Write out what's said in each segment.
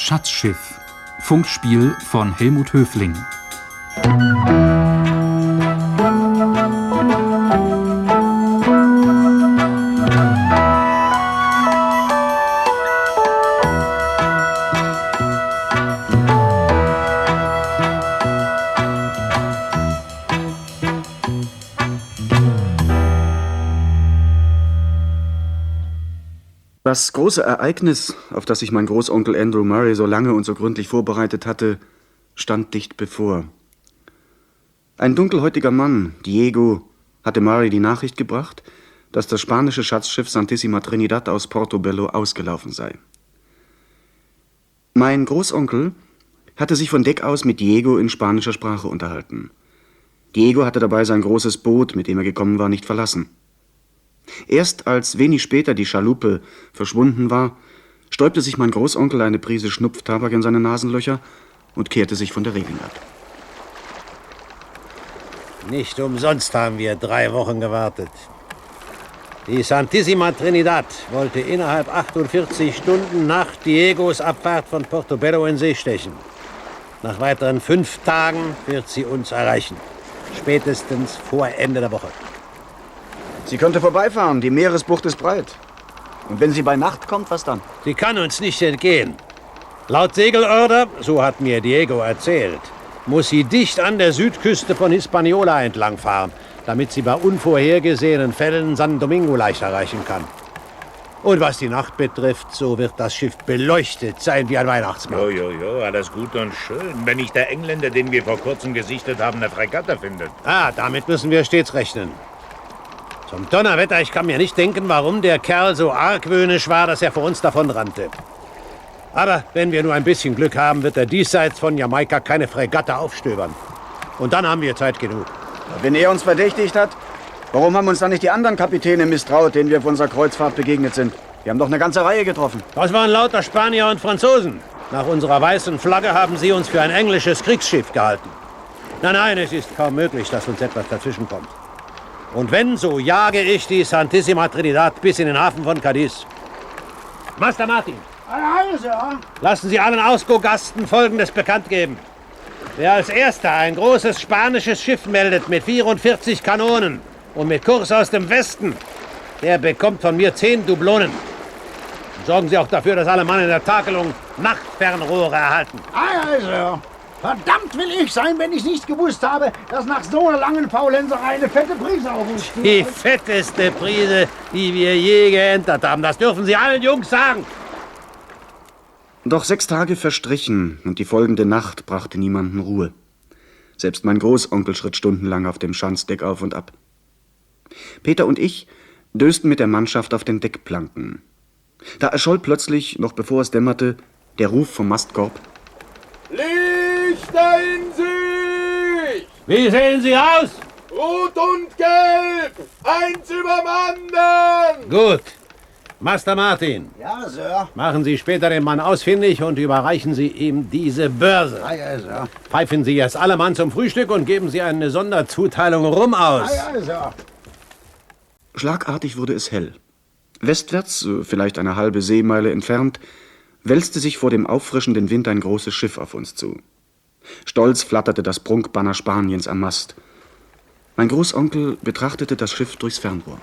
Schatzschiff. Funkspiel von Helmut Höfling. Das große Ereignis, auf das sich mein Großonkel Andrew Murray so lange und so gründlich vorbereitet hatte, stand dicht bevor. Ein dunkelhäutiger Mann, Diego, hatte Murray die Nachricht gebracht, dass das spanische Schatzschiff Santissima Trinidad aus Portobello ausgelaufen sei. Mein Großonkel hatte sich von Deck aus mit Diego in spanischer Sprache unterhalten. Diego hatte dabei sein großes Boot, mit dem er gekommen war, nicht verlassen. Erst als wenig später die Schaluppe verschwunden war, stäubte sich mein Großonkel eine Prise Schnupftabak in seine Nasenlöcher und kehrte sich von der Reling ab. Nicht umsonst haben wir 3 Wochen gewartet. Die Santissima Trinidad wollte innerhalb 48 Stunden nach Diegos Abfahrt von Portobello in See stechen. Nach weiteren 5 Tagen wird sie uns erreichen. Spätestens vor Ende der Woche. Sie könnte vorbeifahren, die Meeresbucht ist breit. Und wenn sie bei Nacht kommt, was dann? Sie kann uns nicht entgehen. Laut Segelorder, so hat mir Diego erzählt, muss sie dicht an der Südküste von Hispaniola entlangfahren, damit sie bei unvorhergesehenen Fällen San Domingo leicht erreichen kann. Und was die Nacht betrifft, so wird das Schiff beleuchtet sein wie ein Weihnachtsmann. Jo, alles gut und schön. Wenn nicht der Engländer, den wir vor kurzem gesichtet haben, eine Fregatte findet. Damit müssen wir stets rechnen. Zum Donnerwetter, ich kann mir nicht denken, warum der Kerl so argwöhnisch war, dass er vor uns davonrannte. Aber wenn wir nur ein bisschen Glück haben, wird er diesseits von Jamaika keine Fregatte aufstöbern. Und dann haben wir Zeit genug. Wenn er uns verdächtigt hat, warum haben uns dann nicht die anderen Kapitäne misstraut, denen wir auf unserer Kreuzfahrt begegnet sind? Wir haben doch eine ganze Reihe getroffen. Das waren lauter Spanier und Franzosen. Nach unserer weißen Flagge haben sie uns für ein englisches Kriegsschiff gehalten. Nein, es ist kaum möglich, dass uns etwas dazwischenkommt. Und wenn, so jage ich die Santissima Trinidad bis in den Hafen von Cadiz. Master Martin, lassen Sie allen Ausgo-Gasten Folgendes bekannt geben. Wer als Erster ein großes spanisches Schiff meldet mit 44 Kanonen und mit Kurs aus dem Westen, der bekommt von mir 10 Dublonen. Und sorgen Sie auch dafür, dass alle Mann in der Takelung Nachtfernrohre erhalten. Verdammt will ich sein, wenn ich nicht gewusst habe, dass nach so einer langen Faulenserei eine fette Prise auf uns steht. Die fetteste Prise, die wir je geentert haben. Das dürfen Sie allen Jungs sagen. Doch 6 Tage verstrichen und die folgende Nacht brachte niemanden Ruhe. Selbst mein Großonkel schritt stundenlang auf dem Schanzdeck auf und ab. Peter und ich dösten mit der Mannschaft auf den Deckplanken. Da erscholl plötzlich, noch bevor es dämmerte, der Ruf vom Mastkorb: Lichter in Sicht! Wie sehen Sie aus? Rot und Gelb! Eins übermannen! Gut. Master Martin. Ja, Sir. Machen Sie später den Mann ausfindig und überreichen Sie ihm diese Börse. Ja, Sir. Pfeifen Sie jetzt alle Mann zum Frühstück und geben Sie eine Sonderzuteilung Rum aus. Ja, Sir. Schlagartig wurde es hell. Westwärts, vielleicht eine halbe Seemeile entfernt, wälzte sich vor dem auffrischenden Wind ein großes Schiff auf uns zu. Stolz flatterte das Prunkbanner Spaniens am Mast. Mein Großonkel betrachtete das Schiff durchs Fernrohr.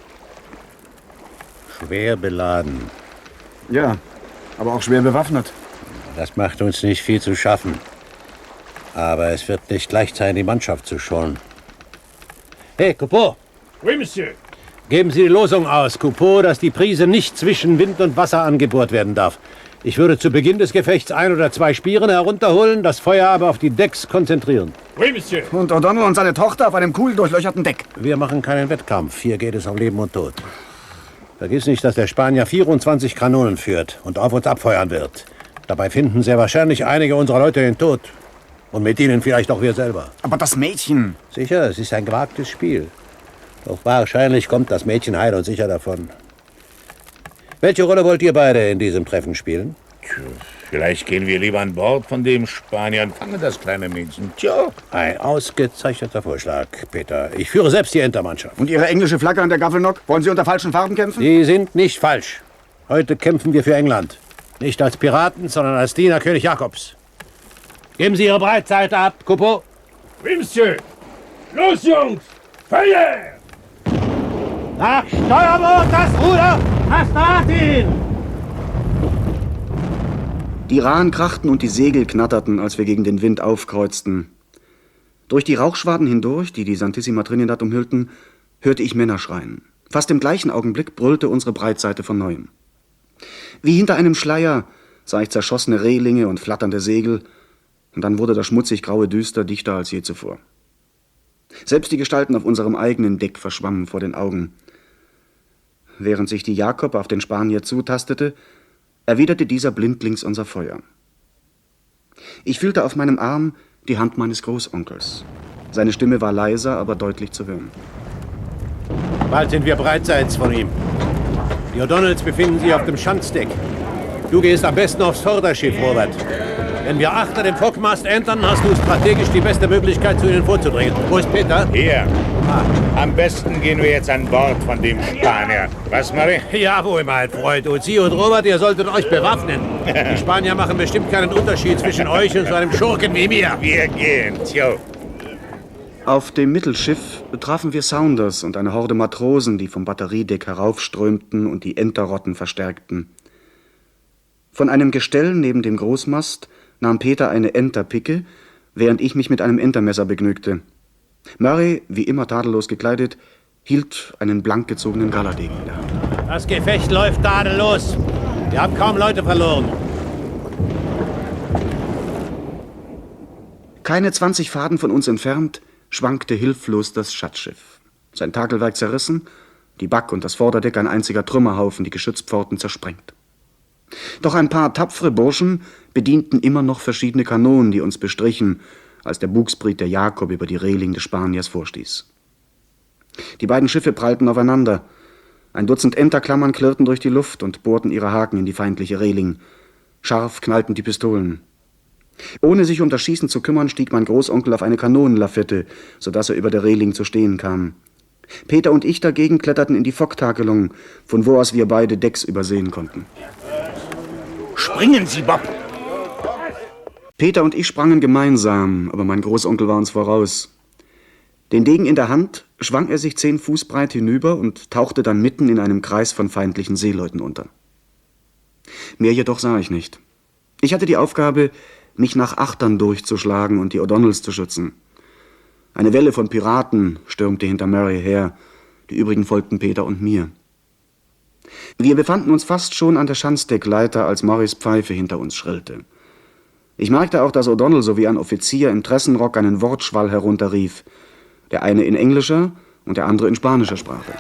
Schwer beladen. Ja, aber auch schwer bewaffnet. Das macht uns nicht viel zu schaffen. Aber es wird nicht leicht sein, die Mannschaft zu schonen. Hey, Coupeau! Oui, Monsieur. Geben Sie die Losung aus, Coupeau, dass die Prise nicht zwischen Wind und Wasser angebohrt werden darf. Ich würde zu Beginn des Gefechts 1 oder 2 Spieren herunterholen, das Feuer aber auf die Decks konzentrieren. Oui, Monsieur. Und O'Donnell und seine Tochter auf einem kugel-durchlöcherten Deck. Wir machen keinen Wettkampf. Hier geht es um Leben und Tod. Vergiss nicht, dass der Spanier 24 Kanonen führt und auf uns abfeuern wird. Dabei finden sehr wahrscheinlich einige unserer Leute den Tod. Und mit ihnen vielleicht auch wir selber. Aber das Mädchen... Sicher, es ist ein gewagtes Spiel. Doch wahrscheinlich kommt das Mädchen heil und sicher davon. Welche Rolle wollt ihr beide in diesem Treffen spielen? Vielleicht gehen wir lieber an Bord von dem Spanier und fangen das kleine Mädchen. Tja. Ein ausgezeichneter Vorschlag, Peter. Ich führe selbst die Entermannschaft. Und Ihre englische Flagge an der Gaffelnock? Wollen Sie unter falschen Farben kämpfen? Sie sind nicht falsch. Heute kämpfen wir für England. Nicht als Piraten, sondern als Diener König Jakobs. Geben Sie Ihre Breitseite ab, Coupeau. Oui, Monsieur. Los, Jungs! Feuer! Nach Steuerbord das Ruder! Astartin! Die Rahen krachten und die Segel knatterten, als wir gegen den Wind aufkreuzten. Durch die Rauchschwaden hindurch, die die Santissima Trinidad umhüllten, hörte ich Männer schreien. Fast im gleichen Augenblick brüllte unsere Breitseite von Neuem. Wie hinter einem Schleier sah ich zerschossene Rehlinge und flatternde Segel, und dann wurde das schmutzig graue Düster dichter als je zuvor. Selbst die Gestalten auf unserem eigenen Deck verschwammen vor den Augen. Während sich die Jakob auf den Spanier zutastete, erwiderte dieser blindlings unser Feuer. Ich fühlte auf meinem Arm die Hand meines Großonkels. Seine Stimme war leiser, aber deutlich zu hören. Bald sind wir breitseits von ihm. Die O'Donnells befinden sich auf dem Schanzdeck. Du gehst am besten aufs Vorderschiff, Robert. Wenn wir achter dem Fockmast entern, hast du strategisch die beste Möglichkeit, zu ihnen vorzudringen. Wo ist Peter? Hier. Am besten gehen wir jetzt an Bord von dem Spanier. Was, Murray? Jawohl, mein Freund. Und Sie und Robert, ihr solltet euch bewaffnen. Die Spanier machen bestimmt keinen Unterschied zwischen euch und so einem Schurken wie mir. Wir gehen, Joe. Auf dem Mittelschiff trafen wir Saunders und eine Horde Matrosen, die vom Batteriedeck heraufströmten und die Enterrotten verstärkten. Von einem Gestell neben dem Großmast nahm Peter eine Enterpicke, während ich mich mit einem Entermesser begnügte. Murray, wie immer tadellos gekleidet, hielt einen blank gezogenen Galladegen in der Hand. Das Gefecht läuft tadellos. Wir haben kaum Leute verloren. Keine 20 Faden von uns entfernt schwankte hilflos das Schatzschiff. Sein Takelwerk zerrissen, die Back und das Vorderdeck ein einziger Trümmerhaufen, die Geschützpforten zersprengt. Doch ein paar tapfere Burschen bedienten immer noch verschiedene Kanonen, die uns bestrichen, als der Bugspriet der Jakob über die Reling des Spaniers vorstieß. Die beiden Schiffe prallten aufeinander. Ein Dutzend Enterklammern klirrten durch die Luft und bohrten ihre Haken in die feindliche Reling. Scharf knallten die Pistolen. Ohne sich um das Schießen zu kümmern, stieg mein Großonkel auf eine Kanonenlafette, sodass er über der Reling zu stehen kam. Peter und ich dagegen kletterten in die Focktakelung, von wo aus wir beide Decks übersehen konnten. Springen Sie, Bob! Peter und ich sprangen gemeinsam, aber mein Großonkel war uns voraus. Den Degen in der Hand schwang er sich 10 Fuß breit hinüber und tauchte dann mitten in einem Kreis von feindlichen Seeleuten unter. Mehr jedoch sah ich nicht. Ich hatte die Aufgabe, mich nach Achtern durchzuschlagen und die O'Donnells zu schützen. Eine Welle von Piraten stürmte hinter Murray her, die übrigen folgten Peter und mir. Wir befanden uns fast schon an der Schanzdeckleiter, als Morris Pfeife hinter uns schrillte. Ich merkte auch, dass O'Donnell sowie ein Offizier im Tressenrock einen Wortschwall herunterrief, der eine in englischer und der andere in spanischer Sprache.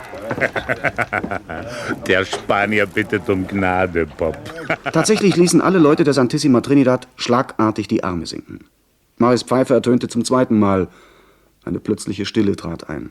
Der Spanier bittet um Gnade, Bob. Tatsächlich ließen alle Leute der Santissima Trinidad schlagartig die Arme sinken. Morris Pfeife ertönte zum 2. Mal. Eine plötzliche Stille trat ein.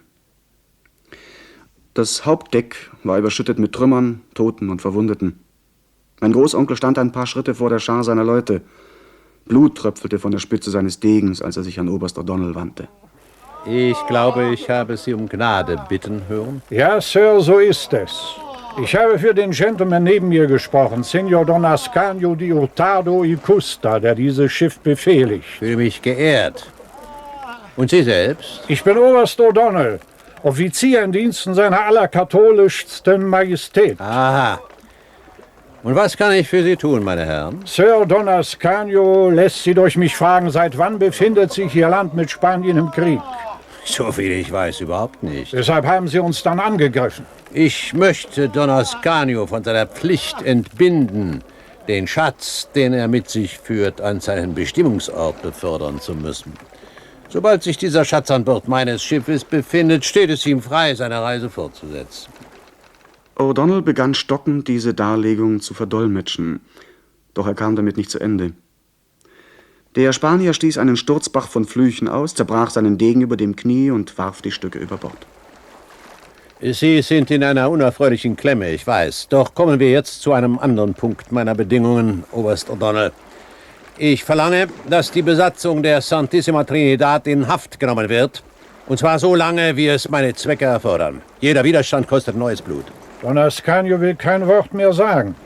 Das Hauptdeck war überschüttet mit Trümmern, Toten und Verwundeten. Mein Großonkel stand ein paar Schritte vor der Schar seiner Leute. Blut tröpfelte von der Spitze seines Degens, als er sich an Oberst O'Donnell wandte. Ich glaube, ich habe Sie um Gnade bitten hören. Ja, Sir, so ist es. Ich habe für den Gentleman neben mir gesprochen, Signor Don Ascanio di Hurtado y Custa, der dieses Schiff befehligt. Ich fühle mich geehrt. Und Sie selbst? Ich bin Oberst O'Donnell, Offizier in Diensten seiner allerkatholischsten Majestät. Aha. Und was kann ich für Sie tun, meine Herren? Sir Don Ascanio lässt Sie durch mich fragen, seit wann befindet sich Ihr Land mit Spanien im Krieg? So viel ich weiß, überhaupt nicht. Deshalb haben Sie uns dann angegriffen. Ich möchte Don Ascanio von seiner Pflicht entbinden, den Schatz, den er mit sich führt, an seinen Bestimmungsort befördern zu müssen. Sobald sich dieser Schatz an Bord meines Schiffes befindet, steht es ihm frei, seine Reise fortzusetzen. O'Donnell begann stockend, diese Darlegung zu verdolmetschen. Doch er kam damit nicht zu Ende. Der Spanier stieß einen Sturzbach von Flüchen aus, zerbrach seinen Degen über dem Knie und warf die Stücke über Bord. Sie sind in einer unerfreulichen Klemme, ich weiß. Doch kommen wir jetzt zu einem anderen Punkt meiner Bedingungen, Oberst O'Donnell. Ich verlange, dass die Besatzung der Santissima Trinidad in Haft genommen wird. Und zwar so lange, wie es meine Zwecke erfordern. Jeder Widerstand kostet neues Blut. Don Ascanio will kein Wort mehr sagen.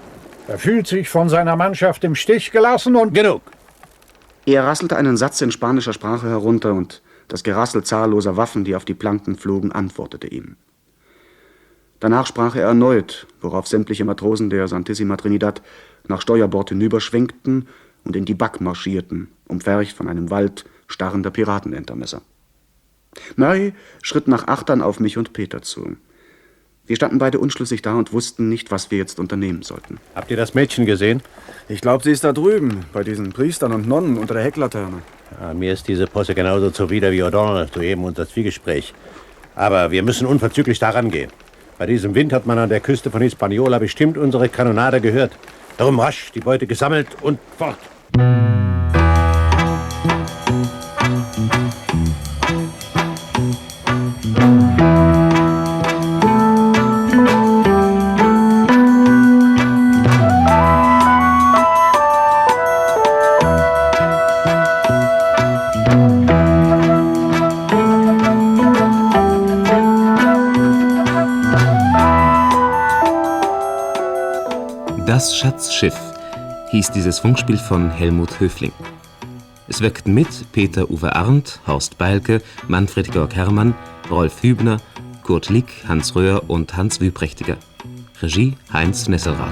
Er fühlt sich von seiner Mannschaft im Stich gelassen und... Genug. Er rasselte einen Satz in spanischer Sprache herunter und das Gerassel zahlloser Waffen, die auf die Planken flogen, antwortete ihm. Danach sprach er erneut, worauf sämtliche Matrosen der Santissima Trinidad nach Steuerbord hinüberschwenkten und in die Back marschierten, umfercht von einem Wald starrender Piratenentermesser. Murray schritt nach Achtern auf mich und Peter zu. Wir standen beide unschlüssig da und wussten nicht, was wir jetzt unternehmen sollten. Habt ihr das Mädchen gesehen? Ich glaube, sie ist da drüben, bei diesen Priestern und Nonnen unter der Hecklaterne. Ja, mir ist diese Posse genauso zuwider wie O'Donnell, soeben unser Zwiegespräch. Aber wir müssen unverzüglich daran gehen. Bei diesem Wind hat man an der Küste von Hispaniola bestimmt unsere Kanonade gehört. Darum rasch die Beute gesammelt und fort. Das Schatzschiff hieß dieses Funkspiel von Helmut Höfling. Es wirkten mit Peter-Uwe Arndt, Horst Beilke, Manfred Georg Herrmann, Rolf Hübner, Kurt Lick, Hans Röhr und Hans Wüprächtiger. Regie Heinz Nesselrath.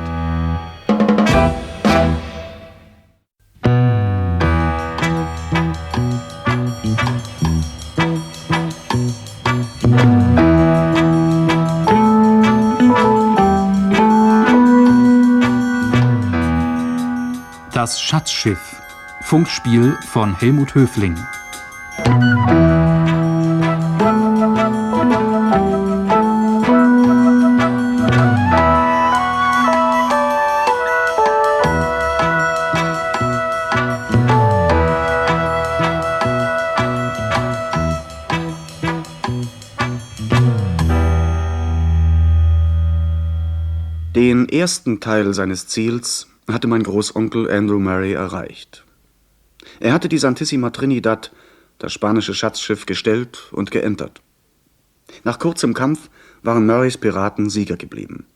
Das Schatzschiff. Funkspiel von Helmut Höfling. Den ersten Teil seines Ziels hatte mein Großonkel Andrew Murray erreicht. Er hatte die Santissima Trinidad, das spanische Schatzschiff, gestellt und geentert. Nach kurzem Kampf waren Murrays Piraten Sieger geblieben.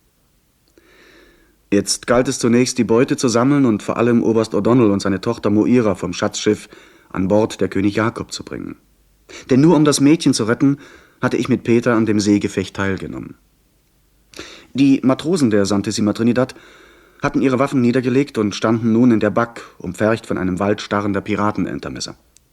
Jetzt galt es zunächst, die Beute zu sammeln und vor allem Oberst O'Donnell und seine Tochter Moira vom Schatzschiff an Bord der König Jakob zu bringen. Denn nur um das Mädchen zu retten, hatte ich mit Peter an dem Seegefecht teilgenommen. Die Matrosen der Santissima Trinidad hatten ihre Waffen niedergelegt und standen nun in der Back, umfercht von einem Wald starrender Piratenentermesser.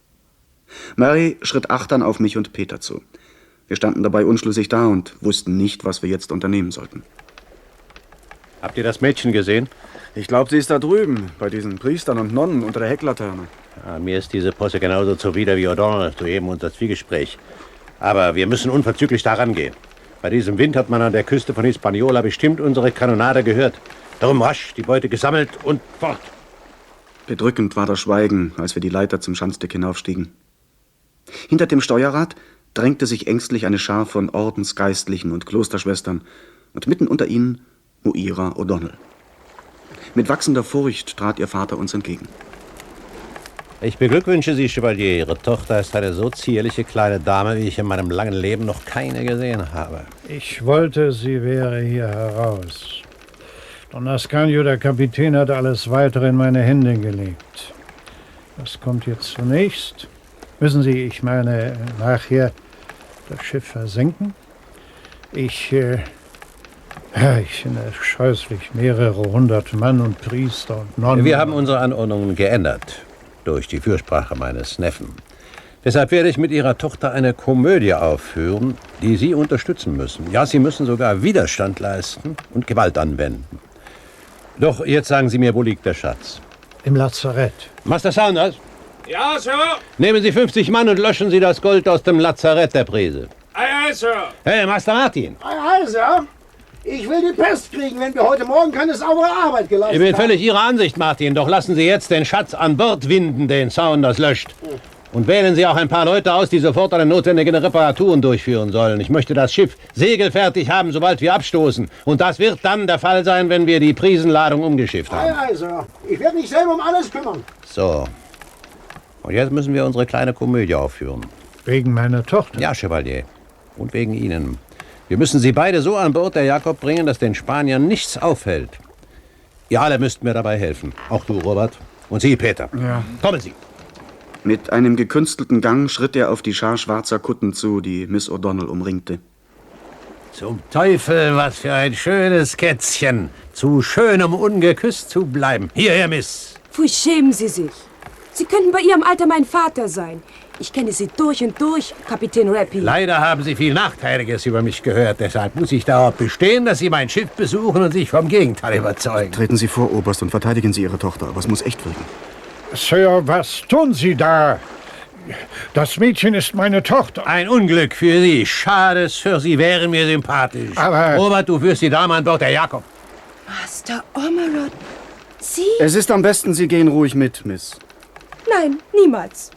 Murray schritt achtern auf mich und Peter zu. Wir standen dabei unschlüssig da und wussten nicht, was wir jetzt unternehmen sollten. Habt ihr das Mädchen gesehen? Ich glaube, sie ist da drüben, bei diesen Priestern und Nonnen unter der Hecklaterne. Ja, mir ist diese Posse genauso zuwider wie O'Donnell, soeben unser Zwiegespräch. Aber wir müssen unverzüglich daran gehen. Bei diesem Wind hat man an der Küste von Hispaniola bestimmt unsere Kanonade gehört. Darum rasch die Beute gesammelt und fort. Bedrückend war das Schweigen, als wir die Leiter zum Schanzdeck hinaufstiegen. Hinter dem Steuerrad drängte sich ängstlich eine Schar von Ordensgeistlichen und Klosterschwestern und mitten unter ihnen Moira O'Donnell. Mit wachsender Furcht trat ihr Vater uns entgegen. Ich beglückwünsche Sie, Chevalier. Ihre Tochter ist eine so zierliche kleine Dame, wie ich in meinem langen Leben noch keine gesehen habe. Ich wollte, sie wäre hier heraus. Don Ascanio, der Kapitän, hat alles Weitere in meine Hände gelegt. Was kommt jetzt zunächst? Wissen Sie, ich meine, nachher das Schiff versenken? Ich finde es scheußlich, mehrere hundert Mann und Priester und Nonnen. Wir haben unsere Anordnungen geändert, durch die Fürsprache meines Neffen. Deshalb werde ich mit Ihrer Tochter eine Komödie aufführen, die Sie unterstützen müssen. Ja, Sie müssen sogar Widerstand leisten und Gewalt anwenden. Doch jetzt sagen Sie mir, wo liegt der Schatz? Im Lazarett. Master Saunders? Ja, Sir. Nehmen Sie 50 Mann und löschen Sie das Gold aus dem Lazarett der Prise. Ei, Sir. Hey, Master Martin! Also, ich will die Pest kriegen, wenn wir heute Morgen keine saubere Arbeit geleistet Ich bin haben. völlig Ihrer Ansicht, Martin. Doch lassen Sie jetzt den Schatz an Bord winden, den Saunders löscht. Und wählen Sie auch ein paar Leute aus, die sofort alle notwendigen Reparaturen durchführen sollen. Ich möchte das Schiff segelfertig haben, sobald wir abstoßen. Und das wird dann der Fall sein, wenn wir die Prisenladung umgeschifft haben. Also, ich werde mich selber um alles kümmern. So. Und jetzt müssen wir unsere kleine Komödie aufführen. Wegen meiner Tochter? Ja, Chevalier. Und wegen Ihnen. Wir müssen Sie beide so an Bord der Jakob bringen, dass den Spaniern nichts auffällt. Ihr alle müsst mir dabei helfen. Auch du, Robert. Und Sie, Peter. Ja. Kommen Sie. Mit einem gekünstelten Gang schritt er auf die Schar schwarzer Kutten zu, die Miss O'Donnell umringte. Zum Teufel, was für ein schönes Kätzchen. Zu schön, um ungeküsst zu bleiben. Hierher, Miss. Pfui, schämen Sie sich. Sie könnten bei Ihrem Alter mein Vater sein. Ich kenne Sie durch und durch, Kapitän Rappy. Leider haben Sie viel Nachteiliges über mich gehört. Deshalb muss ich darauf bestehen, dass Sie mein Schiff besuchen und sich vom Gegenteil überzeugen. Treten Sie vor, Oberst, und verteidigen Sie Ihre Tochter. Aber es muss echt wirken. Sir, was tun Sie da? Das Mädchen ist meine Tochter. Ein Unglück für Sie. Schade für Sie, wären mir sympathisch. Aber... Robert, du führst die Dame an Bord der Jakob. Master Ormerod, Sie? Es ist am besten, Sie gehen ruhig mit, Miss. Nein, niemals.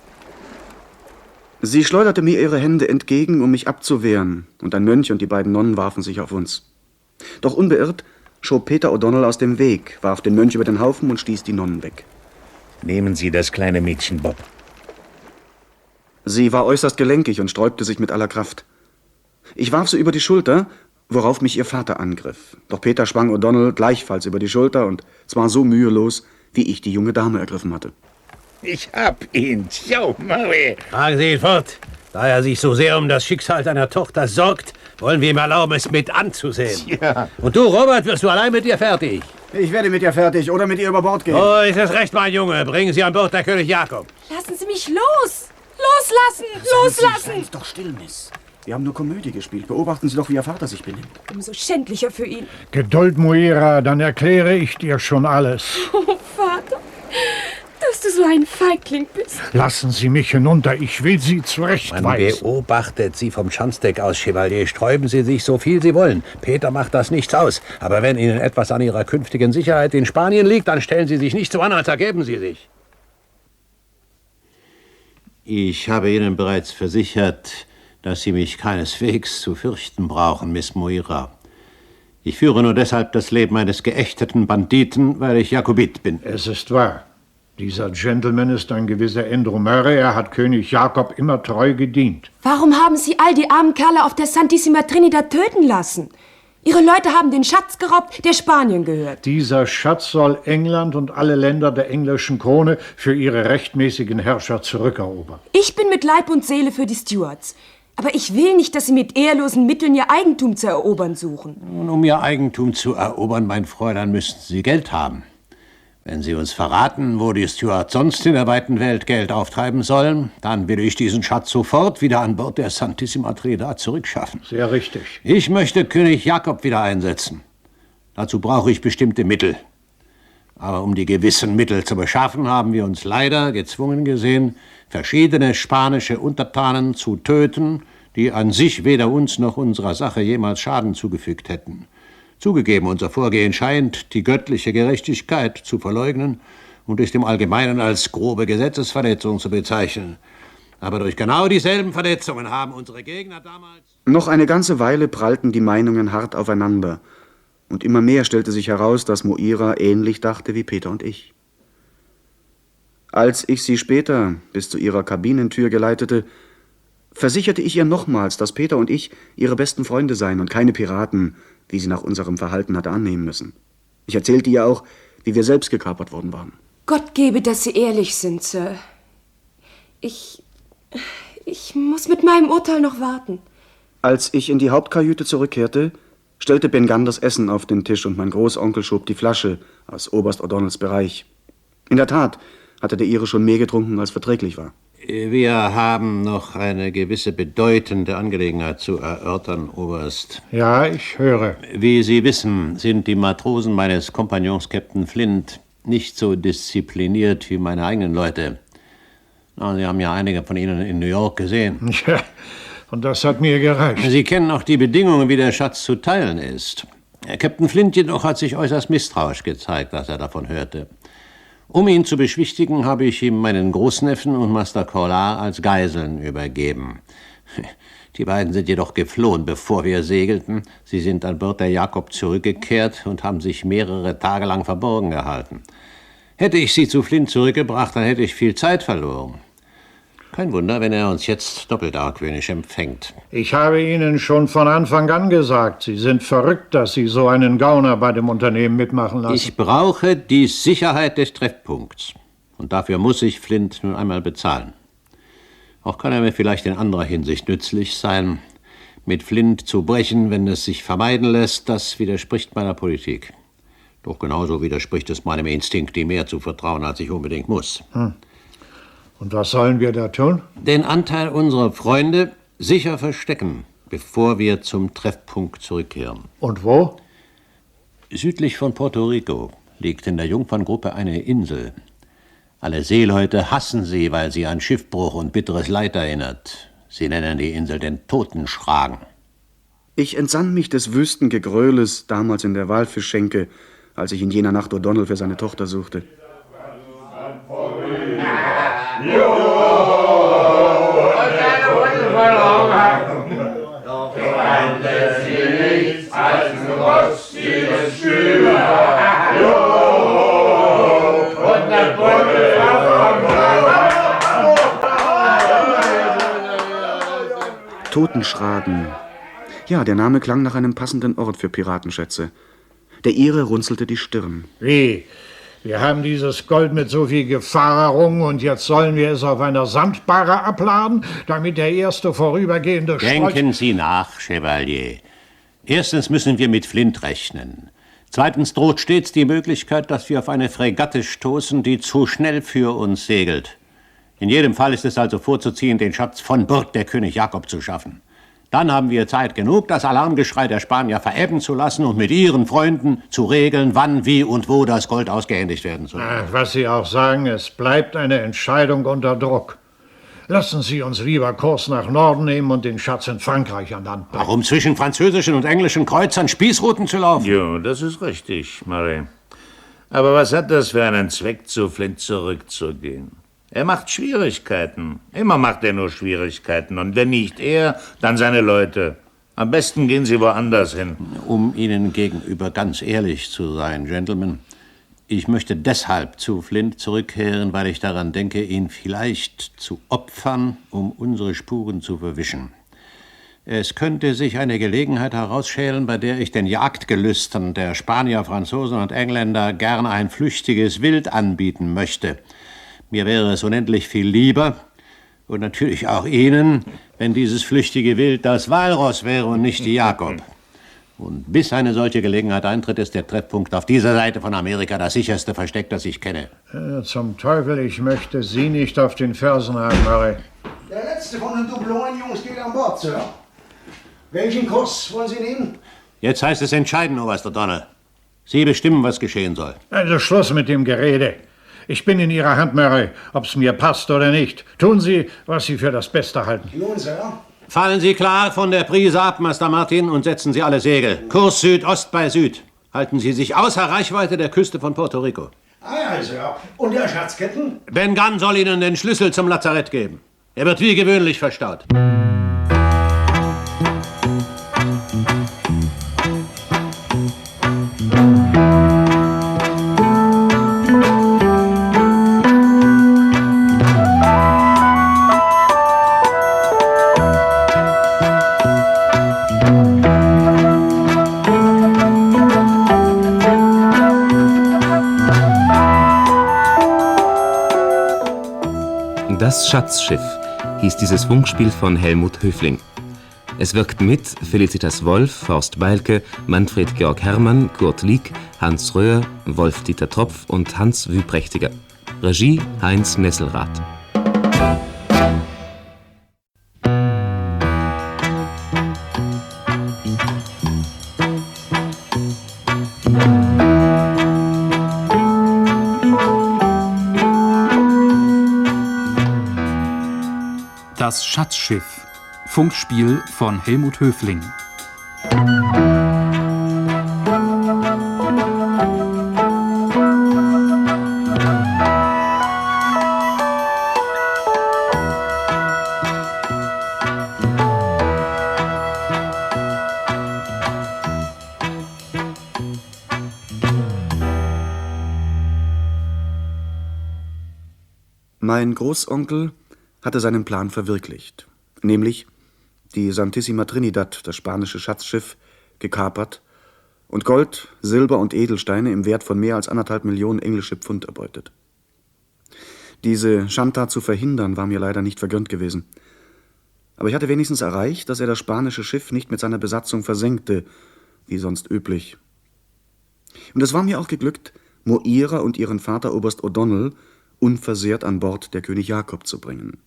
Sie schleuderte mir ihre Hände entgegen, um mich abzuwehren, und ein Mönch und die beiden Nonnen warfen sich auf uns. Doch unbeirrt schob Peter O'Donnell aus dem Weg, warf den Mönch über den Haufen und stieß die Nonnen weg. Nehmen Sie das kleine Mädchen, Bob. Sie war äußerst gelenkig und sträubte sich mit aller Kraft. Ich warf sie über die Schulter, worauf mich ihr Vater angriff. Doch Peter schwang O'Donnell gleichfalls über die Schulter, und zwar so mühelos, wie ich die junge Dame ergriffen hatte. Ich hab ihn. Jo, Murray. Tragen Sie ihn fort. Da er sich so sehr um das Schicksal seiner Tochter sorgt, wollen wir ihm erlauben, es mit anzusehen. Ja. Und du, Robert, wirst du allein mit ihr fertig? Ich werde mit ihr fertig oder mit ihr über Bord gehen. Oh, ist es recht, mein Junge. Bringen Sie an Bord der König Jakob. Lassen Sie mich los! Loslassen! Loslassen! Seien Sie doch still, Miss. Wir haben nur Komödie gespielt. Beobachten Sie doch, wie Ihr Vater sich benimmt. Umso schändlicher für ihn. Geduld, Moira, dann erkläre ich dir schon alles. Oh, Vater, dass du so ein Feigling bist. Lassen Sie mich hinunter, ich will Sie Man zurechtweisen. beobachtet Sie vom Schanzdeck aus, Chevalier. Sträuben Sie sich so viel Sie wollen. Peter macht das nichts aus. Aber wenn Ihnen etwas an Ihrer künftigen Sicherheit in Spanien liegt, dann stellen Sie sich nicht so an, als ergeben Sie sich. Ich habe Ihnen bereits versichert, dass Sie mich keineswegs zu fürchten brauchen, Miss Moira. Ich führe nur deshalb das Leben eines geächteten Banditen, weil ich Jakobit bin. Es ist wahr. Dieser Gentleman ist ein gewisser Andrew Murray. Er hat König Jakob immer treu gedient. Warum haben Sie all die armen Kerle auf der Santissima Trinidad töten lassen? Ihre Leute haben den Schatz geraubt, der Spanien gehört. Dieser Schatz soll England und alle Länder der englischen Krone für ihre rechtmäßigen Herrscher zurückerobern. Ich bin mit Leib und Seele für die Stuarts. Aber ich will nicht, dass sie mit ehrlosen Mitteln ihr Eigentum zu erobern suchen. Nun, um Ihr Eigentum zu erobern, mein Fräulein, müssten Sie Geld haben. Wenn Sie uns verraten, wo die Stuarts sonst in der weiten Welt Geld auftreiben sollen, dann will ich diesen Schatz sofort wieder an Bord der Santissima Trinidad zurückschaffen. Sehr richtig. Ich möchte König Jakob wieder einsetzen. Dazu brauche ich bestimmte Mittel. Aber um die gewissen Mittel zu beschaffen, haben wir uns leider gezwungen gesehen, verschiedene spanische Untertanen zu töten, die an sich weder uns noch unserer Sache jemals Schaden zugefügt hätten. Zugegeben, unser Vorgehen scheint, die göttliche Gerechtigkeit zu verleugnen und ist im Allgemeinen als grobe Gesetzesverletzung zu bezeichnen. Aber durch genau dieselben Verletzungen haben unsere Gegner damals... Noch eine ganze Weile prallten die Meinungen hart aufeinander. Und immer mehr stellte sich heraus, dass Moira ähnlich dachte wie Peter und ich. Als ich sie später bis zu ihrer Kabinentür geleitete, versicherte ich ihr nochmals, dass Peter und ich ihre besten Freunde seien und keine Piraten, wie sie nach unserem Verhalten hatte annehmen müssen. Ich erzählte ihr auch, wie wir selbst gekapert worden waren. Gott gebe, dass Sie ehrlich sind, Sir. Ich muss mit meinem Urteil noch warten. Als ich in die Hauptkajüte zurückkehrte, stellte Ben Gunn das Essen auf den Tisch und mein Großonkel schob die Flasche aus Oberst O'Donnells Bereich. In der Tat hatte der Ihre schon mehr getrunken, als verträglich war. Wir haben noch eine gewisse bedeutende Angelegenheit zu erörtern, Oberst. Ja, ich höre. Wie Sie wissen, sind die Matrosen meines Kompagnons Captain Flint nicht so diszipliniert wie meine eigenen Leute. Na, Sie haben ja einige von ihnen in New York gesehen. Ja, und das hat mir gereicht. Sie kennen auch die Bedingungen, wie der Schatz zu teilen ist. Captain Flint jedoch hat sich äußerst misstrauisch gezeigt, als er davon hörte. Um ihn zu beschwichtigen, habe ich ihm meinen Großneffen und Master Collard als Geiseln übergeben. Die beiden sind jedoch geflohen, bevor wir segelten. Sie sind an Bord der Jakob zurückgekehrt und haben sich mehrere Tage lang verborgen gehalten. Hätte ich sie zu Flint zurückgebracht, dann hätte ich viel Zeit verloren. Kein Wunder, wenn er uns jetzt doppelt argwöhnisch empfängt. Ich habe Ihnen schon von Anfang an gesagt, Sie sind verrückt, dass Sie so einen Gauner bei dem Unternehmen mitmachen lassen. Ich brauche die Sicherheit des Treffpunkts. Und dafür muss ich Flint nun einmal bezahlen. Auch kann er mir vielleicht in anderer Hinsicht nützlich sein. Mit Flint zu brechen, wenn es sich vermeiden lässt, das widerspricht meiner Politik. Doch genauso widerspricht es meinem Instinkt, ihm mehr zu vertrauen, als ich unbedingt muss. Und was sollen wir da tun? Den Anteil unserer Freunde sicher verstecken, bevor wir zum Treffpunkt zurückkehren. Und wo? Südlich von Puerto Rico liegt in der Jungferngruppe eine Insel. Alle Seeleute hassen sie, weil sie an Schiffbruch und bitteres Leid erinnert. Sie nennen die Insel den Totenschragen. Ich entsann mich des wüsten Gegröles damals in der Walfischschenke, als ich in jener Nacht O'Donnell für seine Tochter suchte. Totenschragen. Ja, der Name klang nach einem passenden Ort für Piratenschätze. Der Ire runzelte die Stirn. Wie? Wir haben dieses Gold mit so viel Gefahr errungen und jetzt sollen wir es auf einer Sandbarre abladen, damit der erste vorübergehende Denken Sie nach, Chevalier. Erstens müssen wir mit Flint rechnen. Zweitens droht stets die Möglichkeit, dass wir auf eine Fregatte stoßen, die zu schnell für uns segelt. In jedem Fall ist es also vorzuziehen, den Schatz von Burg der König Jakob zu schaffen. Dann haben wir Zeit genug, das Alarmgeschrei der Spanier verebben zu lassen und mit ihren Freunden zu regeln, wann, wie und wo das Gold ausgehändigt werden soll. Was Sie auch sagen, es bleibt eine Entscheidung unter Druck. Lassen Sie uns lieber Kurs nach Norden nehmen und den Schatz in Frankreich an Land bringen. Warum zwischen französischen und englischen Kreuzern Spießruten zu laufen? Jo, das ist richtig, Murray. Aber was hat das für einen Zweck, zu Flint zurückzugehen? Er macht Schwierigkeiten. Immer macht er nur Schwierigkeiten. Und wenn nicht er, dann seine Leute. Am besten gehen Sie woanders hin. Um Ihnen gegenüber ganz ehrlich zu sein, Gentlemen, ich möchte deshalb zu Flint zurückkehren, weil ich daran denke, ihn vielleicht zu opfern, um unsere Spuren zu verwischen. Es könnte sich eine Gelegenheit herausschälen, bei der ich den Jagdgelüsten der Spanier, Franzosen und Engländer gern ein flüchtiges Wild anbieten möchte. Mir wäre es unendlich viel lieber, und natürlich auch Ihnen, wenn dieses flüchtige Wild das Walross wäre und nicht die Jakob. Und bis eine solche Gelegenheit eintritt, ist der Treffpunkt auf dieser Seite von Amerika das sicherste Versteck, das ich kenne. Zum Teufel, ich möchte Sie nicht auf den Fersen haben, Murray. Der letzte von den Doublon-Jungs geht an Bord, Sir. Welchen Kurs wollen Sie nehmen? Jetzt heißt es entscheiden, Oberst O'Donnell. Sie bestimmen, was geschehen soll. Also Schluss mit dem Gerede. Ich bin in Ihrer Hand, Murray, ob's mir passt oder nicht. Tun Sie, was Sie für das Beste halten. Nun, Sir. Fallen Sie klar von der Prise ab, Master Martin, und setzen Sie alle Segel. Kurs Südost bei Süd. Halten Sie sich außer Reichweite der Küste von Puerto Rico. Ja, Sir. Und der Schatzketten? Ben Gunn soll Ihnen den Schlüssel zum Lazarett geben. Er wird wie gewöhnlich verstaut. Das Schatzschiff hieß dieses Funkspiel von Helmut Höfling. Es wirkten mit Felicitas Wolf, Horst Beilke, Manfred Georg Herrmann, Kurt Lieck, Hans Röhr, Wolf-Dieter Tropf und Hans Wüprächtiger. Regie Heinz Nesselrath. Das Schatzschiff. Funkspiel von Helmut Höfling. Mein Großonkel hatte seinen Plan verwirklicht, nämlich die Santissima Trinidad, das spanische Schatzschiff, gekapert und Gold, Silber und Edelsteine im Wert von mehr als 1,5 Millionen englische Pfund erbeutet. Diese Schandtat zu verhindern, war mir leider nicht vergönnt gewesen. Aber ich hatte wenigstens erreicht, dass er das spanische Schiff nicht mit seiner Besatzung versenkte, wie sonst üblich. Und es war mir auch geglückt, Moira und ihren Vater Oberst O'Donnell unversehrt an Bord der König Jakob zu bringen.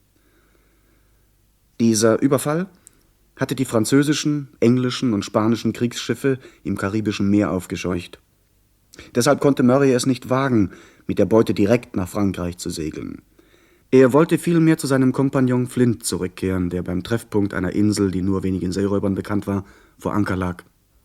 Dieser Überfall hatte die französischen, englischen und spanischen Kriegsschiffe im Karibischen Meer aufgescheucht. Deshalb konnte Murray es nicht wagen, mit der Beute direkt nach Frankreich zu segeln. Er wollte vielmehr zu seinem Kompagnon Flint zurückkehren, der beim Treffpunkt einer Insel, die nur wenigen Seeräubern bekannt war, vor Anker lag.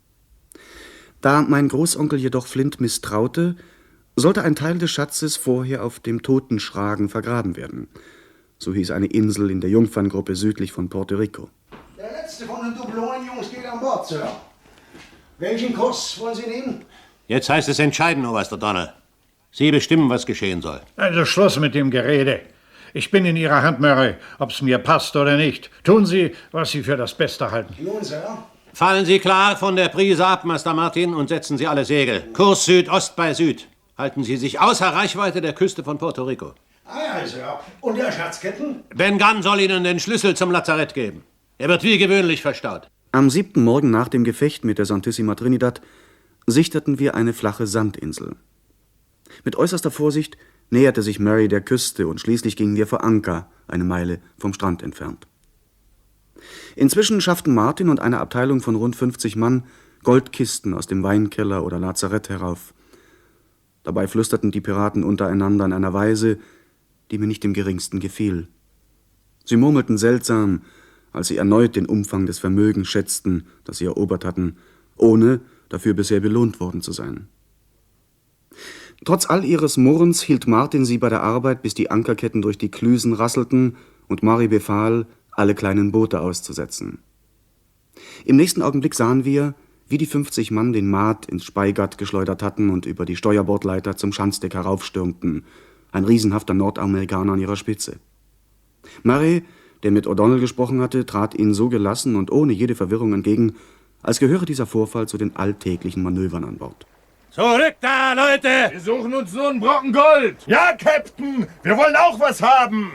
Da mein Großonkel jedoch Flint misstraute, sollte ein Teil des Schatzes vorher auf dem Totenschragen vergraben werden. So hieß eine Insel in der Jungferngruppe südlich von Puerto Rico. Der letzte von den Doublonen-Jungs geht an Bord, Sir. Welchen Kurs wollen Sie nehmen? Jetzt heißt es entscheiden, Oberst O'Donnell. Sie bestimmen, was geschehen soll. Also Schluss mit dem Gerede. Ich bin in Ihrer Hand, Murray, ob's mir passt oder nicht. Tun Sie, was Sie für das Beste halten. Nun, Sir. Fallen Sie klar von der Prise ab, Master Martin, und setzen Sie alle Segel. Kurs Südost bei Süd. Halten Sie sich außer Reichweite der Küste von Puerto Rico. Ja, Sir. Und der Schatzketten? Ben Gunn soll Ihnen den Schlüssel zum Lazarett geben. Er wird wie gewöhnlich verstaut. Am 7. Morgen nach dem Gefecht mit der Santissima Trinidad sichteten wir eine flache Sandinsel. Mit äußerster Vorsicht näherte sich Murray der Küste und schließlich gingen wir vor Anker, eine Meile vom Strand entfernt. Inzwischen schafften Martin und eine Abteilung von rund 50 Mann Goldkisten aus dem Weinkeller oder Lazarett herauf. Dabei flüsterten die Piraten untereinander in einer Weise, die mir nicht im geringsten gefiel. Sie murmelten seltsam, als sie erneut den Umfang des Vermögens schätzten, das sie erobert hatten, ohne dafür bisher belohnt worden zu sein. Trotz all ihres Murrens hielt Martin sie bei der Arbeit, bis die Ankerketten durch die Klüsen rasselten und Murray befahl, alle kleinen Boote auszusetzen. Im nächsten Augenblick sahen wir, wie die 50 Mann den Maat ins Speigat geschleudert hatten und über die Steuerbordleiter zum Schanzdeck heraufstürmten, ein riesenhafter Nordamerikaner an ihrer Spitze. Murray, der mit O'Donnell gesprochen hatte, trat ihnen so gelassen und ohne jede Verwirrung entgegen, als gehöre dieser Vorfall zu den alltäglichen Manövern an Bord. Zurück da, Leute! Wir suchen uns nur einen Brocken Gold. Ja, Captain, wir wollen auch was haben.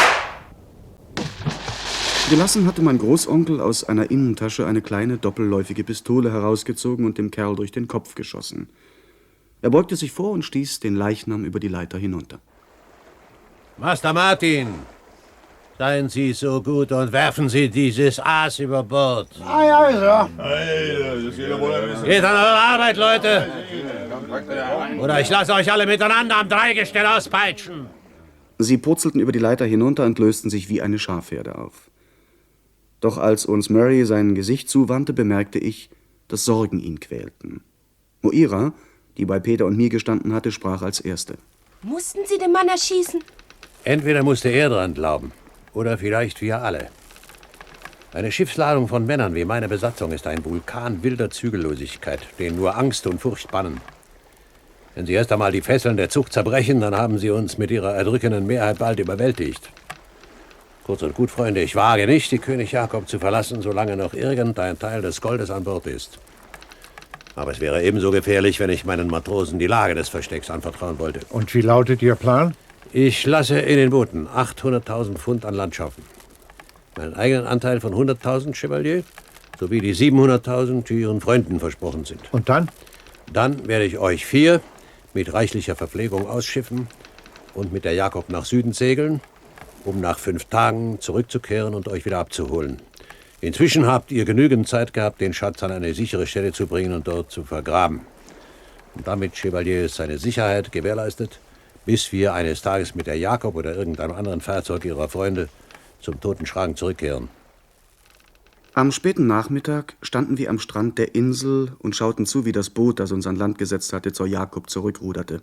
Gelassen hatte mein Großonkel aus einer Innentasche eine kleine doppelläufige Pistole herausgezogen und dem Kerl durch den Kopf geschossen. Er beugte sich vor und stieß den Leichnam über die Leiter hinunter. Master Martin, seien Sie so gut und werfen Sie dieses Aas über Bord. Ja, Sir. Geht an eure Arbeit, Leute! Oder ich lasse euch alle miteinander am Dreigestell auspeitschen. Sie purzelten über die Leiter hinunter und lösten sich wie eine Schafherde auf. Doch als uns Murray sein Gesicht zuwandte, bemerkte ich, dass Sorgen ihn quälten. Moira, die bei Peter und mir gestanden hatte, sprach als Erste. Mussten Sie den Mann erschießen? Entweder musste er dran glauben, oder vielleicht wir alle. Eine Schiffsladung von Männern wie meine Besatzung ist ein Vulkan wilder Zügellosigkeit, den nur Angst und Furcht bannen. Wenn Sie erst einmal die Fesseln der Zucht zerbrechen, dann haben Sie uns mit Ihrer erdrückenden Mehrheit bald überwältigt. Kurz und gut, Freunde, ich wage nicht, die König Jakob zu verlassen, solange noch irgendein Teil des Goldes an Bord ist. Aber es wäre ebenso gefährlich, wenn ich meinen Matrosen die Lage des Verstecks anvertrauen wollte. Und wie lautet Ihr Plan? Ich lasse in den Booten 800.000 Pfund an Land schaffen. Meinen eigenen Anteil von 100.000, Chevalier, sowie die 700.000, die Ihren Freunden versprochen sind. Und dann? Dann werde ich euch 4 mit reichlicher Verpflegung ausschiffen und mit der Jakob nach Süden segeln, um nach 5 Tagen zurückzukehren und euch wieder abzuholen. Inzwischen habt ihr genügend Zeit gehabt, den Schatz an eine sichere Stelle zu bringen und dort zu vergraben. Und damit, Chevalier, ist seine Sicherheit gewährleistet, bis wir eines Tages mit der Jakob oder irgendeinem anderen Fahrzeug ihrer Freunde zum Totenschragen zurückkehren. Am späten Nachmittag standen wir am Strand der Insel und schauten zu, wie das Boot, das uns an Land gesetzt hatte, zur Jakob zurückruderte.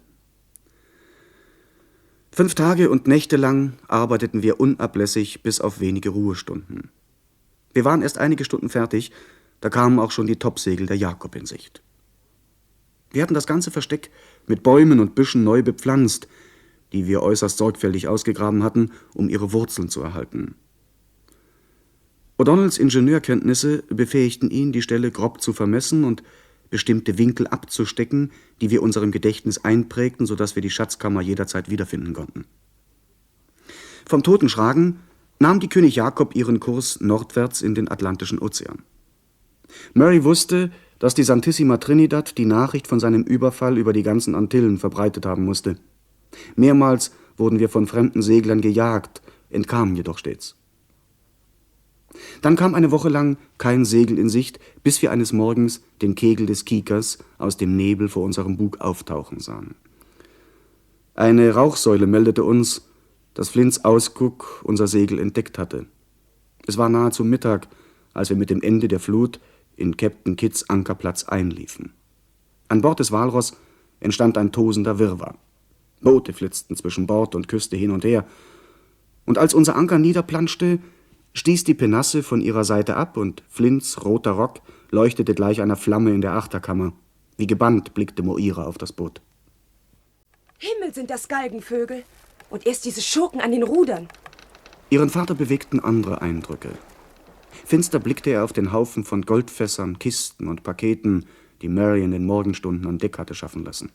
5 Tage und Nächte lang arbeiteten wir unablässig bis auf wenige Ruhestunden. Wir waren erst einige Stunden fertig, da kamen auch schon die Topsegel der Jakob in Sicht. Wir hatten das ganze Versteck mit Bäumen und Büschen neu bepflanzt, die wir äußerst sorgfältig ausgegraben hatten, um ihre Wurzeln zu erhalten. O'Donnells Ingenieurkenntnisse befähigten ihn, die Stelle grob zu vermessen und bestimmte Winkel abzustecken, die wir unserem Gedächtnis einprägten, sodass wir die Schatzkammer jederzeit wiederfinden konnten. Vom Toten Schragen nahm die König Jakob ihren Kurs nordwärts in den Atlantischen Ozean. Murray wusste, dass die Santissima Trinidad die Nachricht von seinem Überfall über die ganzen Antillen verbreitet haben musste. Mehrmals wurden wir von fremden Seglern gejagt, entkamen jedoch stets. Dann kam eine Woche lang kein Segel in Sicht, bis wir eines Morgens den Kegel des Kiekers aus dem Nebel vor unserem Bug auftauchen sahen. Eine Rauchsäule meldete uns, dass Flints Ausguck unser Segel entdeckt hatte. Es war nahezu Mittag, als wir mit dem Ende der Flut in Captain Kidds Ankerplatz einliefen. An Bord des Walross entstand ein tosender Wirrwarr. Boote flitzten zwischen Bord und Küste hin und her, und als unser Anker niederplanschte, stieß die Penasse von ihrer Seite ab und Flints roter Rock leuchtete gleich einer Flamme in der Achterkammer. Wie gebannt blickte Moira auf das Boot. Himmel, sind das Galgenvögel. Und erst diese Schurken an den Rudern. Ihren Vater bewegten andere Eindrücke. Finster blickte er auf den Haufen von Goldfässern, Kisten und Paketen, die Mary in den Morgenstunden an Deck hatte schaffen lassen.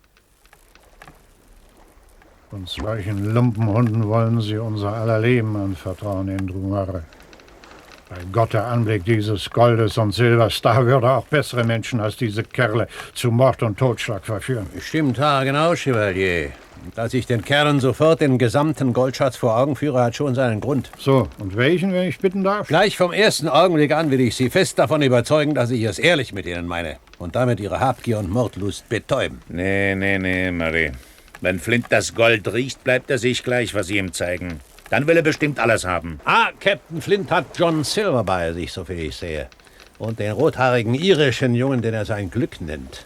Und solchen Lumpenhunden wollen sie unser aller Leben anvertrauen, Indrumare. Bei Gott, der Anblick dieses Goldes und Silbers, da würde auch bessere Menschen als diese Kerle zu Mord und Totschlag verführen. Stimmt, genau, Chevalier. Dass ich den Kerlen sofort den gesamten Goldschatz vor Augen führe, hat schon seinen Grund. So, und welchen, wenn ich bitten darf? Gleich vom ersten Augenblick an will ich Sie fest davon überzeugen, dass ich es ehrlich mit Ihnen meine. Und damit Ihre Habgier und Mordlust betäuben. Nee, Murray. Wenn Flint das Gold riecht, bleibt er sich gleich, was Sie ihm zeigen. Dann will er bestimmt alles haben. Captain Flint hat John Silver bei sich, soviel ich sehe. Und den rothaarigen irischen Jungen, den er sein Glück nennt.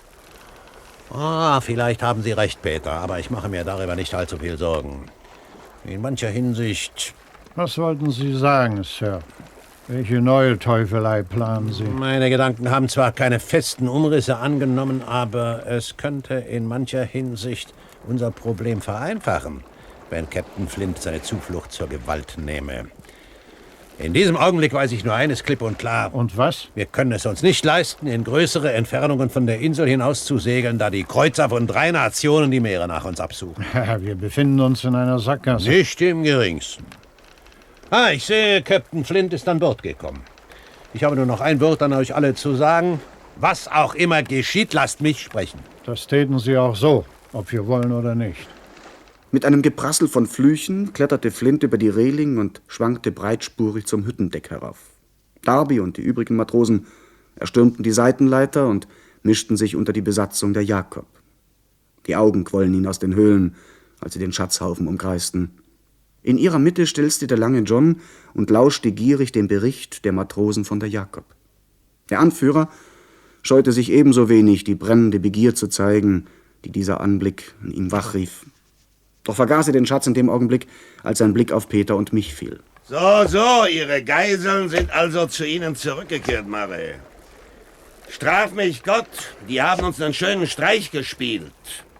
Vielleicht haben Sie recht, Peter, aber ich mache mir darüber nicht allzu viel Sorgen. In mancher Hinsicht... Was wollten Sie sagen, Sir? Welche neue Teufelei planen Sie? Meine Gedanken haben zwar keine festen Umrisse angenommen, aber es könnte in mancher Hinsicht unser Problem vereinfachen, wenn Captain Flint seine Zuflucht zur Gewalt nehme. In diesem Augenblick weiß ich nur eines klipp und klar. Und was? Wir können es uns nicht leisten, in größere Entfernungen von der Insel hinaus zu segeln, da die Kreuzer von 3 Nationen die Meere nach uns absuchen. Wir befinden uns in einer Sackgasse. Nicht im geringsten. Ich sehe, Captain Flint ist an Bord gekommen. Ich habe nur noch ein Wort an euch alle zu sagen. Was auch immer geschieht, lasst mich sprechen. Das täten Sie auch so, ob wir wollen oder nicht. Mit einem Geprassel von Flüchen kletterte Flint über die Reling und schwankte breitspurig zum Hüttendeck herauf. Darby und die übrigen Matrosen erstürmten die Seitenleiter und mischten sich unter die Besatzung der Jakob. Die Augen quollen ihnen aus den Höhlen, als sie den Schatzhaufen umkreisten. In ihrer Mitte stilzte der lange John und lauschte gierig dem Bericht der Matrosen von der Jakob. Der Anführer scheute sich ebenso wenig, die brennende Begier zu zeigen, die dieser Anblick in ihm wachrief. Doch vergaß er den Schatz in dem Augenblick, als sein Blick auf Peter und mich fiel. So, Ihre Geiseln sind also zu Ihnen zurückgekehrt, Murray. Straf mich Gott, die haben uns einen schönen Streich gespielt.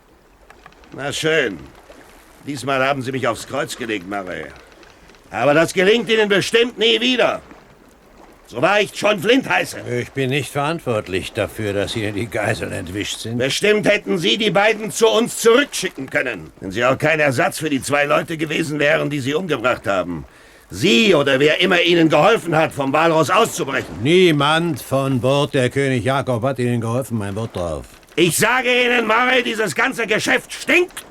Na schön. Diesmal haben sie mich aufs Kreuz gelegt, Murray. Aber das gelingt Ihnen bestimmt nie wieder. So wahr ich John Flint heiße. Ich bin nicht verantwortlich dafür, dass Ihnen die Geiseln entwischt sind. Bestimmt hätten Sie die beiden zu uns zurückschicken können, wenn sie auch kein Ersatz für die 2 Leute gewesen wären, die Sie umgebracht haben. Sie oder wer immer Ihnen geholfen hat, vom Walross auszubrechen. Niemand von Bord der König Jakob hat Ihnen geholfen, mein Wort drauf. Ich sage Ihnen, Murray, dieses ganze Geschäft stinkt.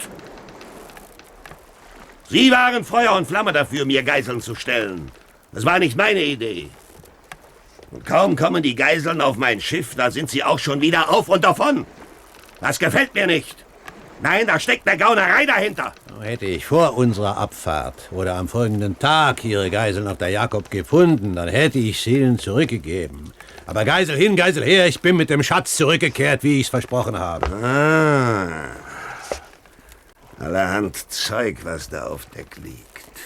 Sie waren Feuer und Flamme dafür, mir Geiseln zu stellen. Das war nicht meine Idee. Und kaum kommen die Geiseln auf mein Schiff, da sind sie auch schon wieder auf und davon. Das gefällt mir nicht. Nein, da steckt eine Gaunerei dahinter. Hätte ich vor unserer Abfahrt oder am folgenden Tag Ihre Geiseln auf der Jakob gefunden, dann hätte ich sie Ihnen zurückgegeben. Aber Geisel hin, Geisel her, ich bin mit dem Schatz zurückgekehrt, wie ich es versprochen habe. Allerhand Zeug, was da auf Deck liegt.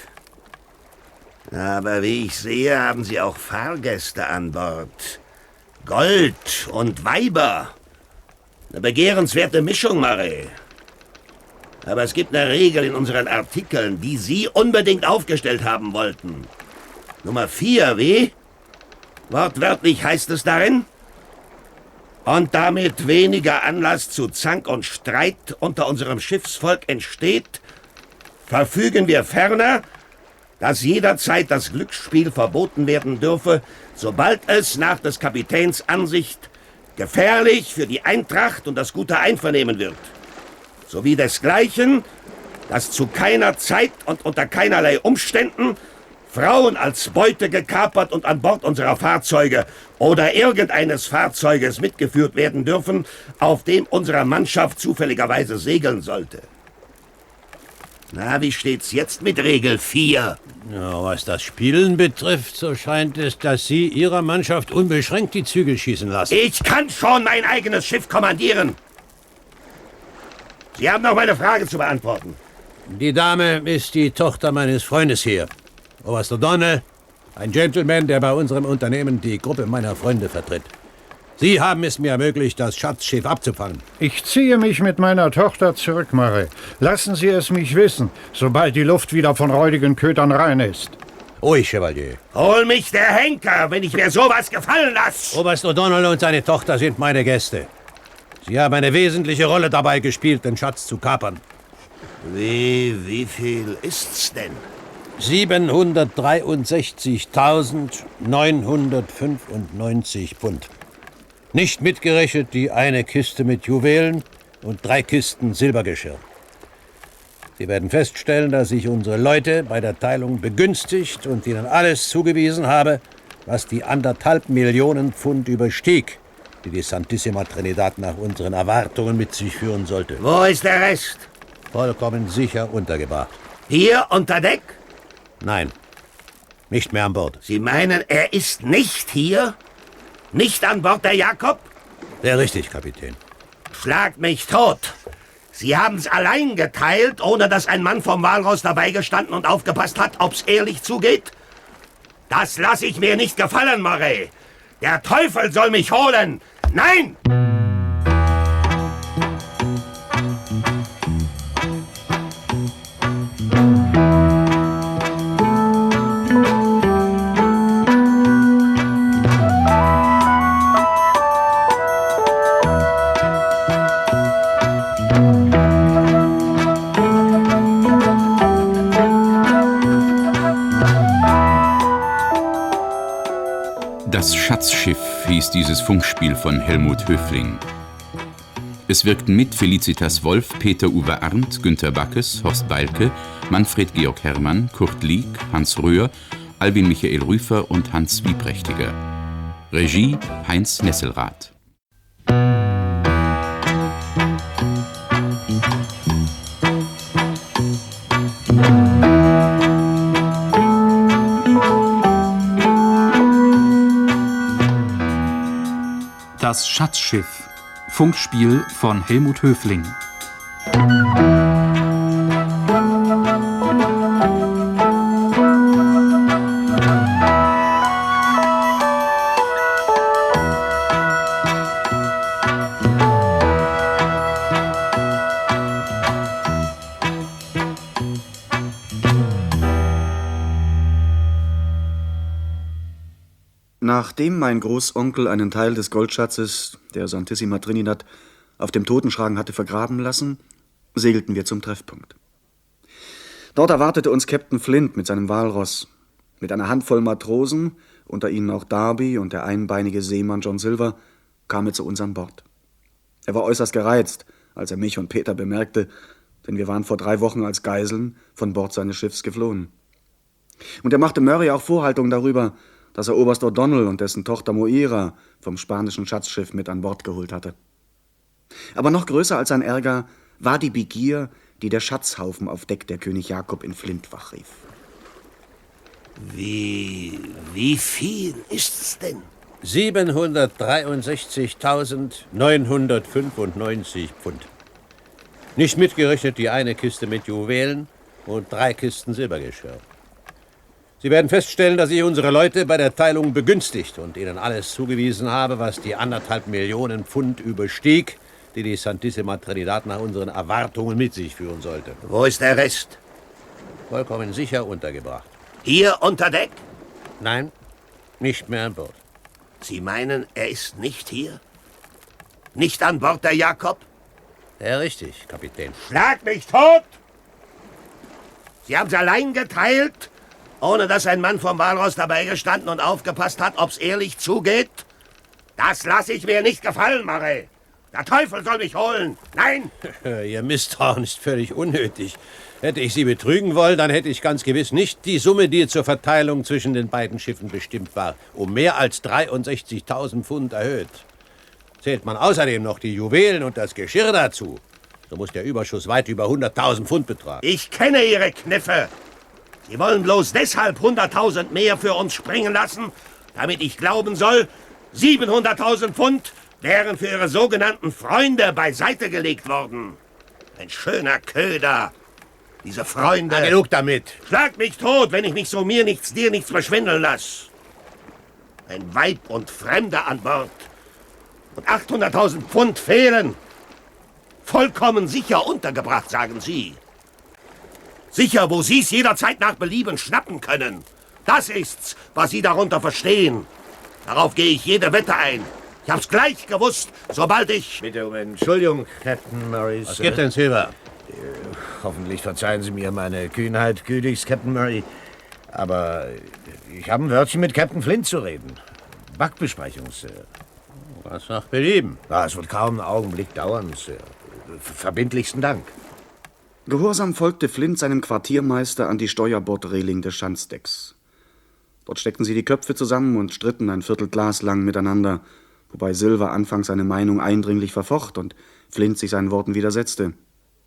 Aber wie ich sehe, haben Sie auch Fahrgäste an Bord. Gold und Weiber. Eine begehrenswerte Mischung, Murray. Aber es gibt eine Regel in unseren Artikeln, die Sie unbedingt aufgestellt haben wollten. Nummer 4, wie? Wortwörtlich heißt es darin: Und damit weniger Anlass zu Zank und Streit unter unserem Schiffsvolk entsteht, verfügen wir ferner, dass jederzeit das Glücksspiel verboten werden dürfe, sobald es nach des Kapitäns Ansicht gefährlich für die Eintracht und das gute Einvernehmen wird. Sowie desgleichen, dass zu keiner Zeit und unter keinerlei Umständen Frauen als Beute gekapert und an Bord unserer Fahrzeuge oder irgendeines Fahrzeuges mitgeführt werden dürfen, auf dem unsere Mannschaft zufälligerweise segeln sollte. Na, wie steht's jetzt mit Regel 4? Ja, was das Spielen betrifft, so scheint es, dass Sie Ihrer Mannschaft unbeschränkt die Zügel schießen lassen. Ich kann schon mein eigenes Schiff kommandieren. Sie haben noch meine Frage zu beantworten. Die Dame ist die Tochter meines Freundes hier, Oberst O'Donnell, ein Gentleman, der bei unserem Unternehmen die Gruppe meiner Freunde vertritt. Sie haben es mir ermöglicht, das Schatzschiff abzufangen. Ich ziehe mich mit meiner Tochter zurück, Murray. Lassen Sie es mich wissen, sobald die Luft wieder von räudigen Kötern rein ist. Ruhig, Chevalier. Hol mich der Henker, wenn ich mir sowas gefallen lasse! Oberst O'Donnell und seine Tochter sind meine Gäste. Sie haben eine wesentliche Rolle dabei gespielt, den Schatz zu kapern. Wie viel ist's denn? 763.995 Pfund. Nicht mitgerechnet die eine Kiste mit Juwelen und 3 Kisten Silbergeschirr. Sie werden feststellen, dass ich unsere Leute bei der Teilung begünstigt und ihnen alles zugewiesen habe, was die 1,5 Millionen Pfund überstieg, die die Santissima Trinidad nach unseren Erwartungen mit sich führen sollte. Wo ist der Rest? Vollkommen sicher untergebracht. Hier unter Deck? Nein, nicht mehr an Bord. Sie meinen, er ist nicht hier? Nicht an Bord der Jakob? Sehr richtig, Kapitän. Schlag mich tot. Sie haben's allein geteilt, ohne dass ein Mann vom Walross dabei gestanden und aufgepasst hat, ob's ehrlich zugeht? Das lasse ich mir nicht gefallen, Murray. Der Teufel soll mich holen. Nein! Das Schatzschiff hieß dieses Funkspiel von Helmut Höfling. Es wirkten mit Felicitas Wolf, Peter-Uwe Arndt, Günter Backes, Horst Beilke, Manfred Georg Herrmann, Kurt Lieck, Hans Röhr, Alwin Michael Rüfer und Hans Wieprächtiger. Regie Heinz Nesselrath. Das Schatzschiff. Funkspiel von Helmut Höfling. Nachdem mein Großonkel einen Teil des Goldschatzes der Santissima Trinidad auf dem Totenschragen hatte vergraben lassen, segelten wir zum Treffpunkt. Dort erwartete uns Captain Flint mit seinem Walross, mit einer Handvoll Matrosen, unter ihnen auch Darby und der einbeinige Seemann John Silver, kam er zu uns an Bord. Er war äußerst gereizt, als er mich und Peter bemerkte, denn wir waren vor 3 Wochen als Geiseln von Bord seines Schiffs geflohen. Und er machte Murray auch Vorhaltungen darüber, dass er Oberst O'Donnell und dessen Tochter Moira vom spanischen Schatzschiff mit an Bord geholt hatte. Aber noch größer als sein Ärger war die Begier, die der Schatzhaufen auf Deck der König Jakob in Flint wachrief. Wie viel ist es denn? 763.995 Pfund. Nicht mitgerechnet die eine Kiste mit Juwelen und 3 Kisten Silbergeschirr. Sie werden feststellen, dass ich unsere Leute bei der Teilung begünstigt und ihnen alles zugewiesen habe, was die 1,5 Millionen Pfund überstieg, die die Santissima Trinidad nach unseren Erwartungen mit sich führen sollte. Wo ist der Rest? Vollkommen sicher untergebracht. Hier unter Deck? Nein, nicht mehr an Bord. Sie meinen, er ist nicht hier? Nicht an Bord der Jakob? Ja, richtig, Kapitän. Schlag mich tot! Sie haben es allein geteilt, ohne dass ein Mann vom Walross dabei gestanden und aufgepasst hat, ob's ehrlich zugeht? Das lasse ich mir nicht gefallen, Murray. Der Teufel soll mich holen. Nein! Ihr Misstrauen ist völlig unnötig. Hätte ich Sie betrügen wollen, dann hätte ich ganz gewiss nicht die Summe, die zur Verteilung zwischen den beiden Schiffen bestimmt war, um mehr als 63.000 Pfund erhöht. Zählt man außerdem noch die Juwelen und das Geschirr dazu, so muss der Überschuss weit über 100.000 Pfund betragen. Ich kenne Ihre Kniffe. Sie wollen bloß deshalb 100.000 mehr für uns springen lassen, damit ich glauben soll, 700.000 Pfund wären für Ihre sogenannten Freunde beiseite gelegt worden. Ein schöner Köder. Diese Freunde... Na, genug damit. Schlag mich tot, wenn ich mich so mir nichts, dir nichts verschwindeln lasse. Ein Weib und Fremder an Bord. Und 800.000 Pfund fehlen. Vollkommen sicher untergebracht, sagen Sie. Sicher, wo Sie es jederzeit nach Belieben schnappen können. Das ist's, was Sie darunter verstehen. Darauf gehe ich jede Wette ein. Ich hab's gleich gewusst, sobald ich... Bitte um Entschuldigung, Captain Murray. Was gibt denn, Silver? Hoffentlich verzeihen Sie mir meine Kühnheit, gütigst, Captain Murray. Aber ich habe ein Wörtchen mit Captain Flint zu reden. Backbesprechung, Sir. Was nach Belieben? Ja, es wird kaum einen Augenblick dauern, Sir. Verbindlichsten Dank. Gehorsam folgte Flint seinem Quartiermeister an die Steuerbordreling des Schanzdecks. Dort steckten sie die Köpfe zusammen und stritten ein Viertelglas lang miteinander, wobei Silver anfangs seine Meinung eindringlich verfocht und Flint sich seinen Worten widersetzte.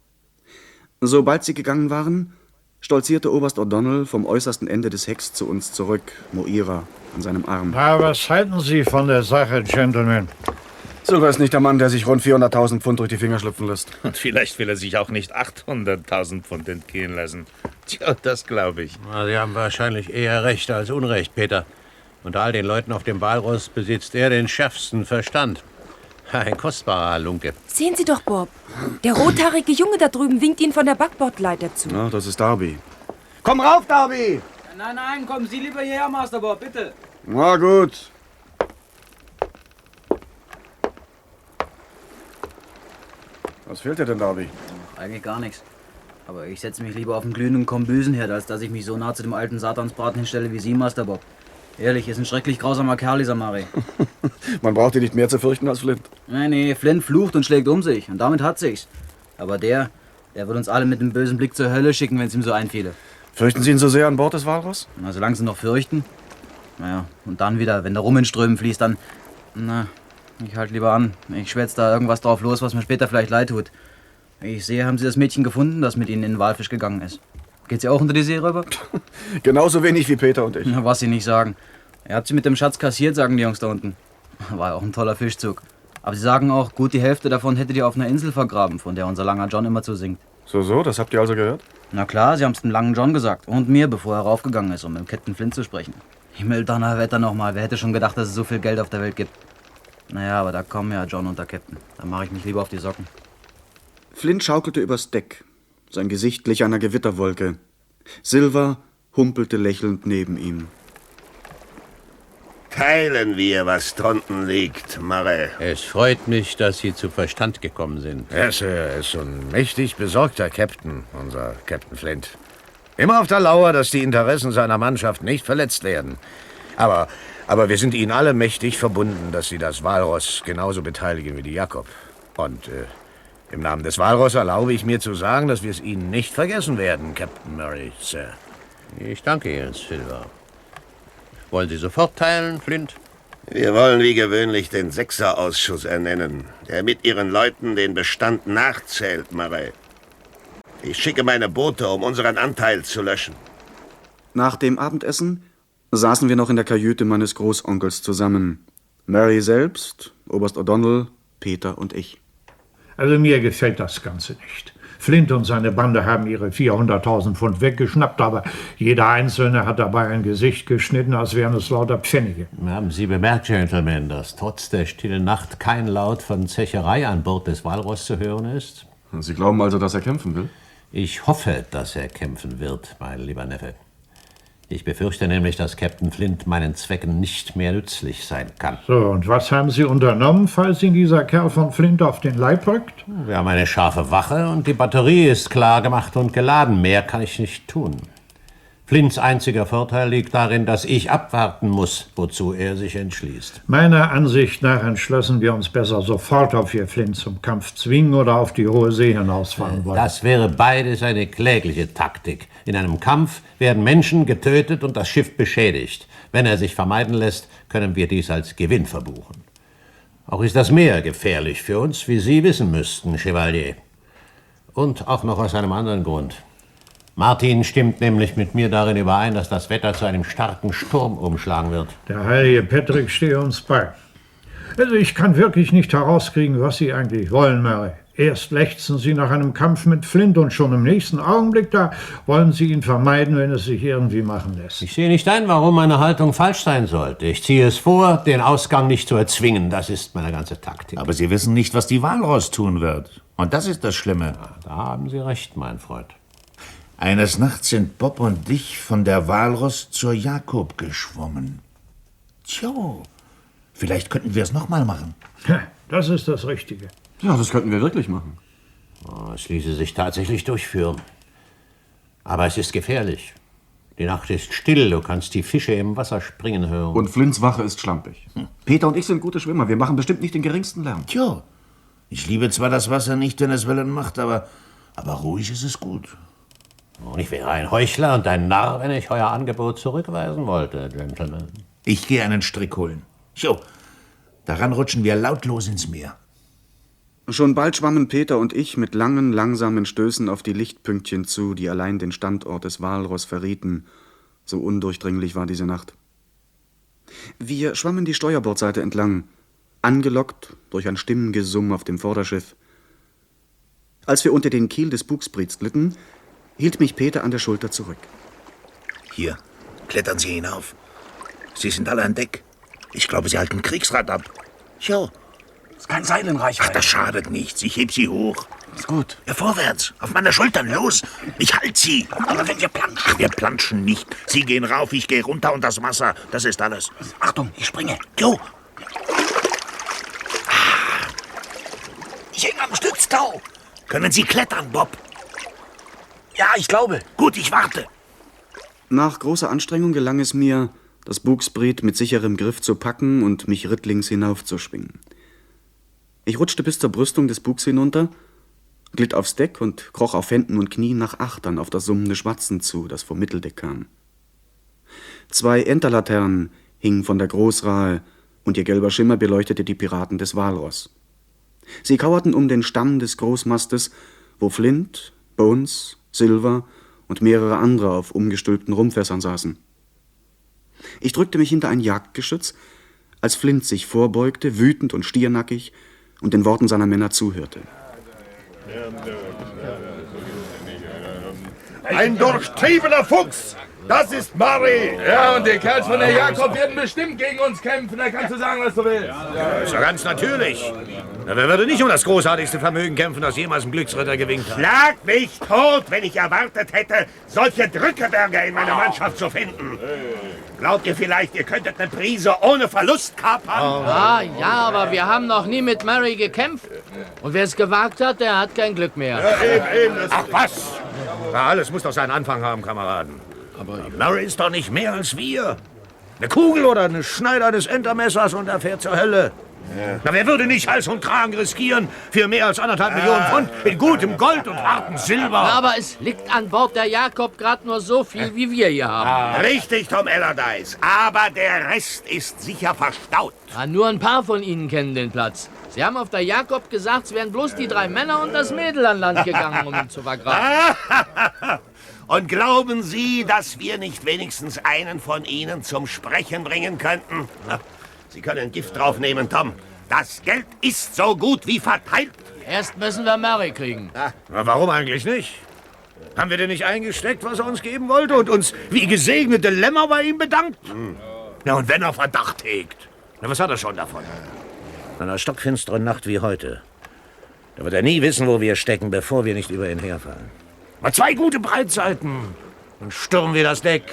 Sobald sie gegangen waren, stolzierte Oberst O'Donnell vom äußersten Ende des Hecks zu uns zurück, Moira an seinem Arm. Na, was halten Sie von der Sache, Gentlemen? Silver ist nicht der Mann, der sich rund 400.000 Pfund durch die Finger schlüpfen lässt. Und vielleicht will er sich auch nicht 800.000 Pfund entgehen lassen. Tja, das glaube ich. Na, Sie haben wahrscheinlich eher Recht als Unrecht, Peter. Unter all den Leuten auf dem Walross besitzt er den schärfsten Verstand. Ein kostbarer Halunke. Sehen Sie doch, Bob. Der rothaarige Junge da drüben winkt Ihnen von der Backbordleiter zu. Ja, das ist Darby. Komm rauf, Darby! Nein, kommen Sie lieber hierher, Master Bob, bitte. Na gut. Was fehlt dir denn, Darby? Eigentlich gar nichts. Aber ich setze mich lieber auf den glühenden Kombüsenherd, als dass ich mich so nah zu dem alten Satansbraten hinstelle wie Sie, Master Bob. Ehrlich, ist ein schrecklich grausamer Kerl, dieser Murray. Man braucht ihn nicht mehr zu fürchten als Flint. Nee, Flint flucht und schlägt um sich. Und damit hat sich's. Aber der wird uns alle mit einem bösen Blick zur Hölle schicken, wenn es ihm so einfiele. Fürchten Sie ihn so sehr an Bord des Walross? Na, solange Sie noch fürchten. Naja, und dann wieder, wenn der Rum in Strömen fließt, dann... Na, ich halt lieber an. Ich schwätz da irgendwas drauf los, was mir später vielleicht leid tut. Ich sehe, haben Sie das Mädchen gefunden, das mit Ihnen in den Walfisch gegangen ist. Geht sie auch unter die See rüber? Genauso wenig wie Peter und ich. Na, was Sie nicht sagen. Er hat sie mit dem Schatz kassiert, sagen die Jungs da unten. War ja auch ein toller Fischzug. Aber sie sagen auch, gut die Hälfte davon hättet ihr auf einer Insel vergraben, von der unser langer John immer zusingt. So, das habt ihr also gehört? Na klar, sie haben's dem langen John gesagt. Und mir, bevor er raufgegangen ist, um mit dem Captain Flint zu sprechen. Himmeldonnerwetter nochmal. Wer hätte schon gedacht, dass es so viel Geld auf der Welt gibt? Naja, aber da kommen ja John und der Captain. Da mache ich mich lieber auf die Socken. Flint schaukelte übers Deck. Sein Gesicht glich einer Gewitterwolke. Silver humpelte lächelnd neben ihm. Teilen wir, was drunten liegt, Murray. Es freut mich, dass Sie zu Verstand gekommen sind. Ja, Sir, er ist so ein mächtig besorgter Captain, unser Captain Flint. Immer auf der Lauer, dass die Interessen seiner Mannschaft nicht verletzt werden. Aber wir sind Ihnen alle mächtig verbunden, dass Sie das Walross genauso beteiligen wie die Jakob. Und im Namen des Walross erlaube ich mir zu sagen, dass wir es Ihnen nicht vergessen werden, Captain Murray, Sir. Ich danke Ihnen, Silver. Wollen Sie sofort teilen, Flint? Wir wollen wie gewöhnlich den Sechserausschuss ernennen, der mit Ihren Leuten den Bestand nachzählt, Murray. Ich schicke meine Boote, um unseren Anteil zu löschen. Nach dem Abendessen saßen wir noch in der Kajüte meines Großonkels zusammen. Murray selbst, Oberst O'Donnell, Peter und ich. Also mir gefällt das Ganze nicht. Flint und seine Bande haben ihre 400.000 Pfund weggeschnappt, aber jeder Einzelne hat dabei ein Gesicht geschnitten, als wären es lauter Pfennige. Haben Sie bemerkt, Gentlemen, dass trotz der stillen Nacht kein Laut von Zecherei an Bord des Walross zu hören ist? Sie glauben also, dass er kämpfen will? Ich hoffe, dass er kämpfen wird, mein lieber Neffe. Ich befürchte nämlich, dass Captain Flint meinen Zwecken nicht mehr nützlich sein kann. So, und was haben Sie unternommen, falls Ihnen dieser Kerl von Flint auf den Leib rückt? Wir haben eine scharfe Wache und die Batterie ist klar gemacht und geladen. Mehr kann ich nicht tun. Flints einziger Vorteil liegt darin, dass ich abwarten muss, wozu er sich entschließt. Meiner Ansicht nach entschlossen wir uns besser sofort, ob wir Flint zum Kampf zwingen oder auf die hohe See hinausfahren wollen. Das wäre beides eine klägliche Taktik. In einem Kampf werden Menschen getötet und das Schiff beschädigt. Wenn er sich vermeiden lässt, können wir dies als Gewinn verbuchen. Auch ist das Meer gefährlich für uns, wie Sie wissen müssten, Chevalier. Und auch noch aus einem anderen Grund. Martin stimmt nämlich mit mir darin überein, dass das Wetter zu einem starken Sturm umschlagen wird. Der heilige Patrick stehe uns bei. Also ich kann wirklich nicht herauskriegen, was Sie eigentlich wollen, Mary. Erst lechzen Sie nach einem Kampf mit Flint und schon im nächsten Augenblick da wollen Sie ihn vermeiden, wenn es sich irgendwie machen lässt. Ich sehe nicht ein, warum meine Haltung falsch sein sollte. Ich ziehe es vor, den Ausgang nicht zu erzwingen. Das ist meine ganze Taktik. Aber Sie wissen nicht, was die Walross tun wird. Und das ist das Schlimme. Ja, da haben Sie recht, mein Freund. Eines Nachts sind Bob und ich von der Walross zur Jakob geschwommen. Tja, vielleicht könnten wir es noch mal machen. Das ist das Richtige. Ja, das könnten wir wirklich machen. Oh, es ließe sich tatsächlich durchführen. Aber es ist gefährlich. Die Nacht ist still, du kannst die Fische im Wasser springen hören. Und Flints Wache ist schlampig. Peter und ich sind gute Schwimmer, wir machen bestimmt nicht den geringsten Lärm. Tja, ich liebe zwar das Wasser nicht, wenn es Wellen macht, aber ruhig ist es gut. Und ich wäre ein Heuchler und ein Narr, wenn ich euer Angebot zurückweisen wollte, Gentlemen. Ich gehe einen Strick holen. So, daran rutschen wir lautlos ins Meer. Schon bald schwammen Peter und ich mit langen, langsamen Stößen auf die Lichtpünktchen zu, die allein den Standort des Walross verrieten. So undurchdringlich war diese Nacht. Wir schwammen die Steuerbordseite entlang, angelockt durch ein Stimmengesumm auf dem Vorderschiff. Als wir unter den Kiel des Bugspriets glitten, hielt mich Peter an der Schulter zurück. Hier, klettern Sie hinauf. Sie sind alle an Deck. Ich glaube, Sie halten Kriegsrat ab. Schau. Ist kein Seil in Reichweite. Ach, das schadet nichts. Ich heb Sie hoch. Ist gut. Ja, vorwärts. Auf meiner Schultern. Los. Ich halt Sie. Aber wenn wir planschen. Ach, wir planschen nicht. Sie gehen rauf, ich gehe runter und das Wasser. Das ist alles. Achtung, ich springe. Jo. Ich hänge am Stütztau. Können Sie klettern, Bob? Ja, ich glaube. Gut, ich warte. Nach großer Anstrengung gelang es mir, das Bugspriet mit sicherem Griff zu packen und mich rittlings hinaufzuschwingen. Ich rutschte bis zur Brüstung des Bugs hinunter, glitt aufs Deck und kroch auf Händen und Knien nach Achtern auf das summende Schwatzen zu, das vom Mitteldeck kam. 2 Enterlaternen hingen von der Großrahe und ihr gelber Schimmer beleuchtete die Piraten des Walross. Sie kauerten um den Stamm des Großmastes, wo Flint, Bones, Silver und mehrere andere auf umgestülpten Rumpfässern saßen. Ich drückte mich hinter ein Jagdgeschütz, als Flint sich vorbeugte, wütend und stiernackig, und den Worten seiner Männer zuhörte. Ein durchtriebener Fuchs! Das ist Murray! Ja, und die Kerls von der Jakob werden bestimmt gegen uns kämpfen. Da kannst du sagen, was du willst. Ja, ist doch ganz natürlich. Na, wer würde nicht um das großartigste Vermögen kämpfen, das jemals ein Glücksritter gewinkt hat? Schlag mich tot, wenn ich erwartet hätte, solche Drückeberger in meiner Mannschaft zu finden. Glaubt ihr vielleicht, ihr könntet eine Prise ohne Verlust kapern? Ja, aber wir haben noch nie mit Murray gekämpft. Und wer es gewagt hat, der hat kein Glück mehr. Ja, eben. Ach was! Na, alles muss doch seinen Anfang haben, Kameraden. Aber Murray ist doch nicht mehr als wir. Eine Kugel oder eine Schneider des Entermessers und er fährt zur Hölle. Ja. Na, wer würde nicht Hals und Kragen riskieren für mehr als 1,5 Millionen Pfund in gutem Gold und hartem Silber? Aber es liegt an Bord der Jakob gerade nur so viel, wie wir hier haben. Richtig, Tom Allardyce. Aber der Rest ist sicher verstaut. Ja, nur ein paar von Ihnen kennen den Platz. Sie haben auf der Jakob gesagt, es wären bloß die 3 Männer und das Mädel an Land gegangen, um ihn zu vergraben. Und glauben Sie, dass wir nicht wenigstens einen von Ihnen zum Sprechen bringen könnten? Sie können Gift draufnehmen, Tom. Das Geld ist so gut wie verteilt. Erst müssen wir Mary kriegen. Na, warum eigentlich nicht? Haben wir denn nicht eingesteckt, was er uns geben wollte und uns wie gesegnete Lämmer bei ihm bedankt? Ja, und wenn er Verdacht hegt, na, was hat er schon davon? An einer stockfinsteren Nacht wie heute, da wird er nie wissen, wo wir stecken, bevor wir nicht über ihn herfallen. Mal 2 gute Breitseiten, dann stürmen wir das Deck.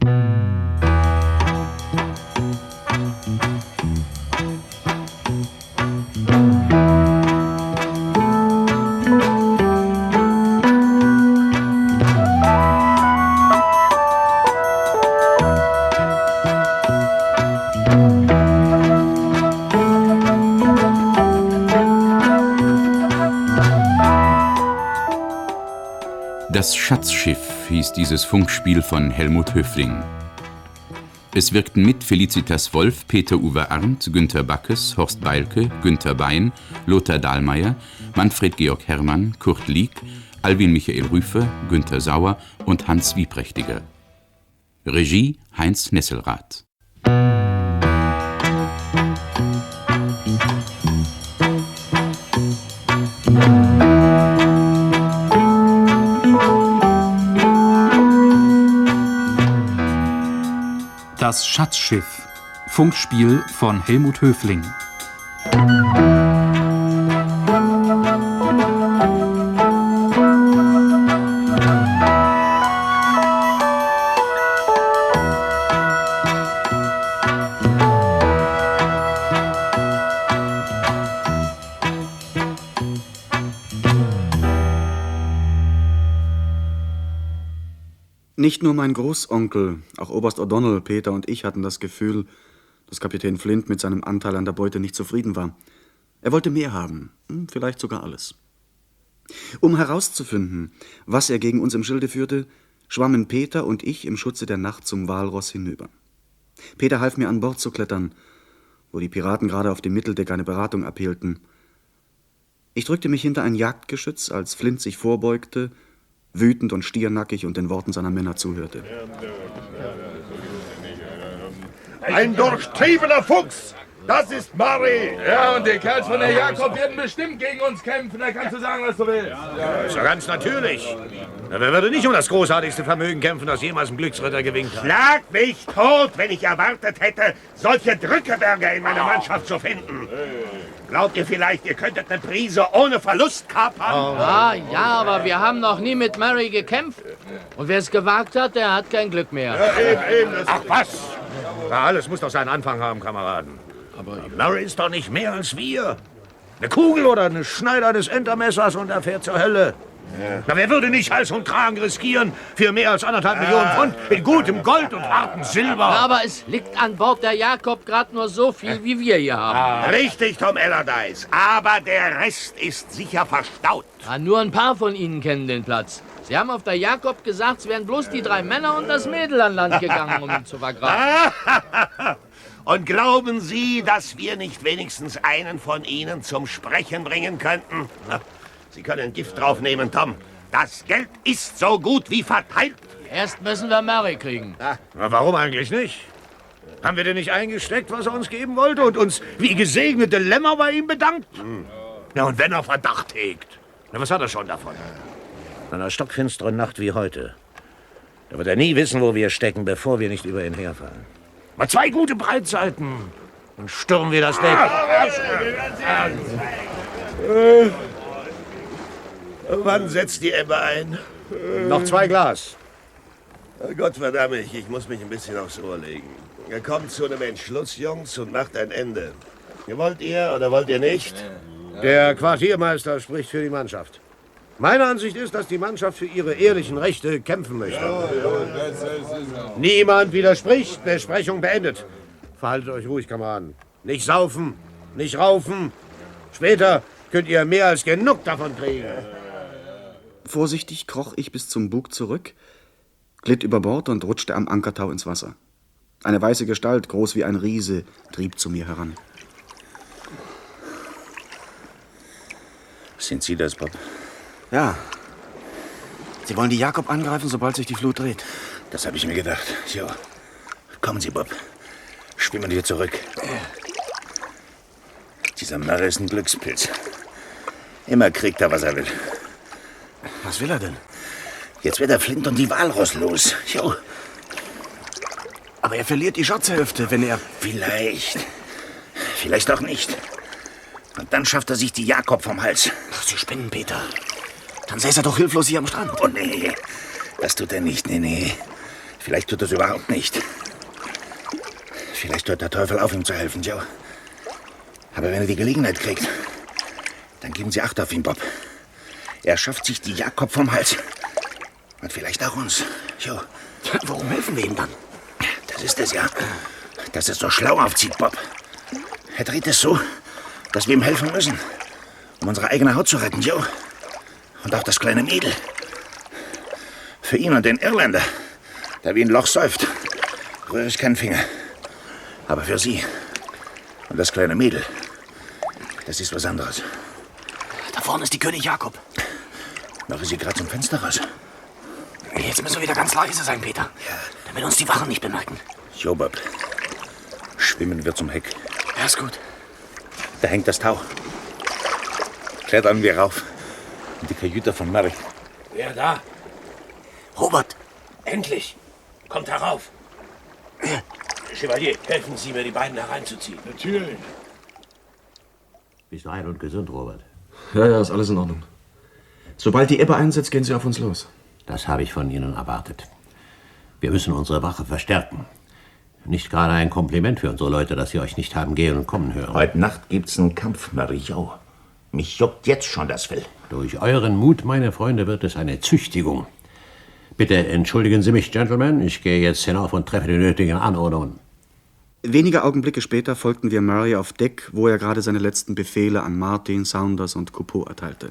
Das Schatzschiff hieß dieses Funkspiel von Helmut Höfling. Es wirkten mit Felicitas Wolf, Peter-Uwe Arndt, Günter Backes, Horst Beilke, Günter Bein, Lothar Dahlmeier, Manfred Georg Herrmann, Kurt Lieck, Alwin Michael Rüfer, Günter Sauer und Hans Wieprechtiger. Regie Heinz Nesselrath. Das Schatzschiff. Funkspiel von Helmut Höfling. Nicht nur mein Großonkel, auch Oberst O'Donnell, Peter und ich hatten das Gefühl, dass Kapitän Flint mit seinem Anteil an der Beute nicht zufrieden war. Er wollte mehr haben, vielleicht sogar alles. Um herauszufinden, was er gegen uns im Schilde führte, schwammen Peter und ich im Schutze der Nacht zum Walross hinüber. Peter half mir an Bord zu klettern, wo die Piraten gerade auf dem Mitteldeck eine Beratung abhielten. Ich drückte mich hinter ein Jagdgeschütz, als Flint sich vorbeugte, wütend und stiernackig und den Worten seiner Männer zuhörte. Ein durchtriebener Fuchs! Das ist Murray! Ja, und die Kerls von der Jakob werden bestimmt gegen uns kämpfen. Da kannst du sagen, was du willst. Ja, ist ja ganz natürlich. Na, wer würde nicht um das großartigste Vermögen kämpfen, das jemals ein Glücksritter gewinnt hat? Schlag mich tot, wenn ich erwartet hätte, solche Drückeberger in meiner Mannschaft zu finden. Glaubt ihr vielleicht, ihr könntet eine Prise ohne Verlust kapern? Ja, aber wir haben noch nie mit Mary gekämpft. Und wer es gewagt hat, der hat kein Glück mehr. Ja, eben. Ach was! Na, alles muss doch seinen Anfang haben, Kameraden. Aber Murray ist doch nicht mehr als wir. Eine Kugel oder eine Schneider des Entermessers und er fährt zur Hölle. Ja. Na, wer würde nicht Hals und Kragen riskieren für mehr als 1,5 Millionen Pfund in gutem Gold und hartem Silber? Aber es liegt an Bord der Jakob gerade nur so viel, wie wir hier haben. Richtig, Tom Allardyce. Aber der Rest ist sicher verstaut. Nur ein paar von Ihnen kennen den Platz. Sie haben auf der Jakob gesagt, es wären bloß die 3 Männer und das Mädel an Land gegangen, um ihn zu vergraben. Und glauben Sie, dass wir nicht wenigstens einen von Ihnen zum Sprechen bringen könnten? Sie können Gift draufnehmen, Tom. Das Geld ist so gut wie verteilt. Erst müssen wir Mary kriegen. Na, warum eigentlich nicht? Haben wir denn nicht eingesteckt, was er uns geben wollte und uns wie gesegnete Lämmer bei ihm bedankt? Ja, und wenn er Verdacht hegt, na, was hat er schon davon? An einer stockfinsteren Nacht wie heute, da wird er nie wissen, wo wir stecken, bevor wir nicht über ihn herfallen. Mal 2 gute Breitseiten, dann stürmen wir das Deck. Wann setzt die Ebbe ein? Noch 2 Glas. Gott verdammt mich, ich muss mich ein bisschen aufs Ohr legen. Ihr kommt zu einem Entschluss, Jungs, und macht ein Ende. Wollt ihr oder wollt ihr nicht? Der Quartiermeister spricht für die Mannschaft. Meine Ansicht ist, dass die Mannschaft für ihre ehrlichen Rechte kämpfen möchte. Niemand widerspricht. Besprechung beendet. Verhaltet euch ruhig, Kameraden. Nicht saufen, nicht raufen. Später könnt ihr mehr als genug davon kriegen. Vorsichtig kroch ich bis zum Bug zurück, glitt über Bord und rutschte am Ankertau ins Wasser. Eine weiße Gestalt, groß wie ein Riese, trieb zu mir heran. Sind Sie das, Bob? Ja. Sie wollen die Jakob angreifen, sobald sich die Flut dreht. Das habe ich mir gedacht. So. Kommen Sie, Bob. Schwimmen wir zurück. Dieser Murray ist ein Glückspilz. Immer kriegt er, was er will. Was will er denn? Jetzt wird er Flint und die Walross los. Jo. Aber er verliert die Schatzhälfte, wenn er... Vielleicht. Vielleicht auch nicht. Und dann schafft er sich die Jakob vom Hals. Ach, Sie spinnen, Peter. Dann säß er doch hilflos hier am Strand. Oh, nee. Das tut er nicht, nee. Vielleicht tut er es überhaupt nicht. Vielleicht hört der Teufel auf, ihm zu helfen, Joe. Aber wenn er die Gelegenheit kriegt, dann geben Sie Acht auf ihn, Bob. Er schafft sich die Jakob vom Hals. Und vielleicht auch uns, Joe. Warum helfen wir ihm dann? Das ist es ja. Dass er so schlau aufzieht, Bob. Er dreht es so, dass wir ihm helfen müssen. Um unsere eigene Haut zu retten, Joe. Und auch das kleine Mädel. Für ihn und den Irländer, der wie ein Loch säuft, rühre ich keinen Finger. Aber für Sie und das kleine Mädel, das ist was anderes. Da vorne ist die König Jakob. Noch ist sie gerade zum Fenster raus. Jetzt müssen wir wieder ganz leise sein, Peter. Ja. Damit uns die Wachen nicht bemerken. Jo, Bob. Schwimmen wir zum Heck. Ja, ist gut. Da hängt das Tau. Klettern wir rauf. In die Kajüte von Murray. Wer da? Robert. Endlich. Kommt herauf. Chevalier, helfen Sie mir, die beiden hereinzuziehen. Natürlich. Bist du heil und gesund, Robert? Ja, ist alles in Ordnung. Sobald die Ebbe einsetzt, gehen Sie auf uns los. Das habe ich von Ihnen erwartet. Wir müssen unsere Wache verstärken. Nicht gerade ein Kompliment für unsere Leute, dass sie euch nicht haben gehen und kommen hören. Heute Nacht gibt's einen Kampf, Murray, jo. Mich juckt jetzt schon das Fell. Durch euren Mut, meine Freunde, wird es eine Züchtigung. Bitte entschuldigen Sie mich, Gentlemen. Ich gehe jetzt hinauf und treffe die nötigen Anordnungen. Wenige Augenblicke später folgten wir Murray auf Deck, wo er gerade seine letzten Befehle an Martin, Saunders und Coupeau erteilte.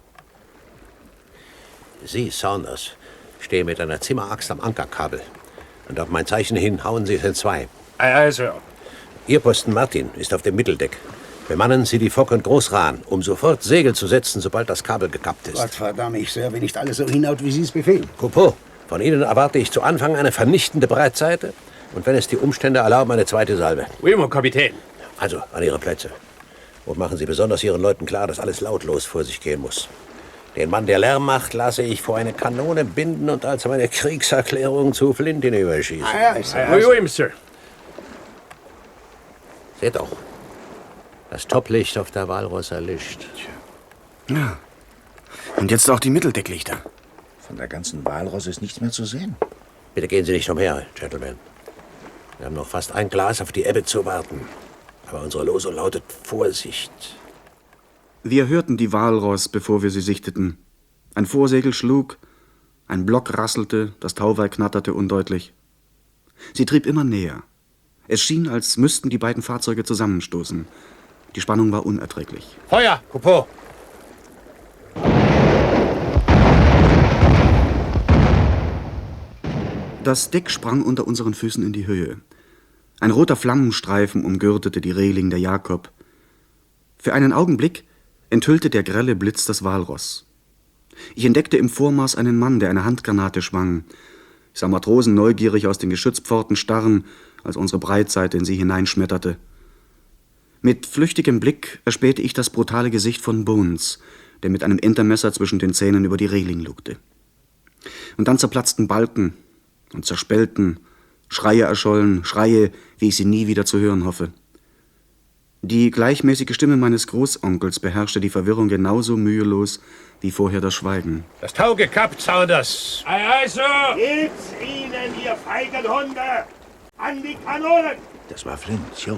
Sie, Saunders, stehen mit einer Zimmeraxt am Ankerkabel. Und auf mein Zeichen hin hauen Sie es in zwei. Ei, Sir. Ihr Posten, Martin, ist auf dem Mitteldeck. Bemannen Sie die Fock und Großrahn, um sofort Segel zu setzen, sobald das Kabel gekappt ist. Gott verdammt mich, Sir, wenn nicht alles so hinhaut, wie Sie es befehlen. Coupeau, von Ihnen erwarte ich zu Anfang eine vernichtende Breitseite und wenn es die Umstände erlauben, eine zweite Salve. Oui, mon Kapitän. Also, an Ihre Plätze. Und machen Sie besonders Ihren Leuten klar, dass alles lautlos vor sich gehen muss. Den Mann, der Lärm macht, lasse ich vor eine Kanone binden und als meine Kriegserklärung zu Flint hinüberschießen. Oui, oui, Monsieur. Seht doch. Das Toplicht auf der Walross erlischt. Ja. Und jetzt auch die Mitteldecklichter. Von der ganzen Walross ist nichts mehr zu sehen. Bitte gehen Sie nicht umher, Gentlemen. Wir haben noch fast ein Glas auf die Ebbe zu warten. Aber unsere Losung lautet Vorsicht. Wir hörten die Walross, bevor wir sie sichteten. Ein Vorsegel schlug, ein Block rasselte, das Tauwerk knatterte undeutlich. Sie trieb immer näher. Es schien, als müssten die beiden Fahrzeuge zusammenstoßen. Die Spannung war unerträglich. Feuer, Coupeau. Das Deck sprang unter unseren Füßen in die Höhe. Ein roter Flammenstreifen umgürtete die Reling der Jakob. Für einen Augenblick enthüllte der grelle Blitz das Walross. Ich entdeckte im Vormaß einen Mann, der eine Handgranate schwang. Ich sah Matrosen neugierig aus den Geschützpforten starren, als unsere Breitseite in sie hineinschmetterte. Mit flüchtigem Blick erspähte ich das brutale Gesicht von Bones, der mit einem Entermesser zwischen den Zähnen über die Reling lugte. Und dann zerplatzten Balken und zerspellten, Schreie erschollen, Schreie, wie ich sie nie wieder zu hören hoffe. Die gleichmäßige Stimme meines Großonkels beherrschte die Verwirrung genauso mühelos wie vorher das Schweigen. Das Tau gekappt, Saunders. Ei, Sir! Gebt's ihnen, ihr feigen Hunde! An die Kanonen! Das war Flint, jo.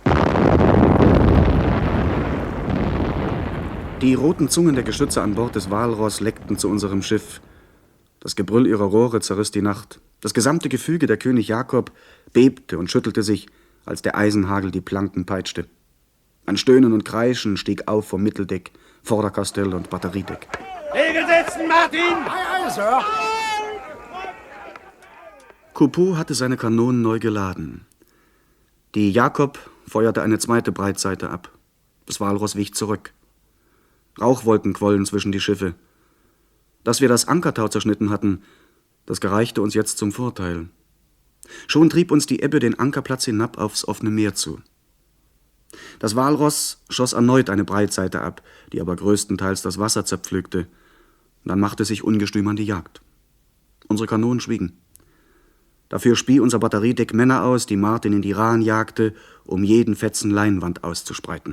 Die roten Zungen der Geschütze an Bord des Walross leckten zu unserem Schiff. Das Gebrüll ihrer Rohre zerriss die Nacht. Das gesamte Gefüge der König Jakob bebte und schüttelte sich, als der Eisenhagel die Planken peitschte. Ein Stöhnen und Kreischen stieg auf vom Mitteldeck, Vorderkastell und Batteriedeck. Segel setzen, Martin! Ei, Sir! Coupeau hatte seine Kanonen neu geladen. Die Jakob feuerte eine zweite Breitseite ab. Das Walross wich zurück. Rauchwolken quollen zwischen die Schiffe. Dass wir das Ankertau zerschnitten hatten, das gereichte uns jetzt zum Vorteil. Schon trieb uns die Ebbe den Ankerplatz hinab aufs offene Meer zu. Das Walross schoss erneut eine Breitseite ab, die aber größtenteils das Wasser zerpflückte. Und dann machte sich ungestüm an die Jagd. Unsere Kanonen schwiegen. Dafür spie unser Batteriedeck Männer aus, die Martin in die Rahen jagte, um jeden Fetzen Leinwand auszuspreiten.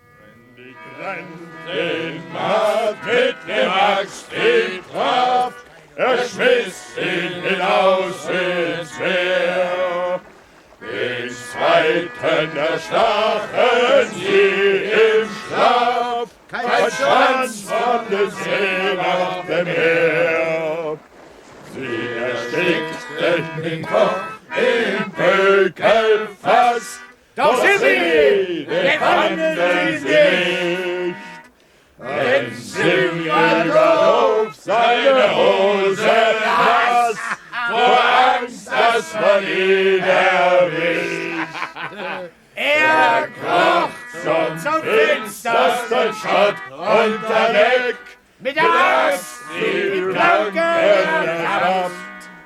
Den Markt mit dem Axt ihn traf, schmiss ihn hinaus ins Meer. Den zweiten erstachen sie im Schlaf, kein Schwanz von den Seemachten mehr. Sie erstickten den Kopf im Pökelfass, doch sie befanden sie nicht. Denn Simeon auf seine Hose nass, vor Angst, dass man ihn erwischt. Er kroch zum finstersten Schott unter Deck, mit der Axt die Planken erschafft.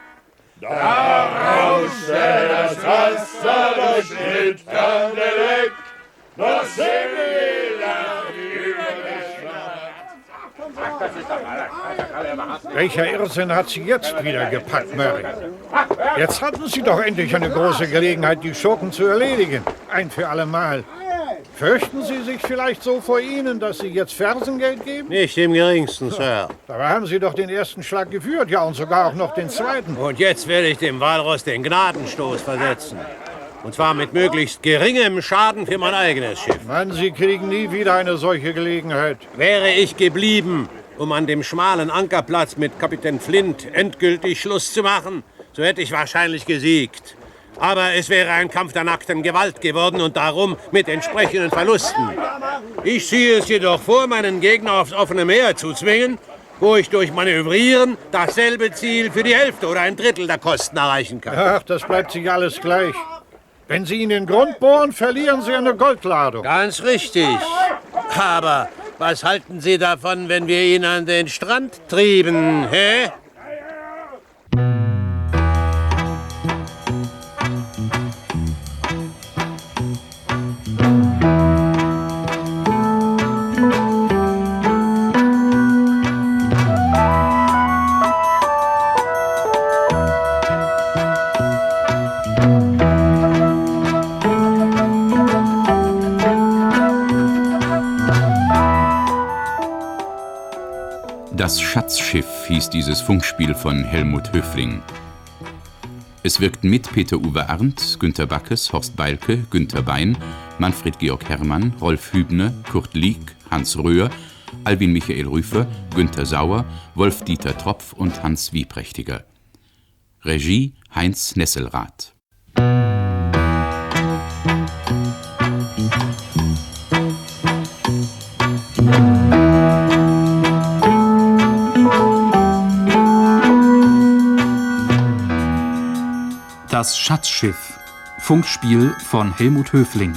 Da rauschte das Wasser durch schlitternde Leck, noch Simeon Welcher Irrsinn hat Sie jetzt wieder gepackt, Murray? Jetzt hatten Sie doch endlich eine große Gelegenheit, die Schurken zu erledigen. Ein für alle Mal. Fürchten Sie sich vielleicht so vor Ihnen, dass Sie jetzt Fersengeld geben? Nicht im geringsten, Sir. Dabei haben Sie doch den ersten Schlag geführt, ja, und sogar auch noch den zweiten. Und jetzt werde ich dem Walross den Gnadenstoß versetzen. Und zwar mit möglichst geringem Schaden für mein eigenes Schiff. Mann, Sie kriegen nie wieder eine solche Gelegenheit. Wäre ich geblieben, um an dem schmalen Ankerplatz mit Kapitän Flint endgültig Schluss zu machen, so hätte ich wahrscheinlich gesiegt. Aber es wäre ein Kampf der nackten Gewalt geworden und darum mit entsprechenden Verlusten. Ich ziehe es jedoch vor, meinen Gegner aufs offene Meer zu zwingen, wo ich durch Manövrieren dasselbe Ziel für die Hälfte oder ein Drittel der Kosten erreichen kann. Ach, das bleibt sich alles gleich. Wenn Sie in den Grund bohren, verlieren Sie eine Goldladung. Ganz richtig. Aber was halten Sie davon, wenn wir ihn an den Strand trieben, hä? Das Schatzschiff hieß dieses Funkspiel von Helmut Höfling. Es wirkten mit Peter-Uwe Arndt, Günter Backes, Horst Beilke, Günter Bein, Manfred Georg Herrmann, Rolf Hübner, Kurt Lieck, Hans Röhr, Albin Michael Rüffer, Günter Sauer, Wolf-Dieter Tropf und Hans Wieprächtiger. Regie Heinz Nesselrath. Das Schatzschiff. Funkspiel von Helmut Höfling.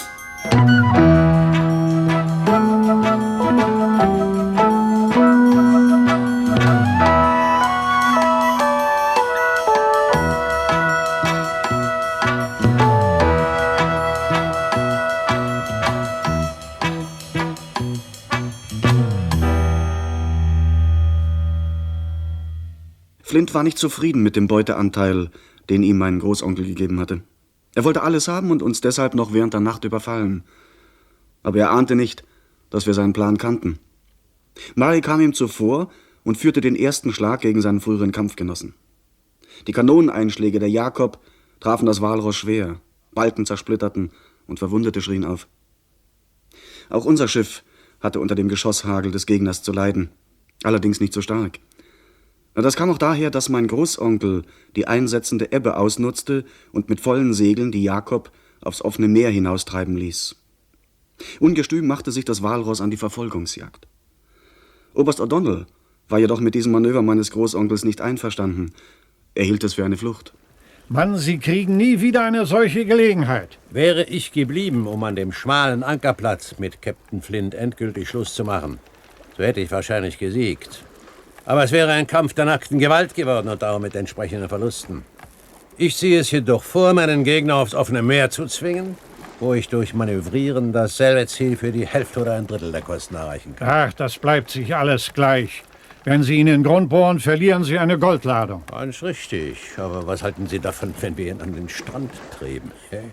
Flint war nicht zufrieden mit dem Beuteanteil, den ihm mein Großonkel gegeben hatte. Er wollte alles haben und uns deshalb noch während der Nacht überfallen. Aber er ahnte nicht, dass wir seinen Plan kannten. Murray kam ihm zuvor und führte den ersten Schlag gegen seinen früheren Kampfgenossen. Die Kanoneneinschläge der Jakob trafen das Walross schwer, Balken zersplitterten und Verwundete schrien auf. Auch unser Schiff hatte unter dem Geschosshagel des Gegners zu leiden, allerdings nicht so stark. Das kam auch daher, dass mein Großonkel die einsetzende Ebbe ausnutzte und mit vollen Segeln die Jakob aufs offene Meer hinaustreiben ließ. Ungestüm machte sich das Walross an die Verfolgungsjagd. Oberst O'Donnell war jedoch mit diesem Manöver meines Großonkels nicht einverstanden. Er hielt es für eine Flucht. Mann, Sie kriegen nie wieder eine solche Gelegenheit. Wäre ich geblieben, um an dem schmalen Ankerplatz mit Captain Flint endgültig Schluss zu machen, so hätte ich wahrscheinlich gesiegt. Aber es wäre ein Kampf der nackten Gewalt geworden und darum mit entsprechenden Verlusten. Ich ziehe es jedoch vor, meinen Gegner aufs offene Meer zu zwingen, wo ich durch Manövrieren dasselbe Ziel für die Hälfte oder ein Drittel der Kosten erreichen kann. Ach, das bleibt sich alles gleich. Wenn Sie ihn in den Grund bohren, verlieren Sie eine Goldladung. Ganz richtig. Aber was halten Sie davon, wenn wir ihn an den Strand treiben?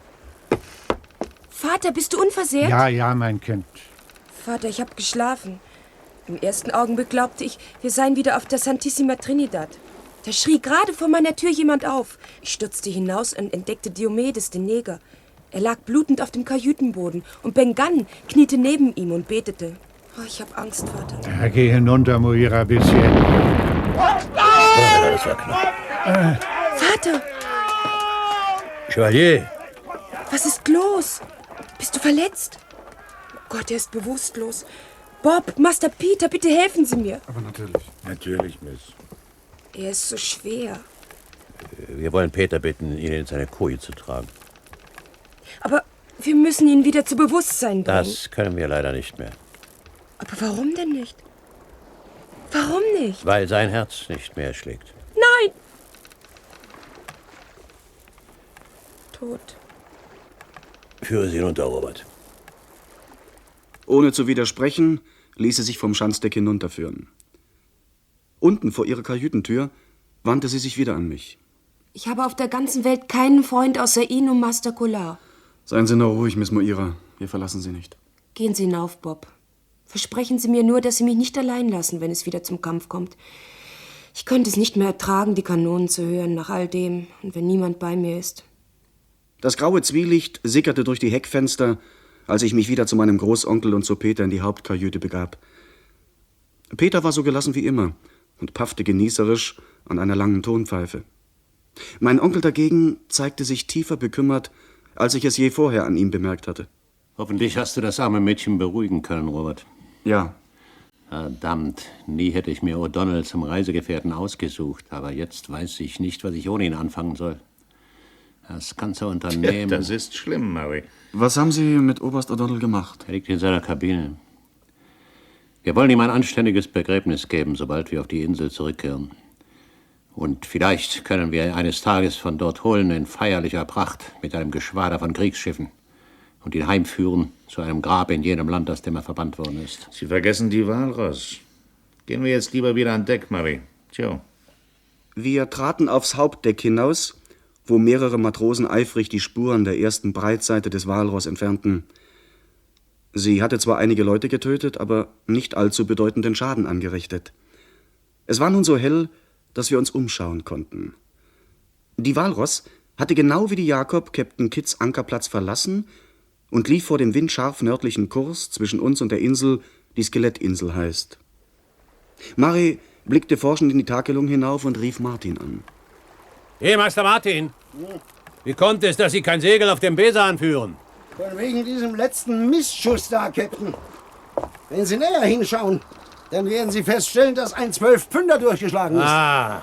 Vater, bist du unversehrt? Ja, mein Kind. Vater, ich habe geschlafen. Im ersten Augenblick glaubte ich, wir seien wieder auf der Santissima Trinidad. Da schrie gerade vor meiner Tür jemand auf. Ich stürzte hinaus und entdeckte Diomedes, den Neger. Er lag blutend auf dem Kajütenboden und Ben Gunn kniete neben ihm und betete. Oh, ich habe Angst, Vater. Ja, geh hinunter, Moira, bisschen. Das war knapp. Vater! Chevalier! Was ist los? Bist du verletzt? Oh Gott, er ist bewusstlos. Bob, Master Peter, bitte helfen Sie mir. Aber natürlich. Natürlich, Miss. Er ist so schwer. Wir wollen Peter bitten, ihn in seine Koje zu tragen. Aber wir müssen ihn wieder zu Bewusstsein bringen. Das können wir leider nicht mehr. Aber warum denn nicht? Warum nicht? Weil sein Herz nicht mehr schlägt. Nein! Tot. Führe sie hinunter, Robert. Ohne zu widersprechen, ließ sie sich vom Schanzdeck hinunterführen. Unten vor ihrer Kajütentür wandte sie sich wieder an mich. Ich habe auf der ganzen Welt keinen Freund außer Ihnen und Master Collard. Seien Sie nur ruhig, Miss Moira. Wir verlassen Sie nicht. Gehen Sie hinauf, Bob. Versprechen Sie mir nur, dass Sie mich nicht allein lassen, wenn es wieder zum Kampf kommt. Ich könnte es nicht mehr ertragen, die Kanonen zu hören, nach all dem, und wenn niemand bei mir ist. Das graue Zwielicht sickerte durch die Heckfenster, als ich mich wieder zu meinem Großonkel und zu Peter in die Hauptkajüte begab. Peter war so gelassen wie immer und paffte genießerisch an einer langen Tonpfeife. Mein Onkel dagegen zeigte sich tiefer bekümmert, als ich es je vorher an ihm bemerkt hatte. Hoffentlich hast du das arme Mädchen beruhigen können, Robert. Ja. Verdammt, nie hätte ich mir O'Donnell zum Reisegefährten ausgesucht, aber jetzt weiß ich nicht, was ich ohne ihn anfangen soll. Das ganze Unternehmen... Das ist schlimm, Mary. Was haben Sie mit Oberst O'Donnell gemacht? Er liegt in seiner Kabine. Wir wollen ihm ein anständiges Begräbnis geben, sobald wir auf die Insel zurückkehren. Und vielleicht können wir ihn eines Tages von dort holen in feierlicher Pracht mit einem Geschwader von Kriegsschiffen und ihn heimführen zu einem Grab in jenem Land, aus dem er verbannt worden ist. Sie vergessen die Walross. Gehen wir jetzt lieber wieder an Deck, Mary. Tja. Wir traten aufs Hauptdeck hinaus, wo mehrere Matrosen eifrig die Spuren der ersten Breitseite des Walross entfernten. Sie hatte zwar einige Leute getötet, aber nicht allzu bedeutenden Schaden angerichtet. Es war nun so hell, dass wir uns umschauen konnten. Die Walross hatte genau wie die Jakob Captain Kidds Ankerplatz verlassen und lief vor dem windscharf nördlichen Kurs zwischen uns und der Insel, die Skelettinsel heißt. Mary blickte forschend in die Takelung hinauf und rief Martin an. Hey, Master Martin! Wie kommt es, dass Sie kein Segel auf dem Besan anführen? Von wegen diesem letzten Mistschuss da, Captain. Wenn Sie näher hinschauen, dann werden Sie feststellen, dass ein 12-Pfünder durchgeschlagen ist. Ah.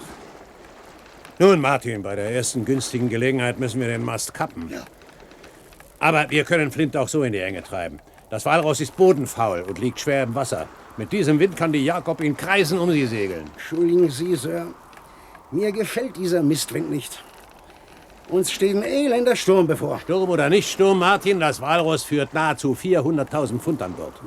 Nun, Martin, bei der ersten günstigen Gelegenheit müssen wir den Mast kappen. Ja. Aber wir können Flint auch so in die Enge treiben. Das Walross ist bodenfaul und liegt schwer im Wasser. Mit diesem Wind kann die Jakob in Kreisen um sie segeln. Entschuldigen Sie, Sir. Mir gefällt dieser Mistwind nicht. Uns steht ein elender Sturm bevor. Sturm oder nicht Sturm, Martin, das Walross führt nahezu 400.000 Pfund an Bord.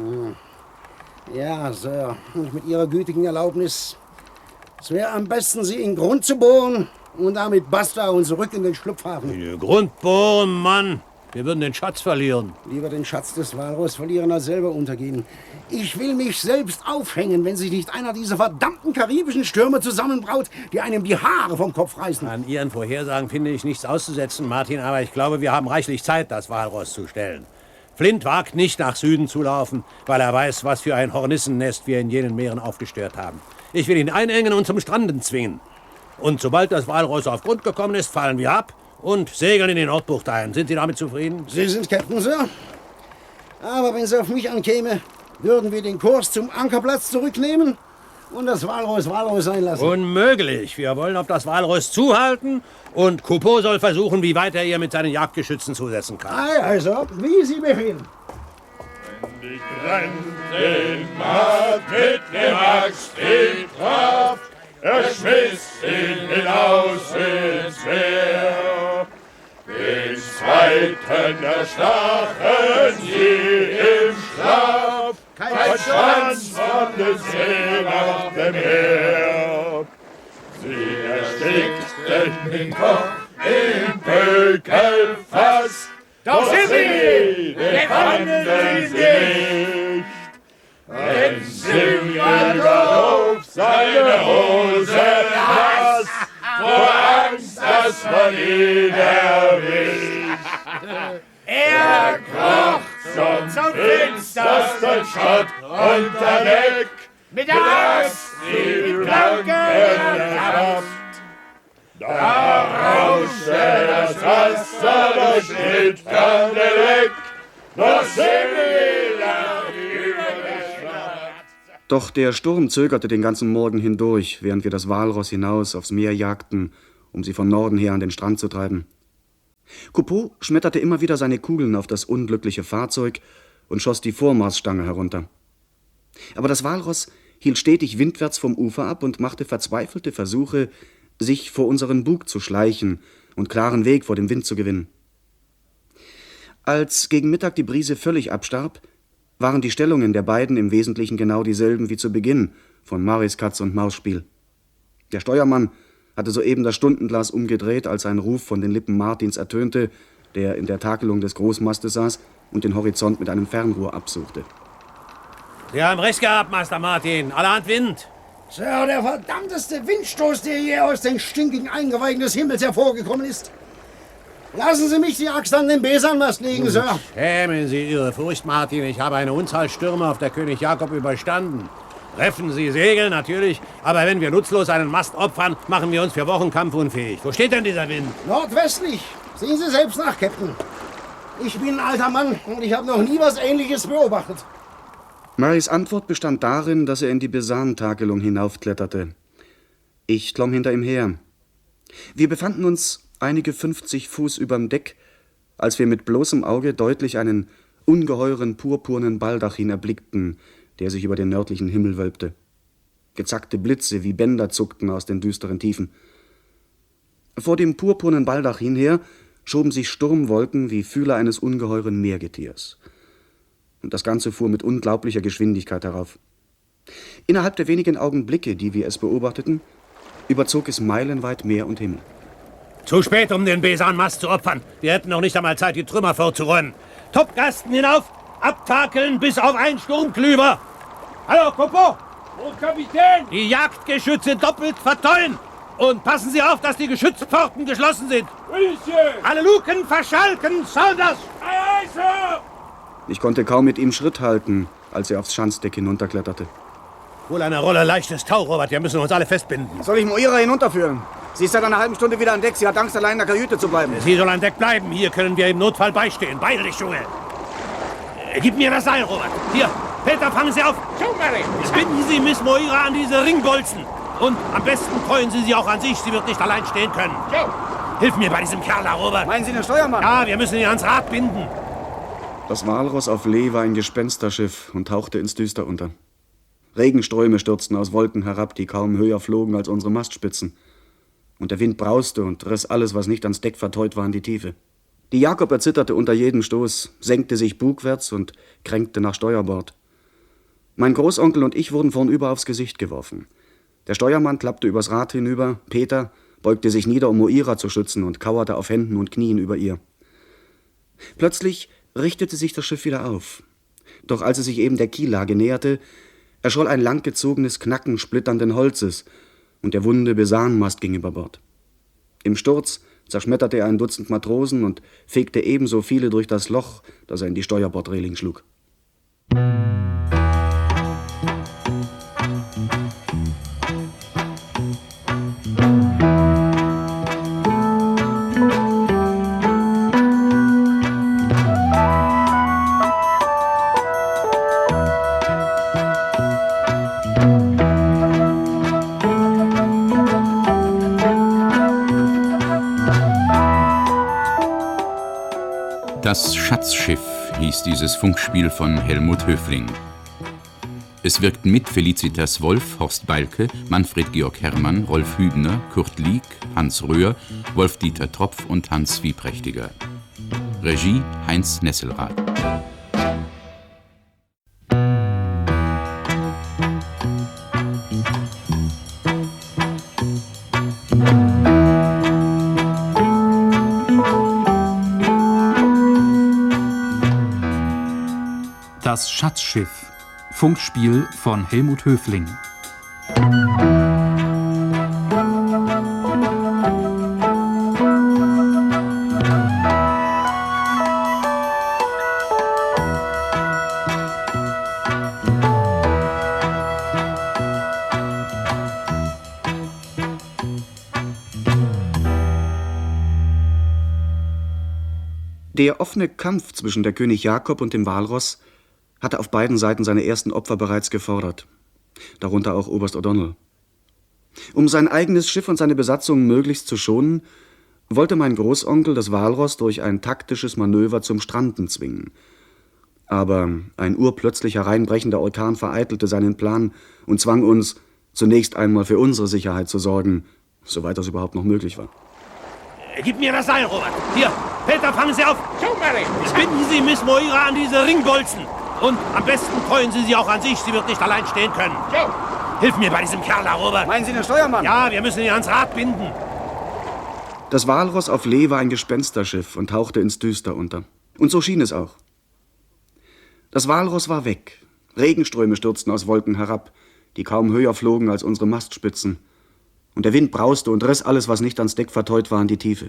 Ja, Sir. Und mit Ihrer gütigen Erlaubnis. Es wäre am besten, Sie in den Grund zu bohren und damit basta und zurück in den Schlupfhafen. In den Grund bohren, Mann. Wir würden den Schatz verlieren. Lieber den Schatz des Walross verlieren, als selber untergehen. Ich will mich selbst aufhängen, wenn sich nicht einer dieser verdammten karibischen Stürme zusammenbraut, die einem die Haare vom Kopf reißen. An Ihren Vorhersagen finde ich nichts auszusetzen, Martin, aber ich glaube, wir haben reichlich Zeit, das Walross zu stellen. Flint wagt nicht nach Süden zu laufen, weil er weiß, was für ein Hornissennest wir in jenen Meeren aufgestört haben. Ich will ihn einengen und zum Stranden zwingen. Und sobald das Walross auf Grund gekommen ist, fallen wir ab und segeln in die Nordbucht ein. Sind Sie damit zufrieden? Sie sind Captain, Sir. Aber wenn es auf mich ankäme, würden wir den Kurs zum Ankerplatz zurücknehmen und das Walross sein lassen. Unmöglich. Wir wollen auf das Walross zuhalten und Coupeau soll versuchen, wie weit er ihr mit seinen Jagdgeschützen zusetzen kann. Also, wie Sie befehlen. Wenn ich den Markt mit dem Axt in Kraft, er schmiss ihn hinaus ins Meer. Den Seiten erstachen je im Schlaf, kein Schwanz von des Seemacht Meer. Sie erstickten den Kopf im Pökelfass, doch sie befanden sie nicht. Denn Simon auf seine Hose nass, vor Angst, dass man ihn erwischt. Er kroch zum finstersten Schott unter Deck, mit der Axt die Planken erklappt. Da rauschte das Wasser durch Schnittkanne weg, noch Simila übergeschnappt. Doch der Sturm zögerte den ganzen Morgen hindurch, während wir das Walross hinaus aufs Meer jagten, um sie von Norden her an den Strand zu treiben. Coupeau schmetterte immer wieder seine Kugeln auf das unglückliche Fahrzeug und schoss die Vormaßstange herunter. Aber das Walross hielt stetig windwärts vom Ufer ab und machte verzweifelte Versuche, sich vor unseren Bug zu schleichen und klaren Weg vor dem Wind zu gewinnen. Als gegen Mittag die Brise völlig abstarb, waren die Stellungen der beiden im Wesentlichen genau dieselben wie zu Beginn von Maris Katz-und-Maus-Spiel. Der Steuermann hatte soeben das Stundenglas umgedreht, als ein Ruf von den Lippen Martins ertönte, der in der Takelung des Großmastes saß und den Horizont mit einem Fernrohr absuchte. Sie haben recht gehabt, Master Martin. Allerhand Wind. Sir, der verdammteste Windstoß, der je aus den stinkigen Eingeweihen des Himmels hervorgekommen ist. Lassen Sie mich die Axt an den Besanmast legen, Sir. Schämen Sie Ihre Furcht, Martin. Ich habe eine Unzahl Stürme auf der König Jakob überstanden. Treffen Sie Segel, natürlich. Aber wenn wir nutzlos einen Mast opfern, machen wir uns für Wochen kampfunfähig. Wo steht denn dieser Wind? Nordwestlich. Sehen Sie selbst nach, Captain. Ich bin ein alter Mann und ich habe noch nie was Ähnliches beobachtet. Maris Antwort bestand darin, dass er in die Besan-Takelung hinaufkletterte. Ich klomm hinter ihm her. Wir befanden uns einige 50 Fuß überm Deck, als wir mit bloßem Auge deutlich einen ungeheuren purpurnen Baldachin erblickten, der sich über den nördlichen Himmel wölbte. Gezackte Blitze wie Bänder zuckten aus den düsteren Tiefen. Vor dem purpurnen Baldachin her schoben sich Sturmwolken wie Fühler eines ungeheuren Meergetiers. Und das Ganze fuhr mit unglaublicher Geschwindigkeit herauf. Innerhalb der wenigen Augenblicke, die wir es beobachteten, überzog es meilenweit Meer und Himmel. Zu spät, um den Besanmast zu opfern. Wir hätten noch nicht einmal Zeit, die Trümmer vorzuräumen. Topgasten hinauf, abtakeln bis auf einen Sturmklüber. Hallo, Coupeau! Oh, Kapitän! Die Jagdgeschütze doppelt vertollen. Und passen Sie auf, dass die Geschützpforten geschlossen sind. Alle Luken verschalken, Saunders! Ei, Sir! Ich konnte kaum mit ihm Schritt halten, als er aufs Schanzdeck hinunterkletterte. Wohl eine Rolle leichtes Tau, Robert. Wir müssen uns alle festbinden. Soll ich Moira hinunterführen? Sie ist seit einer halben Stunde wieder an Deck. Sie hat Angst, allein in der Kajüte zu bleiben. Sie soll an Deck bleiben. Hier können wir im Notfall beistehen. Beeil dich, Junge. Gib mir das Seil, Robert. Hier, Peter, fangen Sie auf. Binden Sie Miss Moira an diese Ringbolzen. Und am besten freuen Sie sie auch an sich. Sie wird nicht allein stehen können. Hilf mir bei diesem Kerl da, Robert. Meinen Sie den Steuermann? Ja, wir müssen ihn ans Rad binden. Das Walross auf Lee war ein Gespensterschiff und tauchte ins Düster unter. Regenströme stürzten aus Wolken herab, die kaum höher flogen als unsere Mastspitzen. Und der Wind brauste und riss alles, was nicht ans Deck verteut war, in die Tiefe. Die Jakob erzitterte unter jedem Stoß, senkte sich bugwärts und kränkte nach Steuerbord. Mein Großonkel und ich wurden vornüber aufs Gesicht geworfen. Der Steuermann klappte übers Rad hinüber, Peter beugte sich nieder, um Moira zu schützen, und kauerte auf Händen und Knien über ihr. Plötzlich richtete sich das Schiff wieder auf. Doch als es sich eben der Kiellage näherte, erscholl ein langgezogenes Knacken splitternden Holzes, und der wunde Besanmast ging über Bord. Im Sturz zerschmetterte er ein Dutzend Matrosen und fegte ebenso viele durch das Loch, das er in die Steuerbordreling schlug. Das Schatzschiff hieß dieses Funkspiel von Helmut Höfling. Es wirkten mit Felicitas Wolf, Horst Beilke, Manfred Georg Herrmann, Rolf Hübner, Kurt Lieck, Hans Röhr, Wolf-Dieter Tropf und Hans Wieprächtiger. Regie Heinz Nesselrath. Das Schatzschiff. Funkspiel von Helmut Höfling. Der offene Kampf zwischen der König Jakob und dem Walross hatte auf beiden Seiten seine ersten Opfer bereits gefordert, darunter auch Oberst O'Donnell. Um sein eigenes Schiff und seine Besatzung möglichst zu schonen, wollte mein Großonkel das Walross durch ein taktisches Manöver zum Stranden zwingen. Aber ein urplötzlich hereinbrechender Orkan vereitelte seinen Plan und zwang uns, zunächst einmal für unsere Sicherheit zu sorgen, soweit das überhaupt noch möglich war. Gib mir das Seil, Robert. Hier, Peter, fangen Sie auf. Binden Sie Miss Moira an diese Ringbolzen. Und am besten treuen Sie sie auch an sich. Sie wird nicht allein stehen können. Hilf mir bei diesem Kerl da, Robert. Meinen Sie den Steuermann? Ja, wir müssen ihn ans Rad binden. Das Walross auf Lee war ein Gespensterschiff und tauchte ins Düster unter. Und so schien es auch. Das Walross war weg. Regenströme stürzten aus Wolken herab, die kaum höher flogen als unsere Mastspitzen. Und der Wind brauste und riss alles, was nicht ans Deck verteut war, in die Tiefe.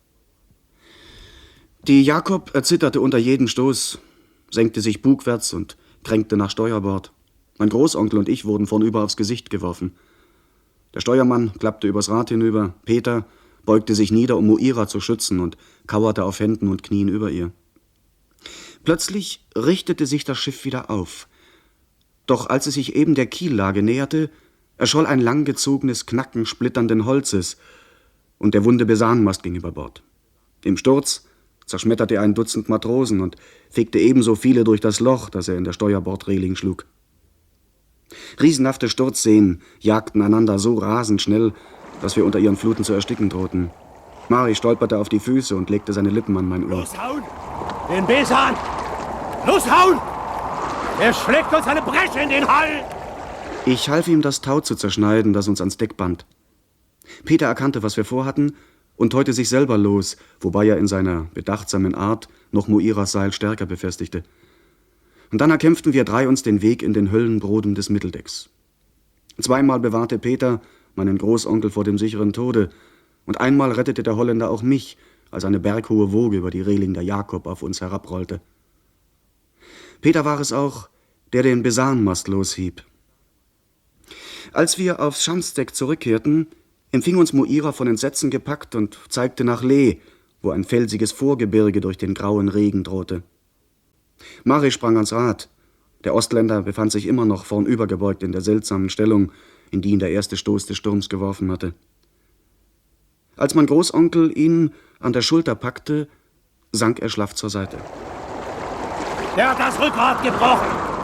Die Jakob erzitterte unter jedem Stoß, senkte sich bugwärts und kränkte nach Steuerbord. Mein Großonkel und ich wurden vornüber aufs Gesicht geworfen. Der Steuermann klappte übers Rad hinüber, Peter beugte sich nieder, um Moira zu schützen und kauerte auf Händen und Knien über ihr. Plötzlich richtete sich das Schiff wieder auf. Doch als es sich eben der Kiellage näherte, erscholl ein langgezogenes Knacken splitternden Holzes und der wunde Besanmast ging über Bord. Im Sturz zerschmetterte er ein Dutzend Matrosen und fegte ebenso viele durch das Loch, das er in der Steuerbordreling schlug. Riesenhafte Sturzseen jagten einander so rasend schnell, dass wir unter ihren Fluten zu ersticken drohten. Mari stolperte auf die Füße und legte seine Lippen an mein Ohr. Loshauen! Den Besan! Loshauen! Er schlägt uns eine Bresche in den Hall! Ich half ihm, das Tau zu zerschneiden, das uns ans Deck band. Peter erkannte, was wir vorhatten, und teute sich selber los, wobei er in seiner bedachtsamen Art noch Moiras Seil stärker befestigte. Und dann erkämpften wir drei uns den Weg in den Höllenbrodem des Mitteldecks. Zweimal bewahrte Peter meinen Großonkel vor dem sicheren Tode, und einmal rettete der Holländer auch mich, als eine berghohe Woge über die Reling der Jakob auf uns herabrollte. Peter war es auch, der den Besanmast loshieb. Als wir aufs Schanzdeck zurückkehrten, empfing uns Moira von Entsetzen gepackt und zeigte nach Lee, wo ein felsiges Vorgebirge durch den grauen Regen drohte. Mari sprang ans Rad. Der Ostländer befand sich immer noch vornübergebeugt in der seltsamen Stellung, in die ihn der erste Stoß des Sturms geworfen hatte. Als mein Großonkel ihn an der Schulter packte, sank er schlaff zur Seite. Er hat das Rückgrat gebrochen!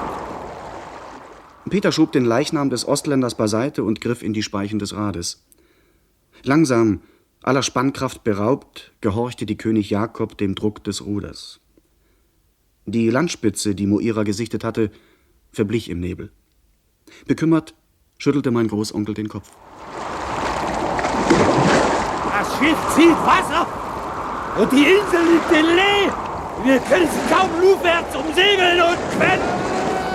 Peter schob den Leichnam des Ostländers beiseite und griff in die Speichen des Rades. Langsam, aller Spannkraft beraubt, gehorchte die König Jakob dem Druck des Ruders. Die Landspitze, die Moira gesichtet hatte, verblich im Nebel. Bekümmert schüttelte mein Großonkel den Kopf. Das Schiff zieht Wasser und die Insel liegt in Lee. Wir können sie kaum lufwärts umsegeln und schwenden.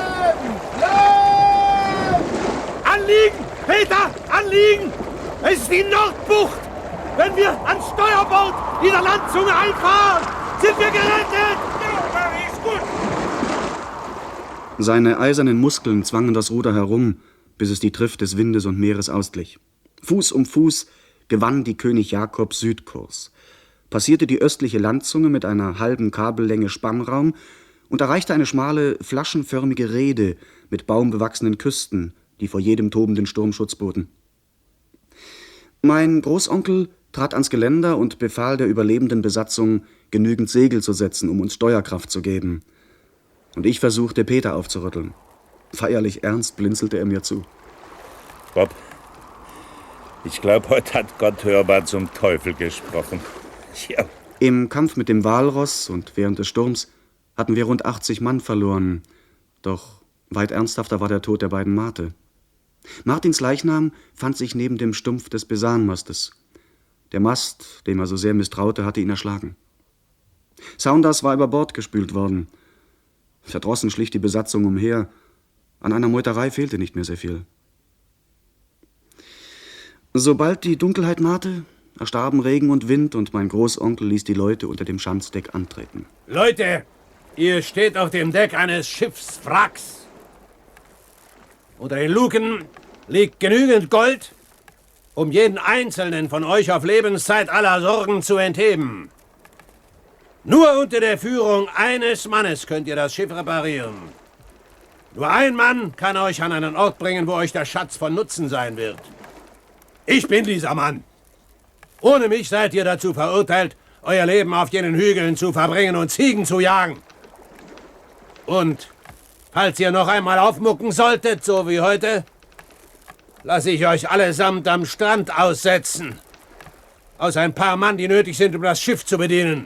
Anliegen! Peter! Anliegen! Es ist die Nordbucht! Wenn wir ans Steuerbord dieser Landzunge einfahren, sind wir gerettet! Ja, ist gut! Seine eisernen Muskeln zwangen das Ruder herum, bis es die Trift des Windes und Meeres ausglich. Fuß um Fuß gewann die König Jakob Südkurs, passierte die östliche Landzunge mit einer halben Kabellänge Spannraum und erreichte eine schmale, flaschenförmige Reede mit baumbewachsenen Küsten, die vor jedem tobenden Sturm Schutz boten. Mein Großonkel trat ans Geländer und befahl der überlebenden Besatzung, genügend Segel zu setzen, um uns Steuerkraft zu geben. Und ich versuchte, Peter aufzurütteln. Feierlich ernst blinzelte er mir zu. Bob, ich glaube, heute hat Gott hörbar zum Teufel gesprochen. Ja, Im Kampf mit dem Walross und während des Sturms hatten wir rund 80 Mann verloren. Doch weit ernsthafter war der Tod der beiden Mate. Martins Leichnam fand sich neben dem Stumpf des Besanmastes. Der Mast, dem er so sehr misstraute, hatte ihn erschlagen. Saunders war über Bord gespült worden. Verdrossen schlich die Besatzung umher. An einer Meuterei fehlte nicht mehr sehr viel. Sobald die Dunkelheit nahte, erstarben Regen und Wind und mein Großonkel ließ die Leute unter dem Schanzdeck antreten. Leute, ihr steht auf dem Deck eines Schiffswracks. Unter den Luken liegt genügend Gold, um jeden einzelnen von euch auf Lebenszeit aller Sorgen zu entheben. Nur unter der Führung eines Mannes könnt ihr das Schiff reparieren. Nur ein Mann kann euch an einen Ort bringen, wo euch der Schatz von Nutzen sein wird. Ich bin dieser Mann. Ohne mich seid ihr dazu verurteilt, euer Leben auf jenen Hügeln zu verbringen und Ziegen zu jagen. Und falls ihr noch einmal aufmucken solltet, so wie heute, lasse ich euch allesamt am Strand aussetzen. Aus ein paar Mann, die nötig sind, um das Schiff zu bedienen.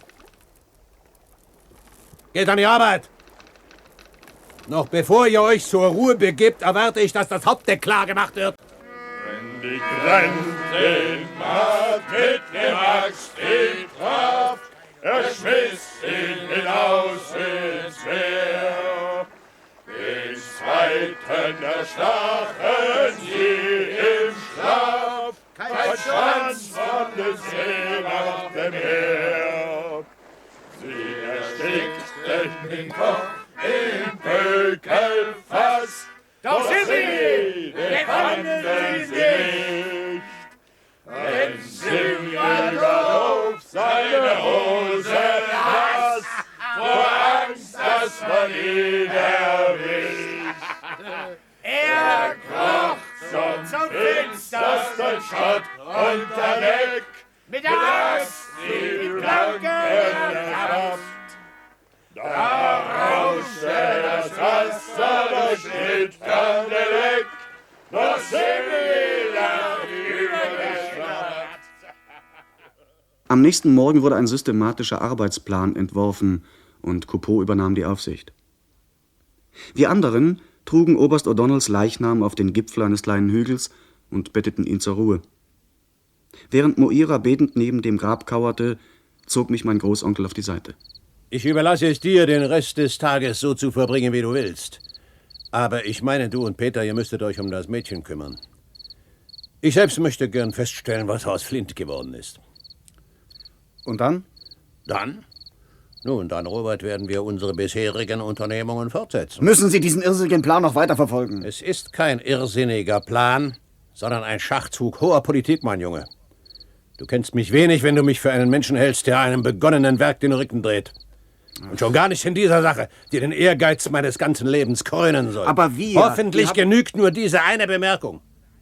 Geht an die Arbeit. Noch bevor ihr euch zur Ruhe begibt, erwarte ich, dass das Hauptdeck klar gemacht wird. Die Grenzen macht mit dem Axt die Kraft, schmiss ihn hinaus ins Meer. Den zweiten erstachen sie im Schlaf, kein Schwanz von den Seemacht mehr. Sie erstickten den Koch im Pökelfass, doch sie befanden sie nicht, denn Silvia überhob seine Hose nass, vor Angst, dass man ihn erwischt. Er kroch zum finstersten Schott unter Deck, mit der Axt die Planken erschafft. Da rauschte das Wasser durch schlitternde Leck, doch Silvia übergeschnappt. Am nächsten Morgen wurde ein systematischer Arbeitsplan entworfen und Coupeau übernahm die Aufsicht. Wir anderen trugen Oberst O'Donnells Leichnam auf den Gipfel eines kleinen Hügels und betteten ihn zur Ruhe. Während Moira betend neben dem Grab kauerte, zog mich mein Großonkel auf die Seite. Ich überlasse es dir, den Rest des Tages so zu verbringen, wie du willst. Aber ich meine, du und Peter, ihr müsstet euch um das Mädchen kümmern. Ich selbst möchte gern feststellen, was aus Flint geworden ist. Und dann? Dann? Nun, dann, Robert, werden wir unsere bisherigen Unternehmungen fortsetzen. Müssen Sie diesen irrsinnigen Plan noch weiterverfolgen? Es ist kein irrsinniger Plan, sondern ein Schachzug hoher Politik, mein Junge. Du kennst mich wenig, wenn du mich für einen Menschen hältst, der einem begonnenen Werk den Rücken dreht. Und schon gar nicht in dieser Sache, die den Ehrgeiz meines ganzen Lebens krönen soll. Aber wir... Hoffentlich genügt nur diese eine Bemerkung.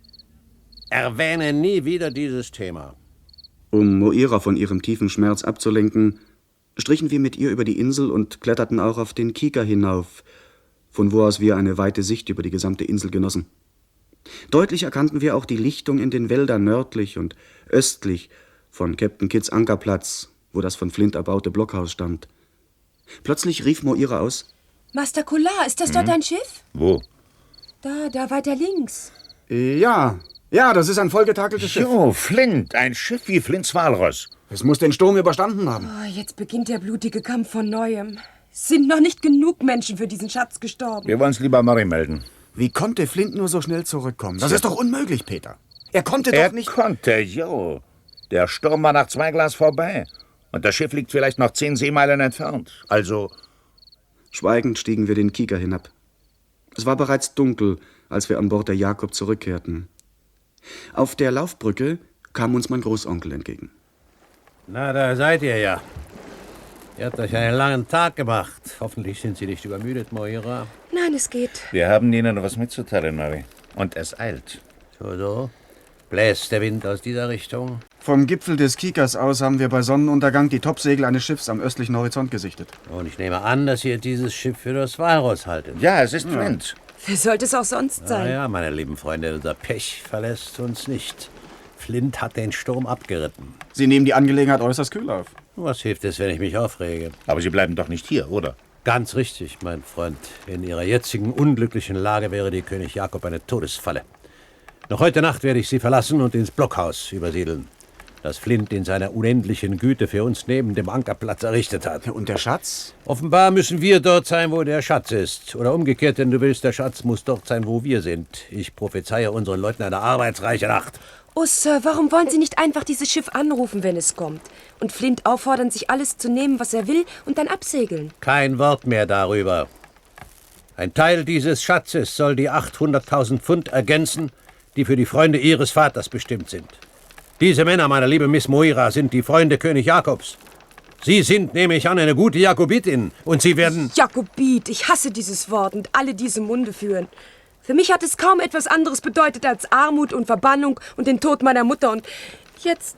Erwähne nie wieder dieses Thema. Um Moira von ihrem tiefen Schmerz abzulenken, strichen wir mit ihr über die Insel und kletterten auch auf den Kieker hinauf, von wo aus wir eine weite Sicht über die gesamte Insel genossen. Deutlich erkannten wir auch die Lichtung in den Wäldern nördlich und östlich von Captain Kidds Ankerplatz, wo das von Flint erbaute Blockhaus stand. Plötzlich rief Moira aus: Master Collard, ist das dort ein Schiff? Wo? Da weiter links. Ja, das ist ein vollgetakeltes Schiff. Jo, Flint, ein Schiff wie Flints Walross. Es muss den Sturm überstanden haben. Oh, jetzt beginnt der blutige Kampf von Neuem. Es sind noch nicht genug Menschen für diesen Schatz gestorben. Wir wollen es lieber Murray melden. Wie konnte Flint nur so schnell zurückkommen? Das ist doch unmöglich, Peter. Er konnte doch nicht... Er konnte, jo. Der Sturm war nach 2 Glas vorbei. Und das Schiff liegt vielleicht noch 10 Seemeilen entfernt. Also... Schweigend stiegen wir den Kieker hinab. Es war bereits dunkel, als wir an Bord der Jakob zurückkehrten. Auf der Laufbrücke kam uns mein Großonkel entgegen. Na, da seid ihr ja. Ihr habt euch einen langen Tag gemacht. Hoffentlich sind Sie nicht übermüdet, Moira. Nein, es geht. Wir haben Ihnen was mitzuteilen, Murray. Und es eilt. So. Bläst der Wind aus dieser Richtung? Vom Gipfel des Kiekers aus haben wir bei Sonnenuntergang die Topsegel eines Schiffs am östlichen Horizont gesichtet. Und ich nehme an, dass ihr dieses Schiff für das Walross haltet. Ja, es ist Flint. Wer sollte es auch sonst sein? Ja, meine lieben Freunde, unser Pech verlässt uns nicht. Flint hat den Sturm abgeritten. Sie nehmen die Angelegenheit äußerst kühl auf. Was hilft es, wenn ich mich aufrege? Aber Sie bleiben doch nicht hier, oder? Ganz richtig, mein Freund. In Ihrer jetzigen unglücklichen Lage wäre die König Jakob eine Todesfalle. Noch heute Nacht werde ich Sie verlassen und ins Blockhaus übersiedeln, das Flint in seiner unendlichen Güte für uns neben dem Ankerplatz errichtet hat. Und der Schatz? Offenbar müssen wir dort sein, wo der Schatz ist. Oder umgekehrt, wenn du willst, der Schatz muss dort sein, wo wir sind. Ich prophezeie unseren Leuten eine arbeitsreiche Nacht. Oh, Sir, warum wollen Sie nicht einfach dieses Schiff anrufen, wenn es kommt? Und Flint auffordern, sich alles zu nehmen, was er will, und dann absegeln? Kein Wort mehr darüber. Ein Teil dieses Schatzes soll die 800.000 Pfund ergänzen, die für die Freunde Ihres Vaters bestimmt sind. Diese Männer, meine liebe Miss Moira, sind die Freunde König Jakobs. Sie sind, nehme ich an, eine gute Jakobitin, und Sie werden... Jakobit, ich hasse dieses Wort und alle diese Munde führen. Für mich hat es kaum etwas anderes bedeutet als Armut und Verbannung und den Tod meiner Mutter. Und jetzt...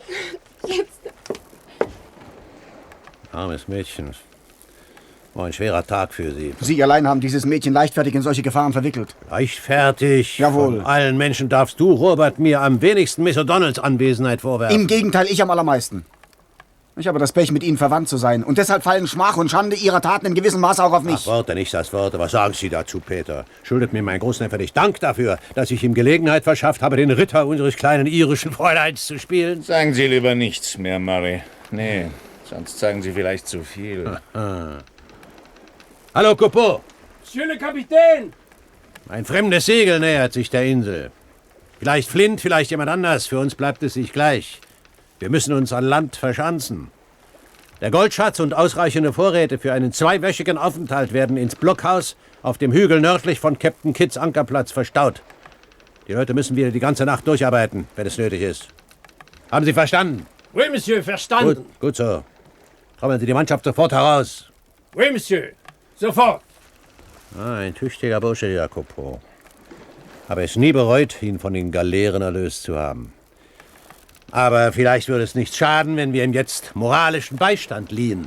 Armes Mädchen. War ein schwerer Tag für Sie. Sie allein haben dieses Mädchen leichtfertig in solche Gefahren verwickelt. Leichtfertig? Jawohl. Von allen Menschen darfst du, Robert, mir am wenigsten Miss O'Donnells Anwesenheit vorwerfen. Im Gegenteil, ich am allermeisten. Ich habe das Pech, mit Ihnen verwandt zu sein. Und deshalb fallen Schmach und Schande Ihrer Taten in gewissem Maße auch auf mich. Ach, Worte, nicht das Worte. Was sagen Sie dazu, Peter? Schuldet mir mein Großneffe nicht Dank dafür, dass ich ihm Gelegenheit verschafft habe, den Ritter unseres kleinen irischen Fräuleins zu spielen? Sagen Sie lieber nichts mehr, Murray. Nee, sonst sagen Sie vielleicht zu viel. Aha. Hallo, Coupeau. Monsieur le Capitaine! Ein fremdes Segel nähert sich der Insel. Vielleicht Flint, vielleicht jemand anders. Für uns bleibt es sich gleich. Wir müssen uns an Land verschanzen. Der Goldschatz und ausreichende Vorräte für einen 2-wöchigen Aufenthalt werden ins Blockhaus auf dem Hügel nördlich von Captain Kidds Ankerplatz verstaut. Die Leute müssen wieder die ganze Nacht durcharbeiten, wenn es nötig ist. Haben Sie verstanden? Oui, Monsieur, verstanden. Gut so. Trommeln Sie die Mannschaft sofort heraus. Oui, Monsieur, sofort. Ein tüchtiger Bursche, Jacopo. Habe es nie bereut, ihn von den Galeeren erlöst zu haben. Aber vielleicht würde es nicht schaden, wenn wir ihm jetzt moralischen Beistand liehen.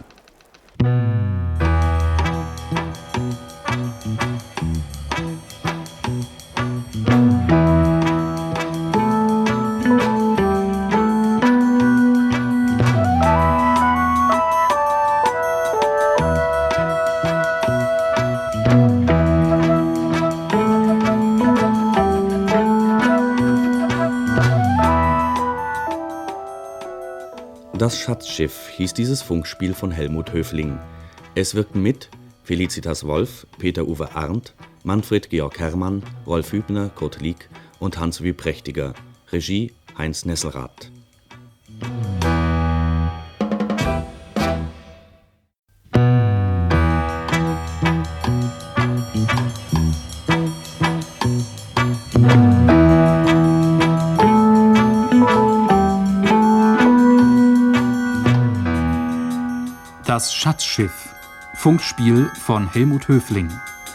Das Schatzschiff hieß dieses Funkspiel von Helmut Höfling. Es wirkten mit Felicitas Wolf, Peter-Uwe Arndt, Manfred Georg Herrmann, Rolf Hübner, Kurt Lieck und Hans-Uwe Prächtiger. Regie Heinz Nesselrath. Das Schatzschiff. Funkspiel von Helmut Höfling.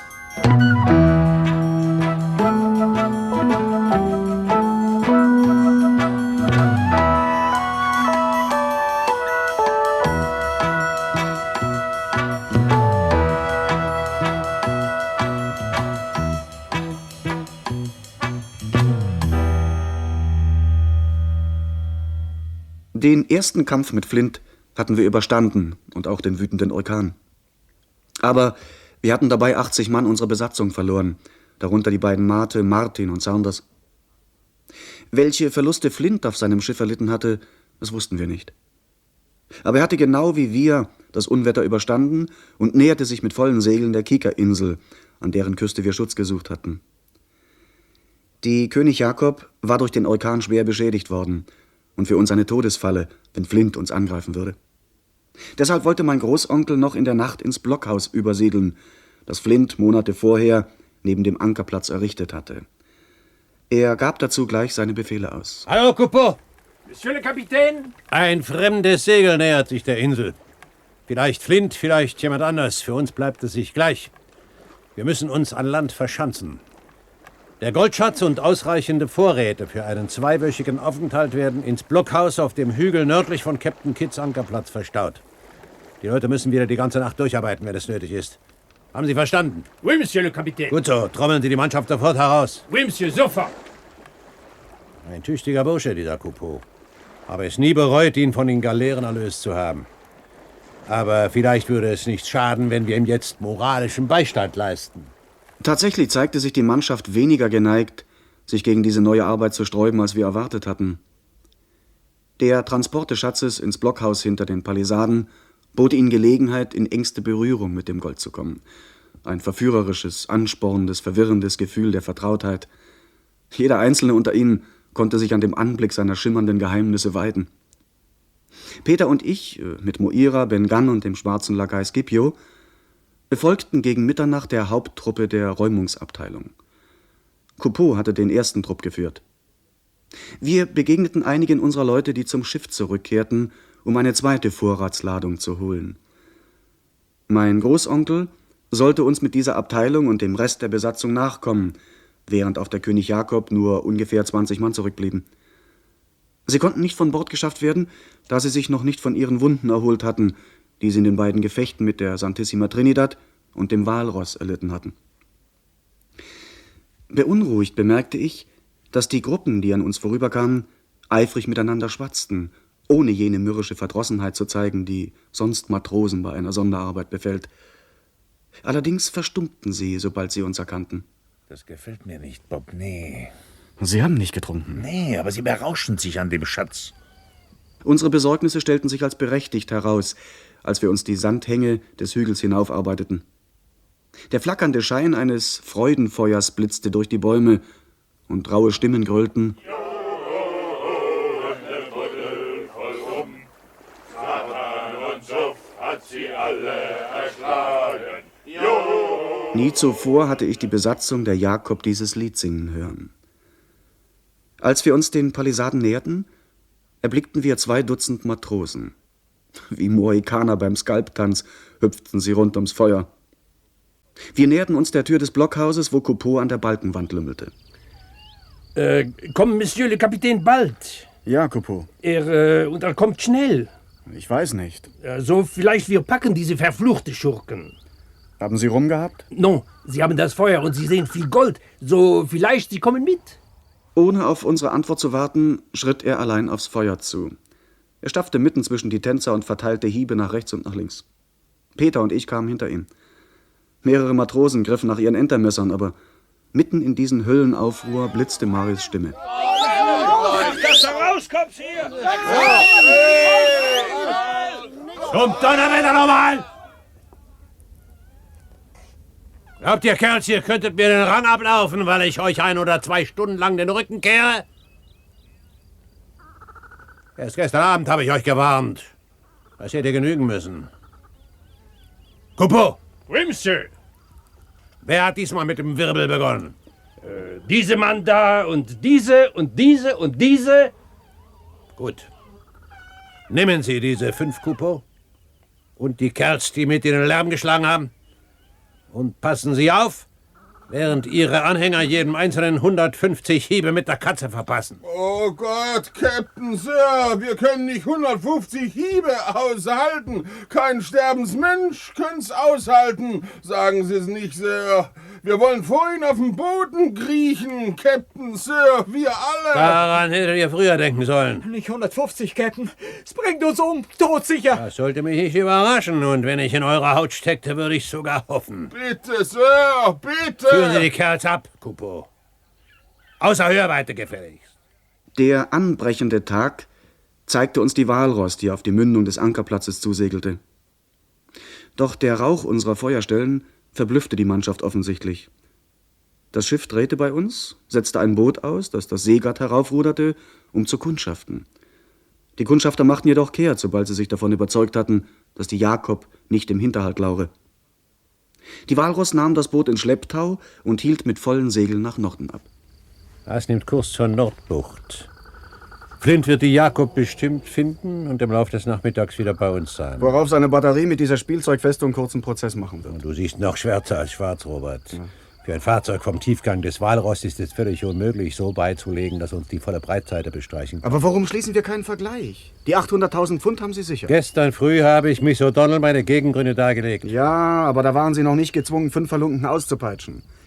Den ersten Kampf mit Flint hatten wir überstanden und auch den wütenden Orkan. Aber wir hatten dabei 80 Mann unserer Besatzung verloren, darunter die beiden Mate, Martin und Saunders. Welche Verluste Flint auf seinem Schiff erlitten hatte, das wussten wir nicht. Aber er hatte genau wie wir das Unwetter überstanden und näherte sich mit vollen Segeln der Kika-Insel, an deren Küste wir Schutz gesucht hatten. Die König Jakob war durch den Orkan schwer beschädigt worden und für uns eine Todesfalle, wenn Flint uns angreifen würde. Deshalb wollte mein Großonkel noch in der Nacht ins Blockhaus übersiedeln, das Flint Monate vorher neben dem Ankerplatz errichtet hatte. Er gab dazu gleich seine Befehle aus. Hallo, Coupeau! Monsieur le Capitaine! Ein fremdes Segel nähert sich der Insel. Vielleicht Flint, vielleicht jemand anders. Für uns bleibt es sich gleich. Wir müssen uns an Land verschanzen. Der Goldschatz und ausreichende Vorräte für einen 2-wöchigen Aufenthalt werden ins Blockhaus auf dem Hügel nördlich von Captain Kidds Ankerplatz verstaut. Die Leute müssen wieder die ganze Nacht durcharbeiten, wenn es nötig ist. Haben Sie verstanden? Oui, Monsieur le Capitaine. Gut so, trommeln Sie die Mannschaft sofort heraus. Oui, Monsieur, sofort. Ein tüchtiger Bursche, dieser Coupeau. Habe es nie bereut, ihn von den Galeeren erlöst zu haben. Aber vielleicht würde es nicht schaden, wenn wir ihm jetzt moralischen Beistand leisten. Tatsächlich zeigte sich die Mannschaft weniger geneigt, sich gegen diese neue Arbeit zu sträuben, als wir erwartet hatten. Der Transport des Schatzes ins Blockhaus hinter den Palisaden bot ihnen Gelegenheit, in engste Berührung mit dem Gold zu kommen. Ein verführerisches, anspornendes, verwirrendes Gefühl der Vertrautheit. Jeder Einzelne unter ihnen konnte sich an dem Anblick seiner schimmernden Geheimnisse weiden. Peter und ich, mit Moira, Ben Gunn und dem schwarzen Lakai Scipio, befolgten gegen Mitternacht der Haupttruppe der Räumungsabteilung. Coupeau hatte den ersten Trupp geführt. Wir begegneten einigen unserer Leute, die zum Schiff zurückkehrten, um eine zweite Vorratsladung zu holen. Mein Großonkel sollte uns mit dieser Abteilung und dem Rest der Besatzung nachkommen, während auf der König Jakob nur ungefähr 20 Mann zurückblieben. Sie konnten nicht von Bord geschafft werden, da sie sich noch nicht von ihren Wunden erholt hatten, die sie in den beiden Gefechten mit der Santissima Trinidad und dem Walross erlitten hatten. Beunruhigt bemerkte ich, dass die Gruppen, die an uns vorüberkamen, eifrig miteinander schwatzten, ohne jene mürrische Verdrossenheit zu zeigen, die sonst Matrosen bei einer Sonderarbeit befällt. Allerdings verstummten sie, sobald sie uns erkannten. Das gefällt mir nicht, Bob, nee. Sie haben nicht getrunken. Nee, aber sie berauschen sich an dem Schatz. Unsere Besorgnisse stellten sich als berechtigt heraus, als wir uns die Sandhänge des Hügels hinaufarbeiteten. Der flackernde Schein eines Freudenfeuers blitzte durch die Bäume und raue Stimmen gröhlten. Nie zuvor hatte ich die Besatzung der Jakob dieses Lied singen hören. Als wir uns den Palisaden näherten, erblickten wir 2 Dutzend Matrosen. Wie Mohikaner beim Skalptanz hüpften sie rund ums Feuer. Wir näherten uns der Tür des Blockhauses, wo Coupeau an der Balkenwand lümmelte. Kommt Monsieur le Capitaine bald? Ja, Coupeau. Und er kommt schnell. Ich weiß nicht. So vielleicht wir packen diese verfluchte Schurken. Haben Sie Rum gehabt? No, Sie haben das Feuer und Sie sehen viel Gold. So vielleicht Sie kommen mit. Ohne auf unsere Antwort zu warten, schritt er allein aufs Feuer zu. Er stapfte mitten zwischen die Tänzer und verteilte Hiebe nach rechts und nach links. Peter und ich kamen hinter ihm. Mehrere Matrosen griffen nach ihren Entermessern, aber mitten in diesen Höllenaufruhr blitzte Marius Stimme. Dass du rauskommst hier! Zum Donnerwetter nochmal! Glaubt ihr, Kerls, ihr könntet mir den Rang ablaufen, weil ich euch 1 oder 2 Stunden lang den Rücken kehre? Erst gestern Abend habe ich euch gewarnt. Das hätte genügen müssen. Coupeau! Oui, Monsieur. Wer hat diesmal mit dem Wirbel begonnen? Diese Mann da und diese und diese und diese. Gut. Nehmen Sie diese 5 Coupeau und die Kerls, die mit Ihnen Lärm geschlagen haben. Und passen Sie auf, während Ihre Anhänger jedem Einzelnen 150 Hiebe mit der Katze verpassen. Oh Gott, Captain, Sir, wir können nicht 150 Hiebe aushalten. Kein Sterbensmensch könnte's aushalten. Sagen Sie es nicht, Sir. Wir wollen vorhin auf dem Boden kriechen, Captain, Sir, wir alle. Daran hättet ihr früher denken sollen. Nicht 150, Captain. Es bringt uns um, todsicher. Das sollte mich nicht überraschen. Und wenn ich in eurer Haut steckte, würde ich sogar hoffen. Bitte, Sir, bitte. Führen Sie die Kerls ab, Coupeau. Außer Hörweite gefälligst. Der anbrechende Tag zeigte uns die Walross, die auf die Mündung des Ankerplatzes zusegelte. Doch der Rauch unserer Feuerstellen verblüffte die Mannschaft offensichtlich. Das Schiff drehte bei uns, setzte ein Boot aus, das das Seegatt heraufruderte, um zu kundschaften. Die Kundschafter machten jedoch kehrt, sobald sie sich davon überzeugt hatten, dass die Jakob nicht im Hinterhalt laure. Die Walross nahm das Boot in Schlepptau und hielt mit vollen Segeln nach Norden ab. Das nimmt Kurs zur Nordbucht. Flint wird die Jakob bestimmt finden und im Laufe des Nachmittags wieder bei uns sein. Worauf seine Batterie mit dieser Spielzeugfestung kurzen Prozess machen wird. Und du siehst noch schwärzer als schwarz, Robert. Ja. Für ein Fahrzeug vom Tiefgang des Walross ist es völlig unmöglich, so beizulegen, dass uns die volle Breitseite bestreichen kann. Aber warum schließen wir keinen Vergleich? Die 800.000 Pfund haben Sie sicher. Gestern früh habe ich Miss O'Donnell meine Gegengründe dargelegt. Ja, aber da waren Sie noch nicht gezwungen, 5 Halunken auszupeitschen.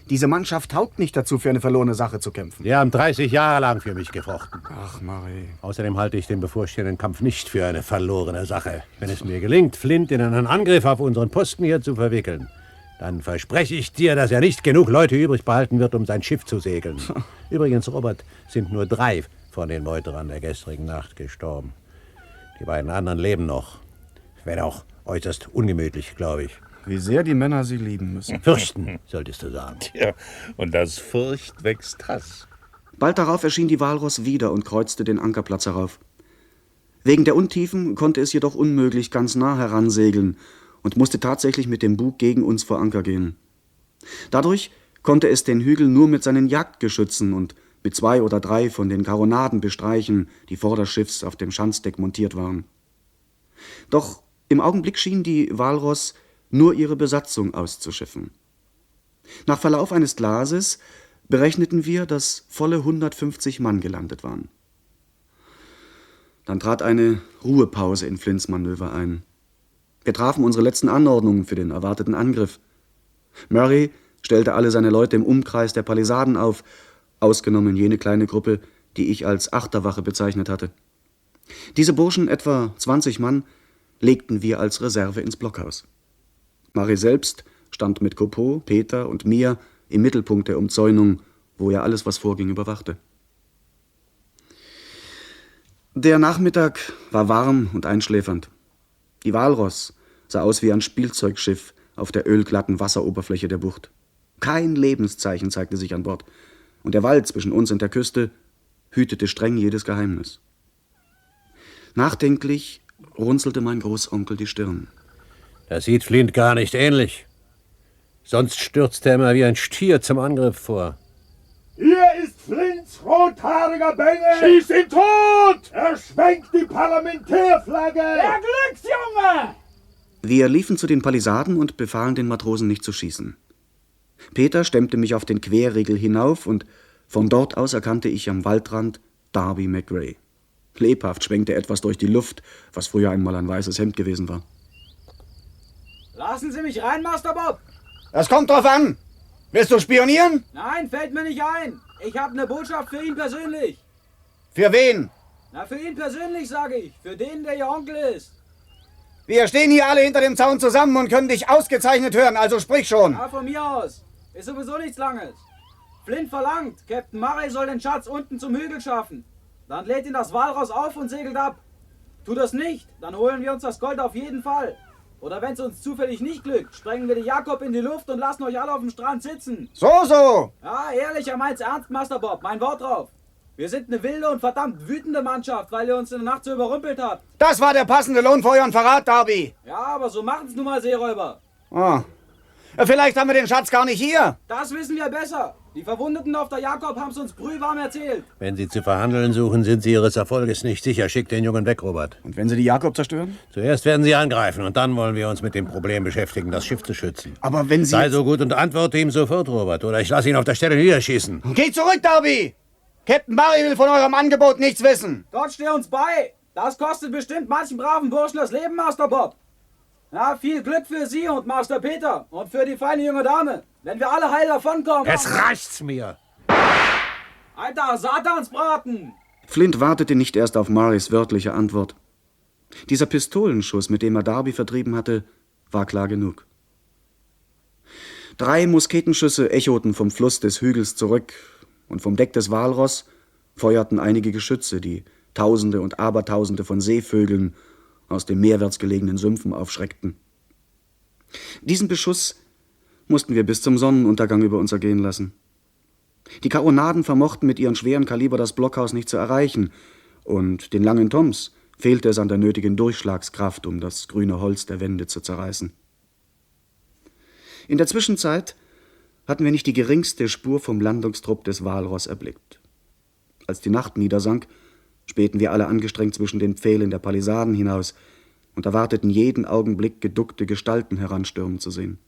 Diese Mannschaft taugt nicht dazu, für eine verlorene Sache zu kämpfen. Die haben 30 Jahre lang für mich gefochten. Ach, Murray. Außerdem halte ich den bevorstehenden Kampf nicht für eine verlorene Sache. Wenn es mir gelingt, Flint in einen Angriff auf unseren Posten hier zu verwickeln, dann verspreche ich dir, dass er nicht genug Leute übrig behalten wird, um sein Schiff zu segeln. Übrigens, Robert, sind nur 3 von den Meuterern der gestrigen Nacht gestorben. Die beiden anderen leben noch. Wenn auch äußerst ungemütlich, glaube ich. Wie sehr die Männer sie lieben müssen. Fürchten, solltest du sagen. Tja, und aus Furcht wächst Hass. Bald darauf erschien die Walross wieder und kreuzte den Ankerplatz herauf. Wegen der Untiefen konnte es jedoch unmöglich ganz nah heransegeln und musste tatsächlich mit dem Bug gegen uns vor Anker gehen. Dadurch konnte es den Hügel nur mit seinen Jagdgeschützen und mit 2 oder 3 von den Karonaden bestreichen, die vor des Schiffs auf dem Schanzdeck montiert waren. Doch im Augenblick schien die Walross nur ihre Besatzung auszuschiffen. Nach Verlauf eines Glases berechneten wir, dass volle 150 Mann gelandet waren. Dann trat eine Ruhepause in Flints Manöver ein. Wir trafen unsere letzten Anordnungen für den erwarteten Angriff. Murray stellte alle seine Leute im Umkreis der Palisaden auf, ausgenommen jene kleine Gruppe, die ich als Achterwache bezeichnet hatte. Diese Burschen, etwa 20 Mann, legten wir als Reserve ins Blockhaus. Murray selbst stand mit Coupeau, Peter und mir im Mittelpunkt der Umzäunung, wo er alles, was vorging, überwachte. Der Nachmittag war warm und einschläfernd. Die Walross sah aus wie ein Spielzeugschiff auf der ölglatten Wasseroberfläche der Bucht. Kein Lebenszeichen zeigte sich an Bord, und der Wald zwischen uns und der Küste hütete streng jedes Geheimnis. Nachdenklich runzelte mein Großonkel die Stirn. Das sieht Flint gar nicht ähnlich. Sonst stürzt er immer wie ein Stier zum Angriff vor. Hier ist Flints rothaariger Bengel! Schieß ihn tot! Er schwenkt die Parlamentärflagge! Der Glücksjunge! Wir liefen zu den Palisaden und befahlen den Matrosen nicht zu schießen. Peter stemmte mich auf den Querriegel hinauf und von dort aus erkannte ich am Waldrand Darby McRae. Lebhaft schwenkte etwas durch die Luft, was früher einmal ein weißes Hemd gewesen war. Lassen Sie mich rein, Master Bob! Das kommt drauf an! Willst du spionieren? Nein, fällt mir nicht ein. Ich habe eine Botschaft für ihn persönlich. Für wen? Na, für ihn persönlich, sage ich. Für den, der Ihr Onkel ist. Wir stehen hier alle hinter dem Zaun zusammen und können dich ausgezeichnet hören, also sprich schon. Ja, von mir aus. Ist sowieso nichts Langes. Flint verlangt, Captain Murray soll den Schatz unten zum Hügel schaffen. Dann lädt ihn das Walross auf und segelt ab. Tut das nicht, dann holen wir uns das Gold auf jeden Fall. Oder wenn es uns zufällig nicht glückt, sprengen wir die Jakob in die Luft und lassen euch alle auf dem Strand sitzen. So! Ja, ehrlich, er meint's ernst, Master Bob. Mein Wort drauf. Wir sind eine wilde und verdammt wütende Mannschaft, weil ihr uns in der Nacht so überrumpelt habt. Das war der passende Lohn für euren Verrat, Darby. Ja, aber so machen's nun mal Seeräuber. Ah. Vielleicht haben wir den Schatz gar nicht hier. Das wissen wir besser. Die Verwundeten auf der Jakob haben's uns brühwarm erzählt. Wenn Sie zu verhandeln suchen, sind Sie Ihres Erfolges nicht sicher. Schickt den Jungen weg, Robert. Und wenn Sie die Jakob zerstören? Zuerst werden Sie angreifen und dann wollen wir uns mit dem Problem beschäftigen, das Schiff zu schützen. Aber wenn Sie... Sei so gut und antworte ihm sofort, Robert, oder ich lasse ihn auf der Stelle niederschießen. Geht zurück, Darby! Captain Murray will von eurem Angebot nichts wissen. Gott steh uns bei. Das kostet bestimmt manchen braven Burschen das Leben, Master Bob. Ja, viel Glück für Sie und Master Peter und für die feine junge Dame. Wenn wir alle heil davonkommen... Jetzt reicht's mir. Alter, Satansbraten! Flint wartete nicht erst auf Murrays wörtliche Antwort. Dieser Pistolenschuss, mit dem er Darby vertrieben hatte, war klar genug. 3 Musketenschüsse echoten vom Fluss des Hügels zurück, und vom Deck des Walross feuerten einige Geschütze, die Tausende und Abertausende von Seevögeln aus den meerwärts gelegenen Sümpfen aufschreckten. Diesen Beschuss mussten wir bis zum Sonnenuntergang über uns ergehen lassen. Die Karonaden vermochten mit ihren schweren Kaliber das Blockhaus nicht zu erreichen, und den langen Toms fehlte es an der nötigen Durchschlagskraft, um das grüne Holz der Wände zu zerreißen. In der Zwischenzeit hatten wir nicht die geringste Spur vom Landungstrupp des Walross erblickt. Als die Nacht niedersank, spähten wir alle angestrengt zwischen den Pfählen der Palisaden hinaus und erwarteten jeden Augenblick geduckte Gestalten heranstürmen zu sehen.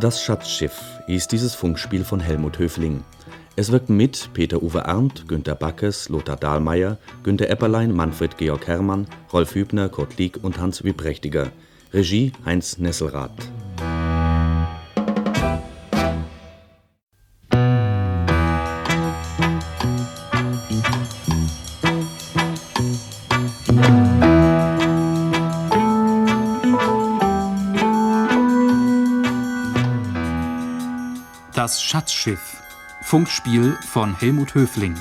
Das Schatzschiff hieß dieses Funkspiel von Helmut Höfling. Es wirkten mit Peter-Uwe Arndt, Günter Backes, Lothar Dahlmeier, Günter Epperlein, Manfred Georg Herrmann, Rolf Hübner, Kurt Lieck und Hans Wieprechtiger. Regie Heinz Nesselrath. Das Schatzschiff. Funkspiel von Helmut Höfling.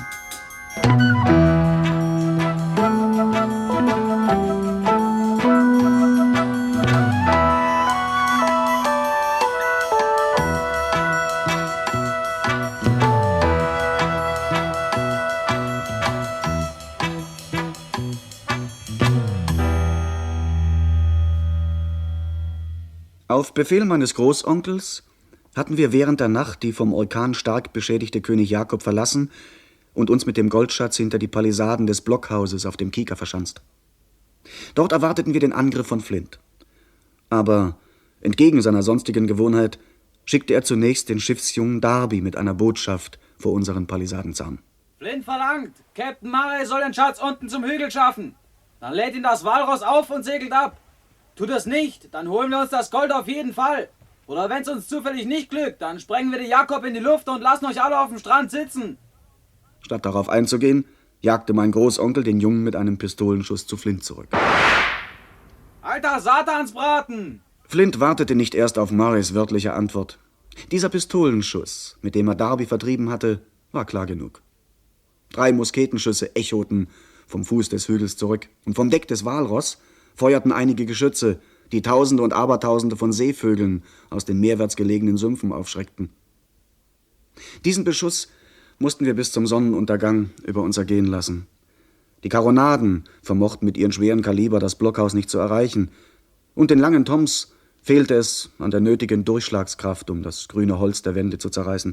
Auf Befehl meines Großonkels hatten wir während der Nacht die vom Orkan stark beschädigte König Jakob verlassen und uns mit dem Goldschatz hinter die Palisaden des Blockhauses auf dem Kieker verschanzt. Dort erwarteten wir den Angriff von Flint. Aber entgegen seiner sonstigen Gewohnheit schickte er zunächst den Schiffsjungen Darby mit einer Botschaft vor unseren Palisadenzaun. Flint verlangt, Captain Murray soll den Schatz unten zum Hügel schaffen. Dann lädt ihn das Walross auf und segelt ab. Tut es nicht, dann holen wir uns das Gold auf jeden Fall. Oder wenn es uns zufällig nicht glückt, dann sprengen wir den Jakob in die Luft und lassen euch alle auf dem Strand sitzen. Statt darauf einzugehen, jagte mein Großonkel den Jungen mit einem Pistolenschuss zu Flint zurück. Alter Satansbraten! Flint wartete nicht erst auf Murrays wörtliche Antwort. Dieser Pistolenschuss, mit dem er Darby vertrieben hatte, war klar genug. 3 Musketenschüsse echoten vom Fuß des Hügels zurück, und vom Deck des Walross feuerten einige Geschütze, die Tausende und Abertausende von Seevögeln aus den meerwärts gelegenen Sümpfen aufschreckten. Diesen Beschuss mussten wir bis zum Sonnenuntergang über uns ergehen lassen. Die Karonaden vermochten mit ihren schweren Kaliber das Blockhaus nicht zu erreichen, und den langen Toms fehlte es an der nötigen Durchschlagskraft, um das grüne Holz der Wände zu zerreißen.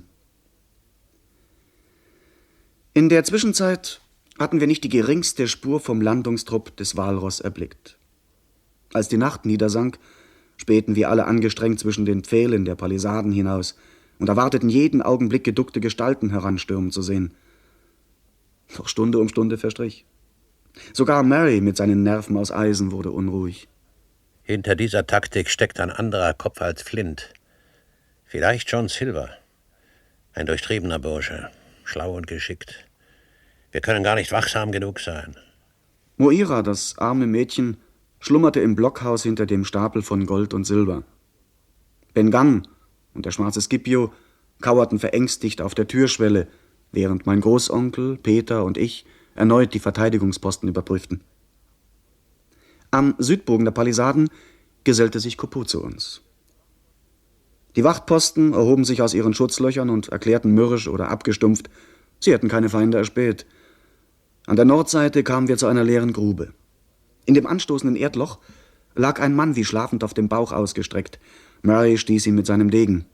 In der Zwischenzeit hatten wir nicht die geringste Spur vom Landungstrupp des Walross erblickt. Als die Nacht niedersank, spähten wir alle angestrengt zwischen den Pfählen der Palisaden hinaus und erwarteten jeden Augenblick geduckte Gestalten heranstürmen zu sehen. Doch Stunde um Stunde verstrich. Sogar Murray mit seinen Nerven aus Eisen wurde unruhig. Hinter dieser Taktik steckt ein anderer Kopf als Flint. Vielleicht John Silver. Ein durchtriebener Bursche, schlau und geschickt. Wir können gar nicht wachsam genug sein. Moira, das arme Mädchen, schlummerte im Blockhaus hinter dem Stapel von Gold und Silber. Ben Gunn und der schwarze Scipio kauerten verängstigt auf der Türschwelle, während mein Großonkel, Peter und ich erneut die Verteidigungsposten überprüften. Am Südbogen der Palisaden gesellte sich Coupeau zu uns. Die Wachtposten erhoben sich aus ihren Schutzlöchern und erklärten mürrisch oder abgestumpft, sie hätten keine Feinde erspäht. An der Nordseite kamen wir zu einer leeren Grube. In dem anstoßenden Erdloch lag ein Mann wie schlafend auf dem Bauch ausgestreckt. Murray stieß ihn mit seinem Degen.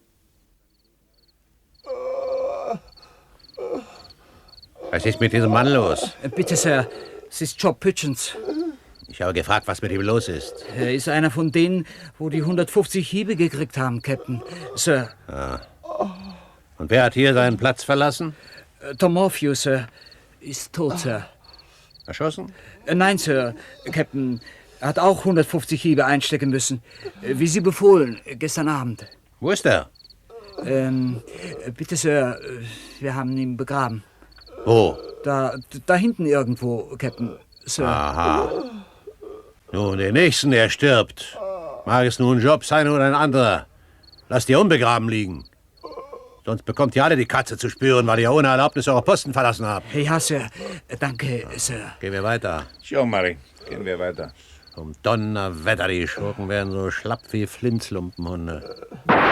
Was ist mit diesem Mann los? Bitte, Sir, es ist Job Hutchins. Ich habe gefragt, was mit ihm los ist. Er ist einer von denen, wo die 150 Hiebe gekriegt haben, Captain. Sir. Ah. Und wer hat hier seinen Platz verlassen? Tom Morphew, Sir. Ist tot, Sir. Erschossen? Nein, Sir. Captain, er hat auch 150 Hiebe einstecken müssen. Wie Sie befohlen, gestern Abend. Wo ist er? Bitte, Sir, wir haben ihn begraben. Wo? Da hinten irgendwo, Captain. Sir. Aha. Nun, den nächsten, der stirbt. Mag es nun Job sein oder ein anderer. Lasst ihr unbegraben liegen. Sonst bekommt ihr alle die Katze zu spüren, weil ihr ohne Erlaubnis eure Posten verlassen habt. Ja, Sir. Danke, Sir. Gehen wir weiter. Schon, Murray. Gehen wir weiter. Um Donnerwetter, die Schurken werden so schlapp wie Flintlumpenhunde.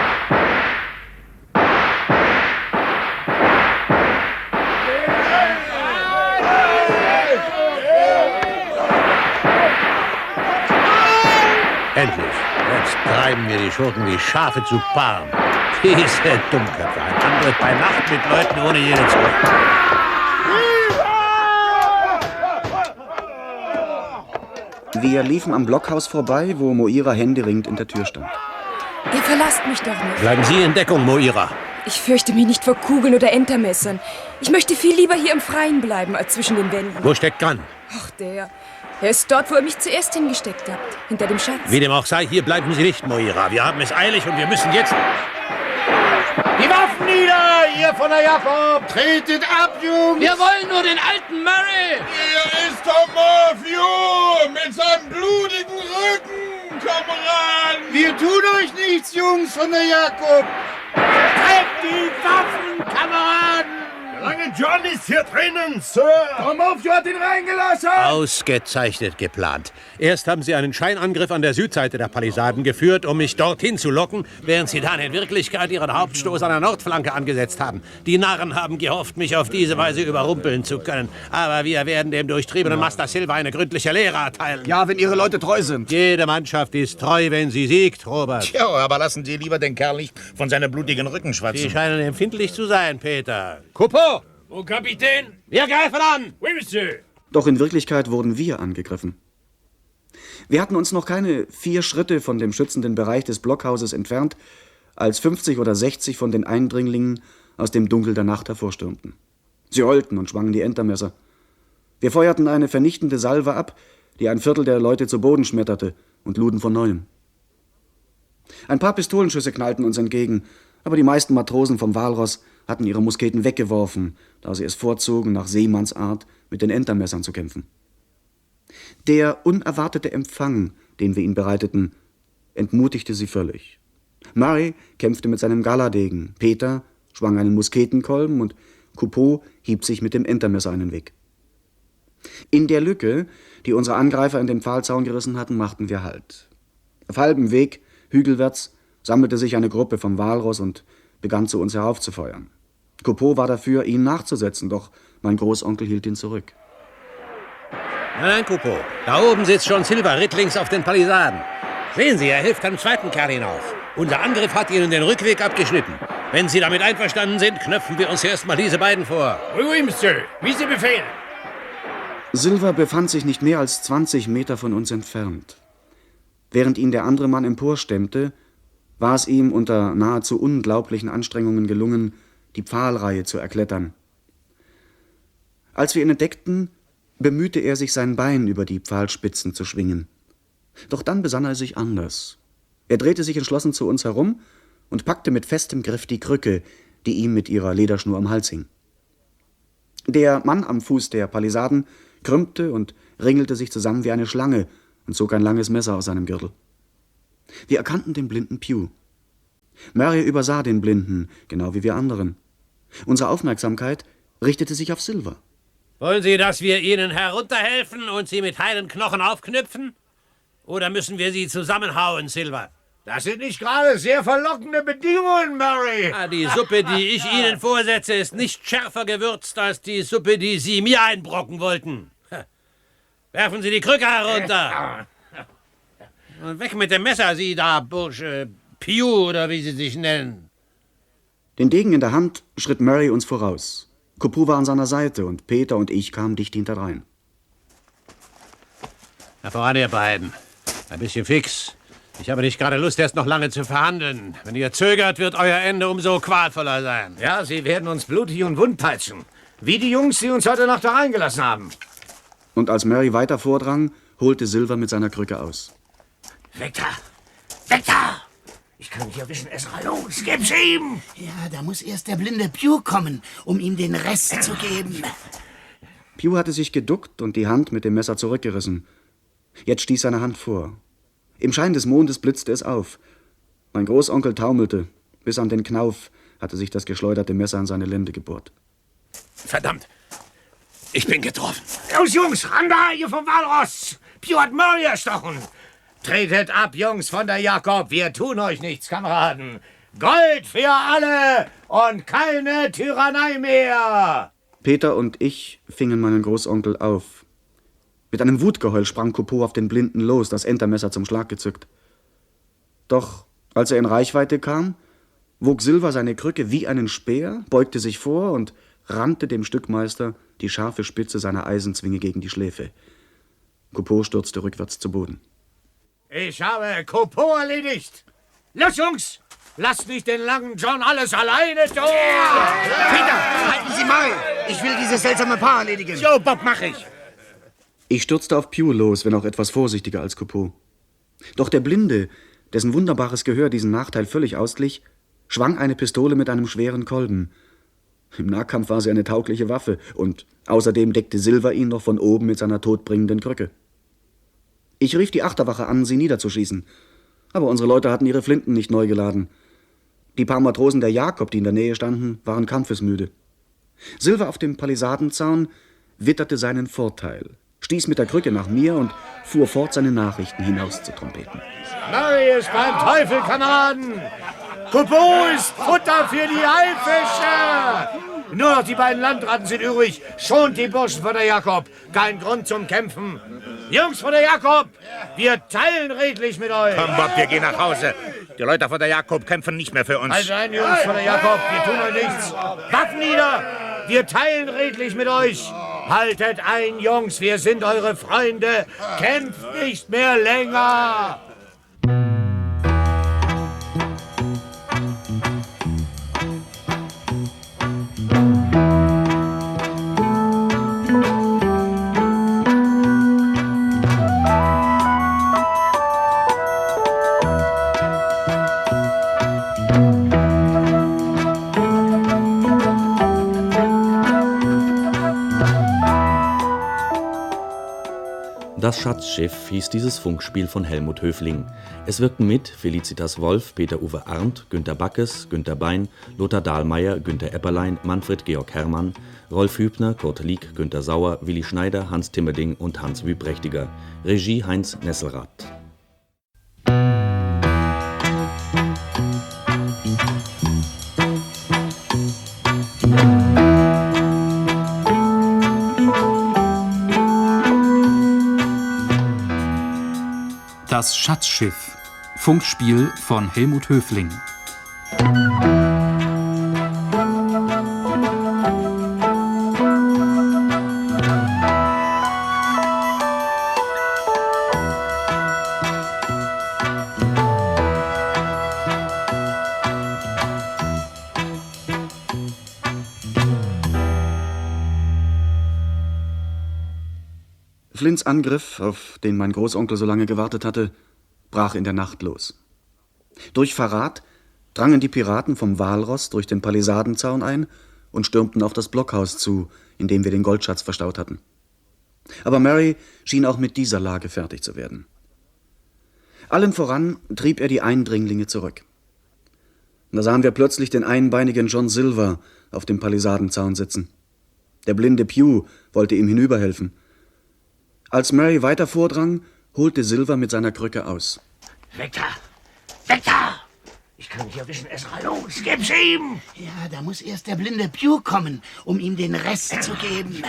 Endlich. Jetzt treiben wir die Schurken wie Schafe zu Paaren. Diese Dummköpfe. Ein Angriff bei Nacht mit Leuten ohne jede Zucht. Wir liefen am Blockhaus vorbei, wo Moira händeringend in der Tür stand. Ihr verlasst mich doch nicht. Bleiben Sie in Deckung, Moira. Ich fürchte mich nicht vor Kugeln oder Entermessern. Ich möchte viel lieber hier im Freien bleiben, als zwischen den Wänden. Wo steckt Gunn? Ach, der. Er ist dort, wo ihr mich zuerst hingesteckt habt. Hinter dem Schatz. Wie dem auch sei, hier bleiben Sie nicht, Moira. Wir haben es eilig und wir müssen jetzt... Die Waffen nieder, ihr von der Jakob! Tretet ab, Jungs! Wir wollen nur den alten Murray! Hier ist der Morphew mit seinem blutigen Rücken, Kameraden! Wir tun euch nichts, Jungs von der Jakob! Treibt die Waffen, Kameraden! Der lange John ist hier drinnen, Sir! Der Morphew hat ihn reingelassen! Ausgezeichnet geplant. Erst haben Sie einen Scheinangriff an der Südseite der Palisaden geführt, um mich dorthin zu locken, während Sie dann in Wirklichkeit Ihren Hauptstoß an der Nordflanke angesetzt haben. Die Narren haben gehofft, mich auf diese Weise überrumpeln zu können. Aber wir werden dem durchtriebenen Master Silva eine gründliche Lehre erteilen. Ja, wenn Ihre Leute treu sind. Jede Mannschaft ist treu, wenn sie siegt, Robert. Tja, aber lassen Sie lieber den Kerl nicht von seinem blutigen Rücken schwatzen. Sie scheinen empfindlich zu sein, Peter. Coupeau! Oh, Kapitän! Wir greifen an! Oui, Monsieur! Doch in Wirklichkeit wurden wir angegriffen. Wir hatten uns noch keine 4 Schritte von dem schützenden Bereich des Blockhauses entfernt, als 50 oder 60 von den Eindringlingen aus dem Dunkel der Nacht hervorstürmten. Sie heulten und schwangen die Entermesser. Wir feuerten eine vernichtende Salve ab, die ein Viertel der Leute zu Boden schmetterte, und luden von neuem. Ein paar Pistolenschüsse knallten uns entgegen, aber die meisten Matrosen vom Walross hatten ihre Musketen weggeworfen, da sie es vorzogen, nach Seemannsart mit den Entermessern zu kämpfen. Der unerwartete Empfang, den wir ihnen bereiteten, entmutigte sie völlig. Murray kämpfte mit seinem Galadegen, Peter schwang einen Musketenkolben und Coupeau hieb sich mit dem Entermesser einen Weg. In der Lücke, die unsere Angreifer in den Pfahlzaun gerissen hatten, machten wir Halt. Auf halbem Weg, hügelwärts, sammelte sich eine Gruppe vom Walross und begann zu uns heraufzufeuern. Coupeau war dafür, ihnen nachzusetzen, doch mein Großonkel hielt ihn zurück. Nein, Coupeau, da oben sitzt schon Silva rittlings auf den Palisaden. Sehen Sie, er hilft einem zweiten Kerl hinauf. Unser Angriff hat Ihnen den Rückweg abgeschnitten. Wenn Sie damit einverstanden sind, knöpfen wir uns erst mal diese beiden vor. Oui, oui, Monsieur. Wie Sie befehlen. Silva befand sich nicht mehr als 20 Meter von uns entfernt. Während ihn der andere Mann emporstemmte, war es ihm unter nahezu unglaublichen Anstrengungen gelungen, die Pfahlreihe zu erklettern. Als wir ihn entdeckten, bemühte er sich, sein Bein über die Pfahlspitzen zu schwingen. Doch dann besann er sich anders. Er drehte sich entschlossen zu uns herum und packte mit festem Griff die Krücke, die ihm mit ihrer Lederschnur am Hals hing. Der Mann am Fuß der Palisaden krümmte und ringelte sich zusammen wie eine Schlange und zog ein langes Messer aus seinem Gürtel. Wir erkannten den blinden Pew. Murray übersah den Blinden, genau wie wir anderen. Unsere Aufmerksamkeit richtete sich auf Silva. Wollen Sie, dass wir Ihnen herunterhelfen und Sie mit heilen Knochen aufknüpfen? Oder müssen wir Sie zusammenhauen, Silva? Das sind nicht gerade sehr verlockende Bedingungen, Murray. Die Suppe, die ich Ihnen vorsetze, ist nicht schärfer gewürzt als die Suppe, die Sie mir einbrocken wollten. Werfen Sie die Krücke herunter. Und weg mit dem Messer, Sie da, Bursche. Pew, oder wie Sie sich nennen. Den Degen in der Hand schritt Murray uns voraus. Coupeau war an seiner Seite und Peter und ich kamen dicht hinterdrein. Na voran, ihr beiden. Ein bisschen fix. Ich habe nicht gerade Lust, erst noch lange zu verhandeln. Wenn ihr zögert, wird euer Ende umso qualvoller sein. Ja, Sie werden uns blutig und wundpeitschen. Wie die Jungs, die uns heute Nacht da reingelassen haben. Und als Murray weiter vordrang, holte Silva mit seiner Krücke aus. Weg da! Weg da! Ich kann mich erwischen, Ezra. Los, gib's ihm! Ja, da muss erst der blinde Pew kommen, um ihm den Rest zu geben. Pew hatte sich geduckt und die Hand mit dem Messer zurückgerissen. Jetzt stieß seine Hand vor. Im Schein des Mondes blitzte es auf. Mein Großonkel taumelte. Bis an den Knauf hatte sich das geschleuderte Messer in seine Lende gebohrt. Verdammt! Ich bin getroffen. Los, Jungs, ran da, ihr vom Walross! Pew hat Murray erstochen! Tretet ab, Jungs von der Jakob, wir tun euch nichts, Kameraden. Gold für alle und keine Tyrannei mehr. Peter und ich fingen meinen Großonkel auf. Mit einem Wutgeheul sprang Coupeau auf den Blinden los, das Entermesser zum Schlag gezückt. Doch als er in Reichweite kam, wog Silva seine Krücke wie einen Speer, beugte sich vor und rannte dem Stückmeister die scharfe Spitze seiner Eisenzwinge gegen die Schläfe. Coupeau stürzte rückwärts zu Boden. Ich habe Coupeau erledigt. Los, Jungs! Lasst nicht den langen John alles alleine tun! Peter, halten Sie mal! Ich will dieses seltsame Paar erledigen. Jo, Bob, mach ich! Ich stürzte auf Pew los, wenn auch etwas vorsichtiger als Coupeau. Doch der Blinde, dessen wunderbares Gehör diesen Nachteil völlig ausglich, schwang eine Pistole mit einem schweren Kolben. Im Nahkampf war sie eine taugliche Waffe und außerdem deckte Silver ihn noch von oben mit seiner todbringenden Krücke. Ich rief die Achterwache an, sie niederzuschießen. Aber unsere Leute hatten ihre Flinten nicht neu geladen. Die paar Matrosen der Jakob, die in der Nähe standen, waren kampfesmüde. Silver auf dem Palisadenzaun witterte seinen Vorteil, stieß mit der Krücke nach mir und fuhr fort, seine Nachrichten hinaus zu trompeten. Murray ist beim Teufel, Kameraden! Coupeau ist Futter für die Haifische! Nur noch die beiden Landratten sind übrig. Schont die Burschen von der Jakob. Kein Grund zum Kämpfen. Jungs von der Jakob, wir teilen redlich mit euch. Komm, Bob, wir gehen nach Hause. Die Leute von der Jakob kämpfen nicht mehr für uns. Also ein, Jungs von der Jakob, wir tun euch nichts. Waffen nieder! Wir teilen redlich mit euch. Haltet ein, Jungs, wir sind eure Freunde. Kämpft nicht mehr länger. Das Schatzschiff hieß dieses Funkspiel von Helmut Höfling. Es wirkten mit Felicitas Wolf, Peter-Uwe Arndt, Günter Backes, Günter Bein, Lothar Dahlmeier, Günter Epperlein, Manfred Georg Herrmann, Rolf Hübner, Kurt Lieck, Günter Sauer, Willi Schneider, Hans Timmerding und Hans Wüprächtiger. Regie Heinz Nesselrath. Das Schatzschiff. Funkspiel von Helmut Höfling. Flints Angriff, auf den mein Großonkel so lange gewartet hatte, brach in der Nacht los. Durch Verrat drangen die Piraten vom Walross durch den Palisadenzaun ein und stürmten auf das Blockhaus zu, in dem wir den Goldschatz verstaut hatten. Aber Murray schien auch mit dieser Lage fertig zu werden. Allen voran trieb er die Eindringlinge zurück. Da sahen wir plötzlich den einbeinigen John Silver auf dem Palisadenzaun sitzen. Der blinde Pew wollte ihm hinüberhelfen. Als Murray weiter vordrang, holte Silver mit seiner Krücke aus. Weg da! Weg da! Ich kann mich erwischen, Ezra. Los, gib's ihm! Ja, da muss erst der blinde Pew kommen, um ihm den Rest zu geben.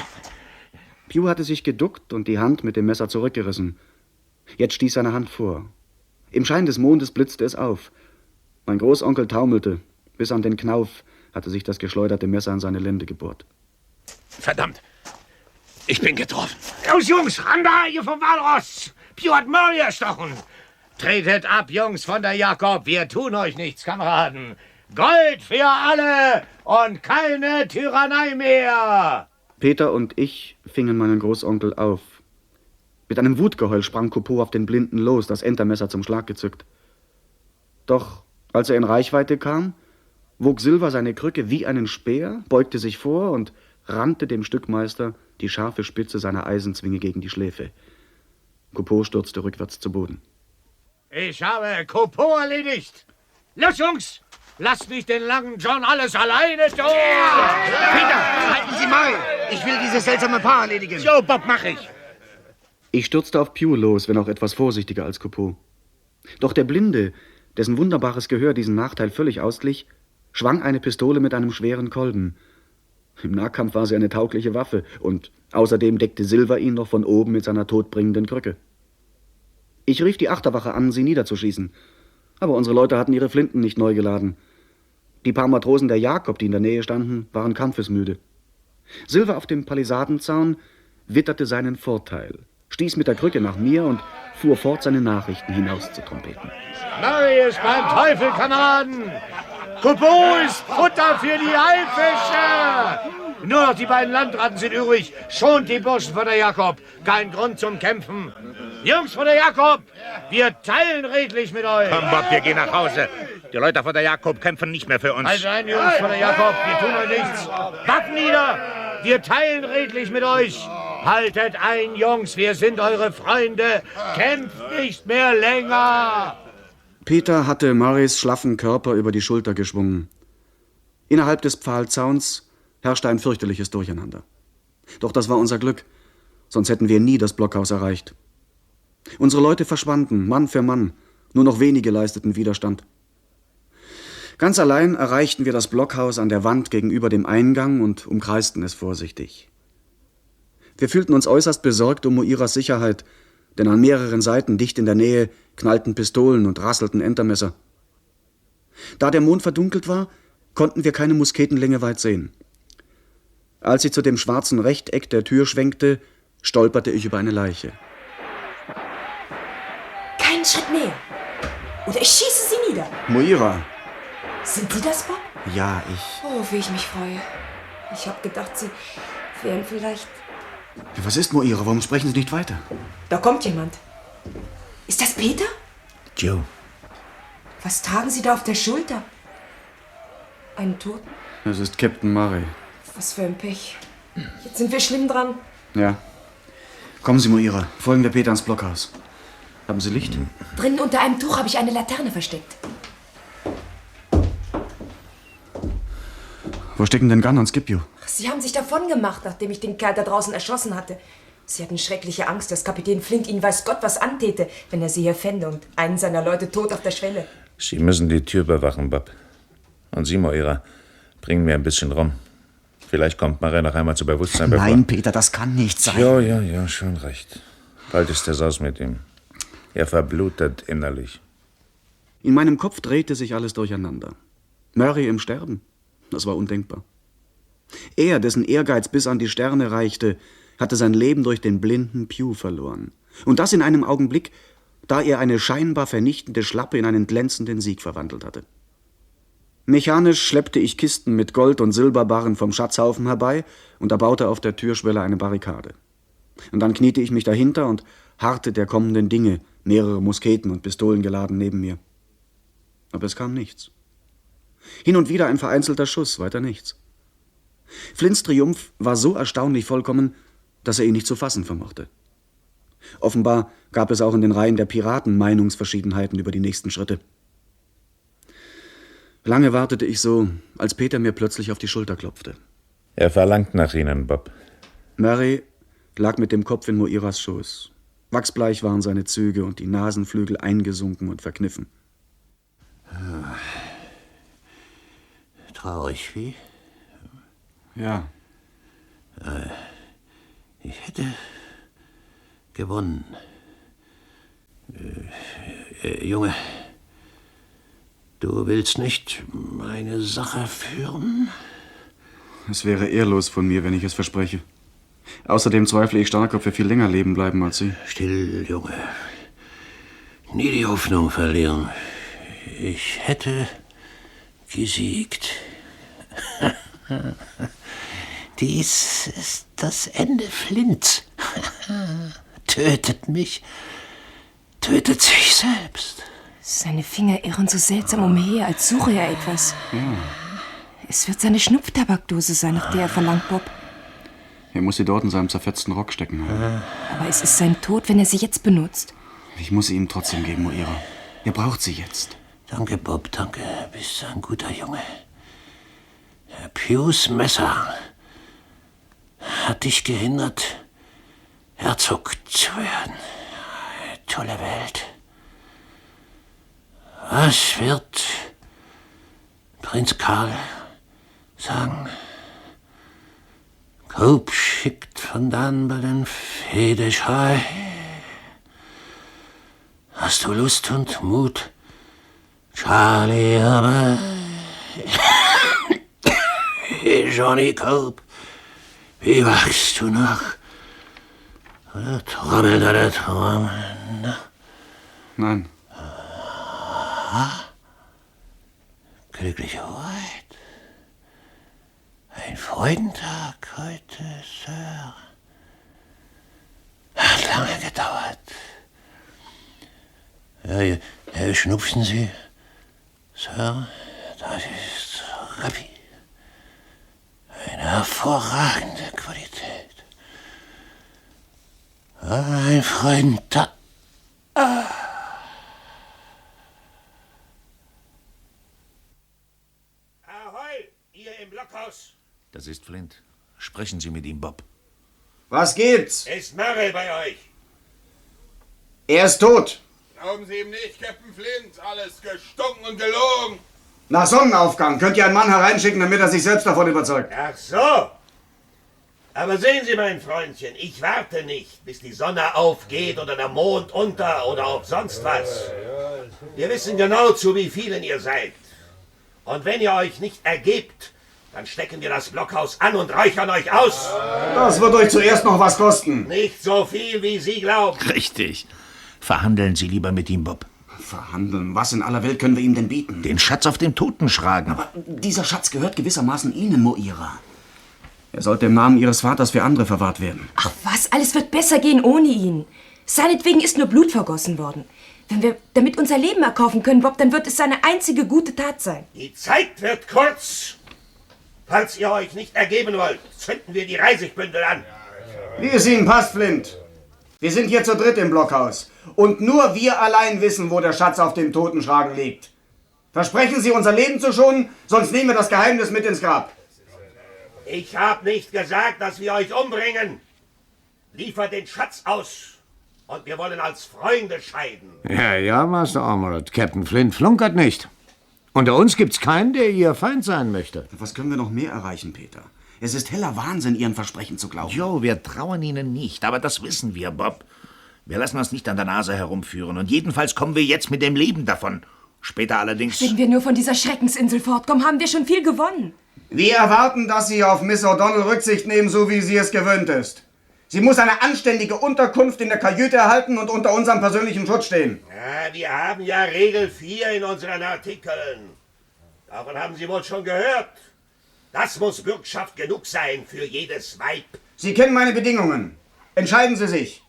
Pew hatte sich geduckt und die Hand mit dem Messer zurückgerissen. Jetzt stieß seine Hand vor. Im Schein des Mondes blitzte es auf. Mein Großonkel taumelte. Bis an den Knauf hatte sich das geschleuderte Messer in seine Lende gebohrt. Verdammt! Ich bin getroffen. Los, Jungs, ran da, ihr vom Walross! Pew hat Murray erstochen. Tretet ab, Jungs von der Jakob. Wir tun euch nichts, Kameraden. Gold für alle und keine Tyrannei mehr. Peter und ich fingen meinen Großonkel auf. Mit einem Wutgeheul sprang Coupeau auf den Blinden los, das Entermesser zum Schlag gezückt. Doch als er in Reichweite kam, wog Silver seine Krücke wie einen Speer, beugte sich vor und rannte dem Stückmeister die scharfe Spitze seiner Eisenzwinge gegen die Schläfe. Coupeau stürzte rückwärts zu Boden. Ich habe Coupeau erledigt. Los, Jungs, lasst nicht den langen John alles alleine tun. Peter, halten Sie mal. Ich will dieses seltsame Paar erledigen. Jo, Bob, mach ich. Ich stürzte auf Pew los, wenn auch etwas vorsichtiger als Coupeau. Doch der Blinde, dessen wunderbares Gehör diesen Nachteil völlig ausglich, schwang eine Pistole mit einem schweren Kolben. Im Nahkampf war sie eine taugliche Waffe und außerdem deckte Silver ihn noch von oben mit seiner todbringenden Krücke. Ich rief die Achterwache an, sie niederzuschießen. Aber unsere Leute hatten ihre Flinten nicht neu geladen. Die paar Matrosen der Jakob, die in der Nähe standen, waren kampfesmüde. Silver auf dem Palisadenzaun witterte seinen Vorteil, stieß mit der Krücke nach mir und fuhr fort, seine Nachrichten hinauszutrompeten. Murray ist beim Teufel, Kameraden! Coupeau ist Futter für die Haifische! Nur noch die beiden Landratten sind übrig. Schont die Burschen von der Jakob. Kein Grund zum Kämpfen. Jungs von der Jakob, wir teilen redlich mit euch. Komm, Bob, wir gehen nach Hause. Die Leute von der Jakob kämpfen nicht mehr für uns. Also ein, Jungs von der Jakob, wir tun euch nichts. Waffen nieder! Wir teilen redlich mit euch. Haltet ein, Jungs, wir sind eure Freunde. Kämpft nicht mehr länger. Peter hatte Murrays schlaffen Körper über die Schulter geschwungen. Innerhalb des Pfahlzauns herrschte ein fürchterliches Durcheinander. Doch das war unser Glück, sonst hätten wir nie das Blockhaus erreicht. Unsere Leute verschwanden, Mann für Mann, nur noch wenige leisteten Widerstand. Ganz allein erreichten wir das Blockhaus an der Wand gegenüber dem Eingang und umkreisten es vorsichtig. Wir fühlten uns äußerst besorgt um Moiras Sicherheit, denn an mehreren Seiten dicht in der Nähe knallten Pistolen und rasselten Entermesser. Da der Mond verdunkelt war, konnten wir keine Musketenlänge weit sehen. Als sie zu dem schwarzen Rechteck der Tür schwenkte, stolperte ich über eine Leiche. Keinen Schritt näher. Oder ich schieße sie nieder. Moira! Sind Sie das, Bob? Ja, ich... Oh, wie ich mich freue. Ich habe gedacht, Sie wären vielleicht... Was ist, Moira? Warum sprechen Sie nicht weiter? Da kommt jemand. Ist das Peter? Joe. Was tragen Sie da auf der Schulter? Einen Toten? Es ist Captain Murray. Was für ein Pech. Jetzt sind wir schlimm dran. Ja. Kommen Sie, Moira. Folgen wir Peter ins Blockhaus. Haben Sie Licht? Drinnen unter einem Tuch habe ich eine Laterne versteckt. Wo stecken denn Gunn und Scipio? Sie haben sich davon gemacht, nachdem ich den Kerl da draußen erschossen hatte. Sie hatten schreckliche Angst, dass Kapitän Flint ihnen weiß Gott was antäte, wenn er sie hier fände und einen seiner Leute tot auf der Schwelle. Sie müssen die Tür bewachen, Bob. Und Sie, Moira, bringen mir ein bisschen rum. Vielleicht kommt Murray noch einmal zu Bewusstsein. Nein, Peter, das kann nicht sein. Ja, schon recht. Bald ist es aus mit ihm. Er verblutet innerlich. In meinem Kopf drehte sich alles durcheinander. Murray im Sterben? Das war undenkbar. Er, dessen Ehrgeiz bis an die Sterne reichte, hatte sein Leben durch den blinden Pew verloren. Und das in einem Augenblick, da er eine scheinbar vernichtende Schlappe in einen glänzenden Sieg verwandelt hatte. Mechanisch schleppte ich Kisten mit Gold- und Silberbarren vom Schatzhaufen herbei und erbaute auf der Türschwelle eine Barrikade. Und dann kniete ich mich dahinter und harrte der kommenden Dinge, mehrere Musketen und Pistolen geladen neben mir. Aber es kam nichts. Hin und wieder ein vereinzelter Schuss, weiter nichts. Flints Triumph war so erstaunlich vollkommen, dass er ihn nicht zu fassen vermochte. Offenbar gab es auch in den Reihen der Piraten Meinungsverschiedenheiten über die nächsten Schritte. Lange wartete ich so, als Peter mir plötzlich auf die Schulter klopfte. Er verlangt nach Ihnen, Bob. Murray lag mit dem Kopf in Moiras Schoß. Wachsbleich waren seine Züge und die Nasenflügel eingesunken und verkniffen. Traurig, wie? Ja. Ich hätte gewonnen. Junge, du willst nicht meine Sache führen? Es wäre ehrlos von mir, wenn ich es verspreche. Außerdem zweifle ich stark, ob wir viel länger leben bleiben als Sie. Still, Junge. Nie die Hoffnung verlieren. Ich hätte gesiegt. Dies ist das Ende Flints. Tötet mich, tötet sich selbst. Seine Finger irren so seltsam umher, als suche er etwas. Ja. Es wird seine Schnupftabakdose sein, nach der er verlangt, Bob. Er muss sie dort in seinem zerfetzten Rock stecken haben. Aber es ist sein Tod, wenn er sie jetzt benutzt. Ich muss sie ihm trotzdem geben, Moira. Er braucht sie jetzt. Danke, Bob, danke. Bist ein guter Junge. Herr Pews Messer hat dich gehindert, Herzog zu werden. Tolle Welt. Was wird Prinz Karl sagen? Cope schickt von Dunbar Fehdeschrei. Hast du Lust und Mut, Charlie, aber Johnny Cope, wie wachst du noch? Oder trommelt oder trommeln? Nein. Glückliche Hoheit. Ein Freudentag heute, Sir. Hat lange gedauert. Ja, schnupfen Sie, Sir. Das ist Rappi. Eine hervorragende Qualität. Ein Freudentag. Das ist Flint. Sprechen Sie mit ihm, Bob. Was gibt's? Ist Murray bei euch? Er ist tot. Glauben Sie ihm nicht, Captain Flint. Alles gestunken und gelogen. Nach Sonnenaufgang könnt ihr einen Mann hereinschicken, damit er sich selbst davon überzeugt. Ach so. Aber sehen Sie, mein Freundchen, ich warte nicht, bis die Sonne aufgeht oder der Mond unter oder ob sonst was. Wir wissen genau, zu wie vielen ihr seid. Und wenn ihr euch nicht ergebt, dann stecken wir das Blockhaus an und räuchern euch aus. Das wird euch zuerst noch was kosten. Nicht so viel, wie Sie glauben. Richtig. Verhandeln Sie lieber mit ihm, Bob. Verhandeln? Was in aller Welt können wir ihm denn bieten? Den Schatz auf dem Totenschragen. Aber dieser Schatz gehört gewissermaßen Ihnen, Moira. Er sollte im Namen Ihres Vaters für andere verwahrt werden. Ach was, alles wird besser gehen ohne ihn. Seinetwegen ist nur Blut vergossen worden. Wenn wir damit unser Leben erkaufen können, Bob, dann wird es seine einzige gute Tat sein. Die Zeit wird kurz. Falls ihr euch nicht ergeben wollt, zünden wir die Reisigbündel an. Wie es Ihnen passt, Flint. Wir sind hier zu dritt im Blockhaus. Und nur wir allein wissen, wo der Schatz auf dem Totenschragen liegt. Versprechen Sie, unser Leben zu schonen, sonst nehmen wir das Geheimnis mit ins Grab. Ich habe nicht gesagt, dass wir euch umbringen. Liefert den Schatz aus. Und wir wollen als Freunde scheiden. Ja, Master Ormerod. Captain Flint flunkert nicht. Unter uns gibt's keinen, der Ihr Feind sein möchte. Was können wir noch mehr erreichen, Peter? Es ist heller Wahnsinn, Ihren Versprechen zu glauben. Jo, wir trauen Ihnen nicht, aber das wissen wir, Bob. Wir lassen uns nicht an der Nase herumführen und jedenfalls kommen wir jetzt mit dem Leben davon. Später allerdings... Wenn wir nur von dieser Schreckensinsel fortkommen, haben wir schon viel gewonnen. Wir erwarten, dass Sie auf Miss O'Donnell Rücksicht nehmen, so wie sie es gewöhnt ist. Sie muss eine anständige Unterkunft in der Kajüte erhalten und unter unserem persönlichen Schutz stehen. Ja, wir haben ja Regel 4 in unseren Artikeln. Davon haben Sie wohl schon gehört. Das muss Bürgschaft genug sein für jedes Weib. Sie kennen meine Bedingungen. Entscheiden Sie sich.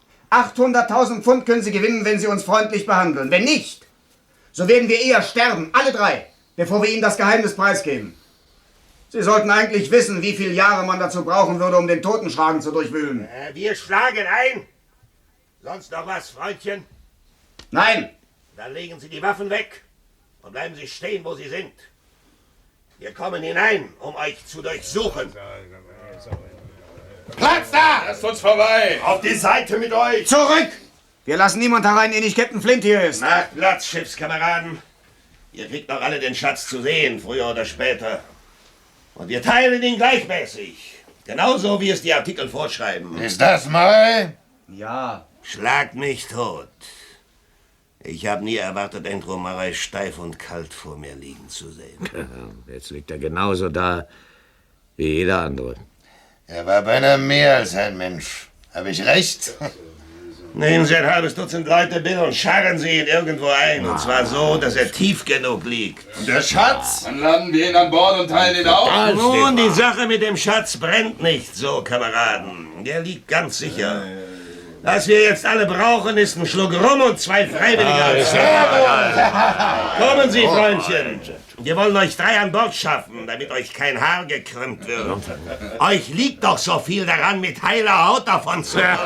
800.000 Pfund können Sie gewinnen, wenn Sie uns freundlich behandeln. Wenn nicht, so werden wir eher sterben, alle drei, bevor wir Ihnen das Geheimnis preisgeben. Sie sollten eigentlich wissen, wie viele Jahre man dazu brauchen würde, um den Totenschragen zu durchwühlen. Wir schlagen ein. Sonst noch was, Freundchen? Nein. Dann legen Sie die Waffen weg und bleiben Sie stehen, wo Sie sind. Wir kommen hinein, um euch zu durchsuchen. Platz da! Lasst uns vorbei! Auf die Seite mit euch! Zurück! Wir lassen niemand herein, der nicht Captain Flint hier ist. Macht Platz, Schiffskameraden. Ihr kriegt noch alle den Schatz zu sehen, früher oder später. Und wir teilen ihn gleichmäßig. Genauso, wie es die Artikel vorschreiben. Ist das Murray? Ja. Schlagt mich tot. Ich habe nie erwartet, Andrew Murray steif und kalt vor mir liegen zu sehen. Jetzt liegt er genauso da wie jeder andere. Er war beinahe mehr als ein Mensch. Habe ich recht? Nehmen Sie ein halbes Dutzend Leute, Bill, und scharren Sie ihn irgendwo ein. Und zwar so, dass er tief genug liegt. Und der Schatz? Dann laden wir ihn an Bord und teilen ihn auf. Nun, die Sache mit dem Schatz brennt nicht so, Kameraden. Der liegt ganz sicher. Was wir jetzt alle brauchen, ist ein Schluck Rum und 2 Freiwillige. Kommen Sie, Freundchen. Wir wollen euch 3 an Bord schaffen, damit euch kein Haar gekrümmt wird. Euch liegt doch so viel daran, mit heiler Haut davon zu kommen.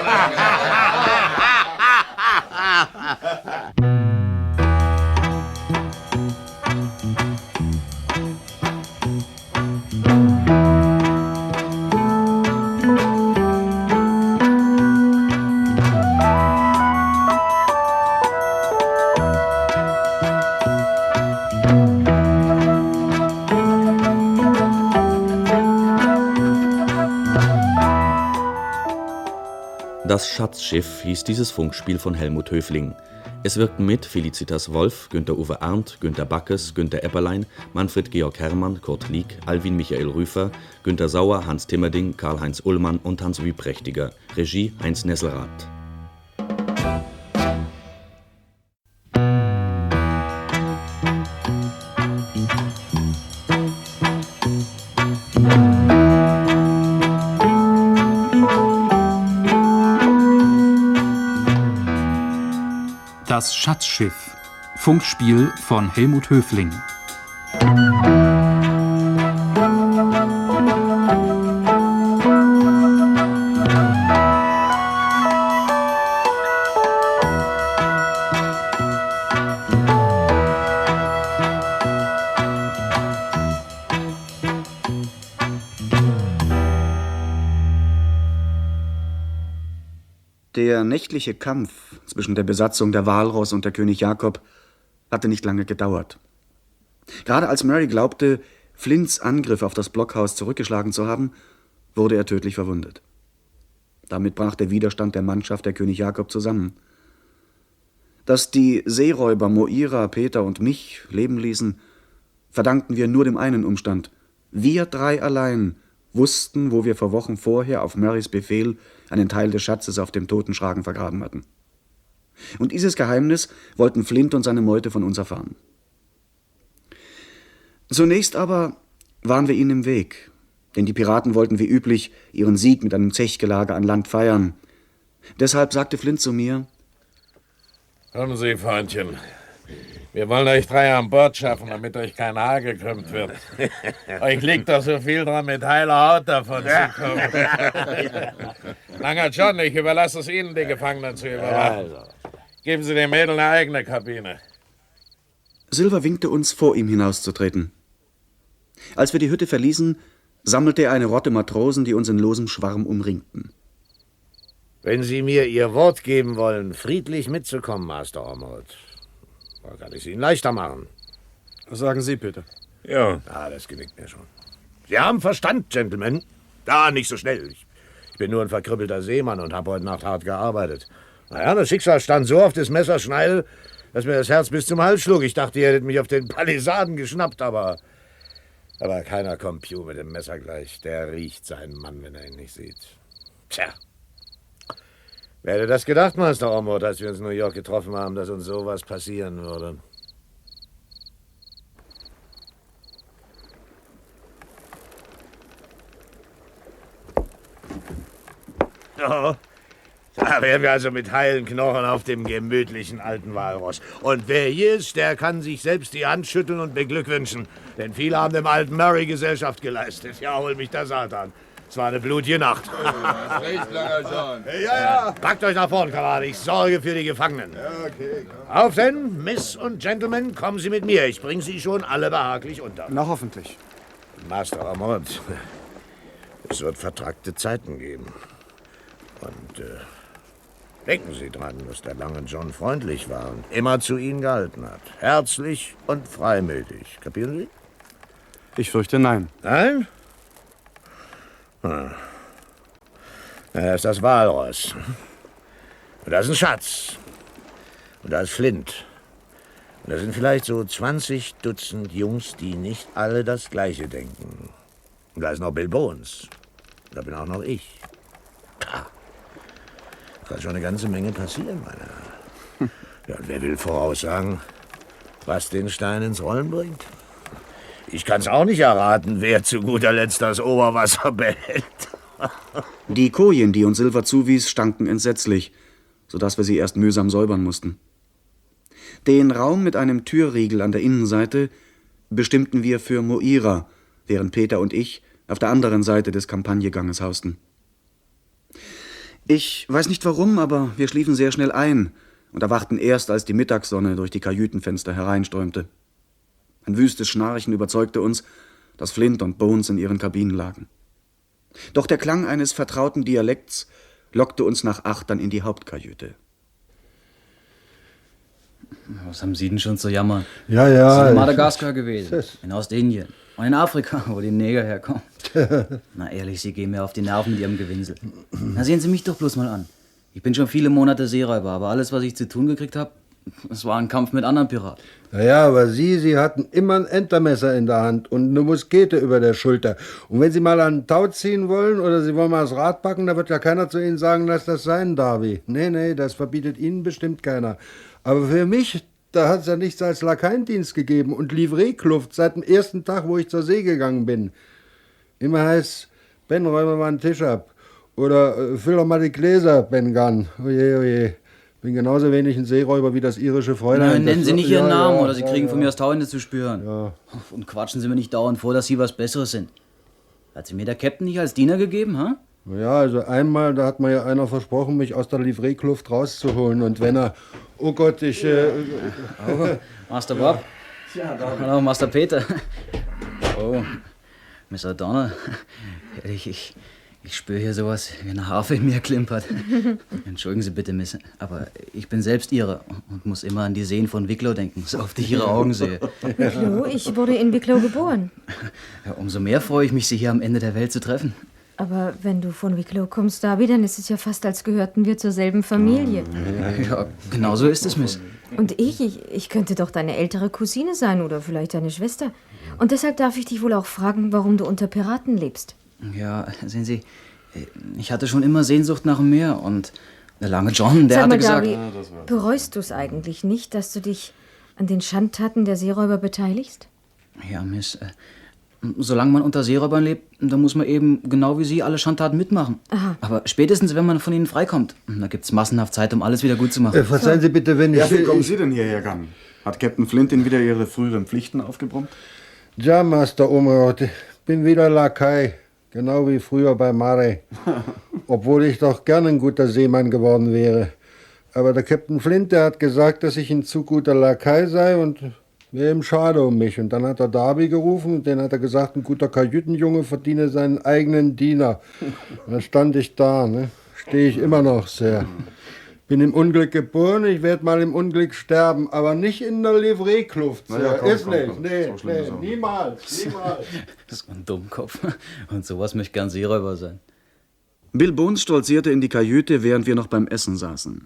Das Schatzschiff hieß dieses Funkspiel von Helmut Höfling. Es wirkten mit Felicitas Wolf, Günther-Uwe Arndt, Günter Backes, Günter Epperlein, Manfred Georg Herrmann, Kurt Lieck, Alwin Michael Rüfer, Günter Sauer, Hans Timmerding, Karl-Heinz Ullmann und Hans Wüprächtiger. Regie Heinz Nesselrath. Das Schatzschiff. Funkspiel von Helmut Höfling. Der nächtliche Kampf zwischen der Besatzung der Walross und der König Jakob hatte nicht lange gedauert. Gerade als Murray glaubte, Flints Angriff auf das Blockhaus zurückgeschlagen zu haben, wurde er tödlich verwundet. Damit brach der Widerstand der Mannschaft der König Jakob zusammen. Dass die Seeräuber Moira, Peter und mich leben ließen, verdankten wir nur dem einen Umstand: Wir drei allein wussten, wo wir vor Wochen vorher auf Murrays Befehl einen Teil des Schatzes auf dem Totenschragen vergraben hatten. Und dieses Geheimnis wollten Flint und seine Meute von uns erfahren. Zunächst aber waren wir ihnen im Weg, denn die Piraten wollten wie üblich ihren Sieg mit einem Zechgelage an Land feiern. Deshalb sagte Flint zu mir: Kommen Sie, Freundchen. Wir wollen euch drei an Bord schaffen, damit euch kein Haar gekrümmt wird. Euch liegt doch so viel dran, mit heiler Haut davon zu kommen. Langer John, ich überlasse es Ihnen, die Gefangenen zu überwachen. Geben Sie dem Mädel eine eigene Kabine. Silver winkte uns, vor ihm hinauszutreten. Als wir die Hütte verließen, sammelte er eine Rotte Matrosen, die uns in losem Schwarm umringten. Wenn Sie mir Ihr Wort geben wollen, friedlich mitzukommen, Master Ormond, dann kann ich es Ihnen leichter machen. Was sagen Sie, Peter? Ja. Das gelingt mir schon. Sie haben Verstand, Gentlemen. Nicht so schnell. Ich bin nur ein verkrüppelter Seemann und habe heute Nacht hart gearbeitet. Das Schicksal stand so auf das Messerschneidel, dass mir das Herz bis zum Hals schlug. Ich dachte, ihr hättet mich auf den Palisaden geschnappt, aber keiner kommt Pew mit dem Messer gleich. Der riecht seinen Mann, wenn er ihn nicht sieht. Tja. Wer hätte das gedacht, Master Ormond, als wir uns in New York getroffen haben, dass uns sowas passieren würde? Oh, da wären wir also mit heilen Knochen auf dem gemütlichen alten Walross. Und wer hier ist, der kann sich selbst die Hand schütteln und beglückwünschen. Denn viele haben dem alten Murray Gesellschaft geleistet. Ja, hol mich der Satan. Es war eine blutige Nacht. Recht, Langer John. Ja. Packt euch nach vorn, Kameraden. Ich sorge für die Gefangenen. Ja, okay. Auf denn, Miss und Gentlemen, kommen Sie mit mir. Ich bringe Sie schon alle behaglich unter. Na, hoffentlich. Master Ormond, es wird vertrackte Zeiten geben. Und denken Sie dran, dass der lange John freundlich war und immer zu Ihnen gehalten hat. Herzlich und freimütig. Kapieren Sie? Ich fürchte, nein. Nein? Da ist das Walross. Und da ist ein Schatz. Und da ist Flint. Und da sind vielleicht so 20 Dutzend Jungs, die nicht alle das Gleiche denken. Und da ist noch Bill Bones. Und da bin auch noch ich. Da kann schon eine ganze Menge passieren, meine Herren. Ja, und wer will voraussagen, was den Stein ins Rollen bringt? Ich kann's auch nicht erraten, wer zu guter Letzt das Oberwasser behält. Die Kojen, die uns Silver zuwies, stanken entsetzlich, sodass wir sie erst mühsam säubern mussten. Den Raum mit einem Türriegel an der Innenseite bestimmten wir für Moira, während Peter und ich auf der anderen Seite des Kampagneganges hausten. Ich weiß nicht warum, aber wir schliefen sehr schnell ein und erwachten erst, als die Mittagssonne durch die Kajütenfenster hereinströmte. Ein wüstes Schnarchen überzeugte uns, dass Flint und Bones in ihren Kabinen lagen. Doch der Klang eines vertrauten Dialekts lockte uns nach 8 dann in die Hauptkajüte. Was haben Sie denn schon zu jammern? Ja. Sie sind in Madagaskar gewesen, in Ostindien und in Afrika, wo die Neger herkommen. Na ehrlich, Sie gehen mir auf die Nerven mit Ihrem Gewinsel. Na sehen Sie mich doch bloß mal an. Ich bin schon viele Monate Seeräuber, aber alles, was ich zu tun gekriegt habe, Es war ein Kampf mit anderen Piraten. Naja, aber Sie hatten immer ein Entermesser in der Hand und eine Muskete über der Schulter. Und wenn Sie mal an den Tau ziehen wollen oder Sie wollen mal das Rad packen, da wird ja keiner zu Ihnen sagen, lass das sein, Darby. Nee, das verbietet Ihnen bestimmt keiner. Aber für mich, da hat es ja nichts als Lakaiendienst gegeben und Livreekluft seit dem ersten Tag, wo ich zur See gegangen bin. Immer heißt, Ben, räume mal einen Tisch ab. Oder füll doch mal die Gläser, Ben Gunn. Oje. Bin genauso wenig ein Seeräuber wie das irische Fräulein. Nein, nennen Sie nicht Ihren Namen, oder Sie kriegen ja. von mir das Tauende zu spüren. Ja. Und quatschen Sie mir nicht dauernd vor, dass Sie was Besseres sind. Hat Sie mir der Captain nicht als Diener gegeben, ha? Ja, also einmal, da hat mir ja einer versprochen, mich aus der Livreekluft rauszuholen. Und wenn er... Oh Gott, ich... Oh, Master Bob. Ja, hallo, Master Peter. Oh, Miss O'Donnell. Ich spüre hier sowas wie eine Harfe in mir klimpert. Entschuldigen Sie bitte, Miss, aber ich bin selbst Ihre und muss immer an die Seen von Wicklow denken, so oft ich Ihre Augen sehe. Wicklow? Ich wurde in Wicklow geboren. Ja, umso mehr freue ich mich, Sie hier am Ende der Welt zu treffen. Aber wenn du von Wicklow kommst, Darby, dann ist es ja fast, als gehörten wir zur selben Familie. Ja, genau so ist es, Miss. Und ich könnte doch deine ältere Cousine sein oder vielleicht deine Schwester. Und deshalb darf ich dich wohl auch fragen, warum du unter Piraten lebst. Ja, sehen Sie, ich hatte schon immer Sehnsucht nach dem Meer und der lange John, der Sag mal, hatte gesagt... Darby, bereust du es eigentlich nicht, dass du dich an den Schandtaten der Seeräuber beteiligst? Ja, Miss, solange man unter Seeräubern lebt, da muss man eben, genau wie Sie, alle Schandtaten mitmachen. Aha. Aber spätestens, wenn man von ihnen freikommt, da gibt's massenhaft Zeit, um alles wieder gut zu machen. Verzeihen Sie bitte, wenn ich... Ja, wie kommen Sie denn hierher, Gunn? Hat Captain Flint Ihnen wieder Ihre früheren Pflichten aufgebrummt? Ja, Master Omrod, ich bin wieder Lakai. Genau wie früher bei Mare. Obwohl ich doch gern ein guter Seemann geworden wäre. Aber der Captain Flint, der hat gesagt, dass ich ein zu guter Lakai sei und wäre ihm schade um mich. Und dann hat er Darby gerufen und den hat er gesagt, ein guter Kajütenjunge verdiene seinen eigenen Diener. Und dann stand ich da, ne? Stehe ich immer noch, Sir. Bin im Unglück geboren, ich werde mal im Unglück sterben, aber nicht in der Livreekluft. Ja, ist nicht, nee, niemals. Das ist ein Dummkopf. Und sowas möchte gern Seeräuber sein. Bill Bones stolzierte in die Kajüte, während wir noch beim Essen saßen.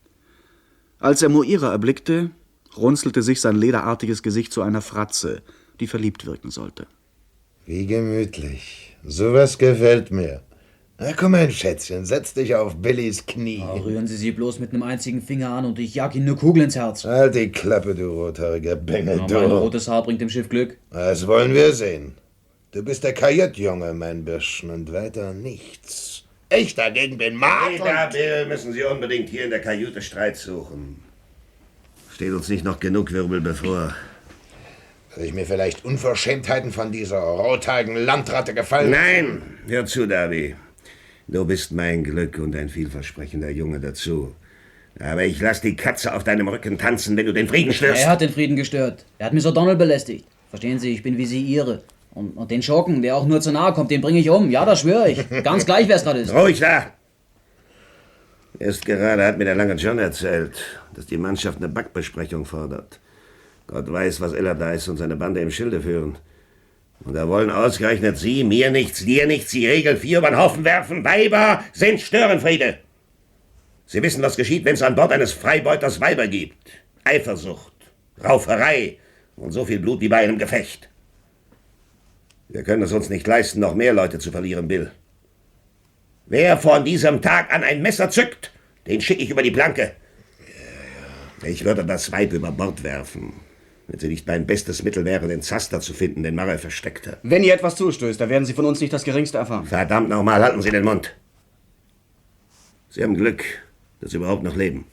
Als er Moira erblickte, runzelte sich sein lederartiges Gesicht zu einer Fratze, die verliebt wirken sollte. Wie gemütlich. Sowas gefällt mir. Na komm, mein Schätzchen, setz dich auf Billys Knie. Oh, rühren Sie sie bloß mit einem einzigen Finger an und ich jag Ihnen eine Kugel ins Herz. Halt die Klappe, du rothaariger Bengel, Ja, du. mein rotes Haar bringt dem Schiff Glück. Das wollen wir sehen. Du bist der Kajuttjunge, mein Bürschchen, und weiter nichts. Ich dagegen bin Mart Da, Bill, müssen Sie unbedingt hier in der Kajüte Streit suchen. Steht uns nicht noch genug Wirbel bevor. Soll ich mir vielleicht Unverschämtheiten von dieser rothaarigen Landratte gefallen? Nein, hör zu, Darby. Du bist mein Glück und ein vielversprechender Junge dazu. Aber ich lass die Katze auf deinem Rücken tanzen, wenn du den Frieden störst. Er hat den Frieden gestört. Er hat Miss O'Donnell belästigt. Verstehen Sie, ich bin wie Sie Ihre. Und den Schurken, der auch nur zu nahe kommt, den bringe ich um. Ja, das schwöre ich. Ganz gleich, wer es gerade ist. Ruhig da! Erst gerade hat mir der lange John erzählt, dass die Mannschaft eine Backbesprechung fordert. Gott weiß, was Allardyce und seine Bande im Schilde führen. Und da wollen ausgerechnet Sie mir nichts, dir nichts, die Regel 4 über den Haufen werfen. Weiber sind Störenfriede. Sie wissen, was geschieht, wenn es an Bord eines Freibeuters Weiber gibt. Eifersucht, Rauferei und so viel Blut wie bei einem Gefecht. Wir können es uns nicht leisten, noch mehr Leute zu verlieren, Bill. Wer von diesem Tag an ein Messer zückt, den schicke ich über die Planke. Ich würde das Weib über Bord werfen, wenn sie nicht mein bestes Mittel wäre, den Zaster zu finden, den Murray versteckte. Wenn ihr etwas zustößt, da werden Sie von uns nicht das Geringste erfahren. Verdammt nochmal, halten Sie den Mund. Sie haben Glück, dass Sie überhaupt noch leben.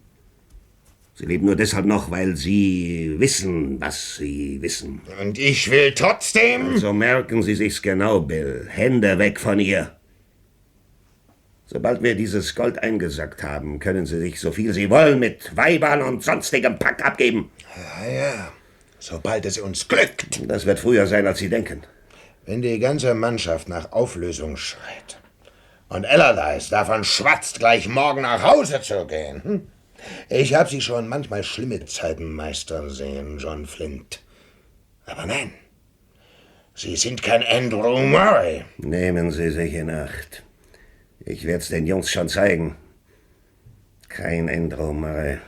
Sie leben nur deshalb noch, weil Sie wissen, was Sie wissen. Und ich will trotzdem... Also merken Sie sich's genau, Bill. Hände weg von ihr. Sobald wir dieses Gold eingesackt haben, können Sie sich so viel Sie wollen mit Weibern und sonstigem Pack abgeben. Ja, sobald es uns glückt. Das wird früher sein, als Sie denken. Wenn die ganze Mannschaft nach Auflösung schreit und Allardyce davon schwatzt, gleich morgen nach Hause zu gehen. Ich habe Sie schon manchmal schlimme Zeiten meistern sehen, John Flint. Aber nein, Sie sind kein Andrew Murray. Nehmen Sie sich in Acht. Ich werd's den Jungs schon zeigen. Kein Andrew Murray.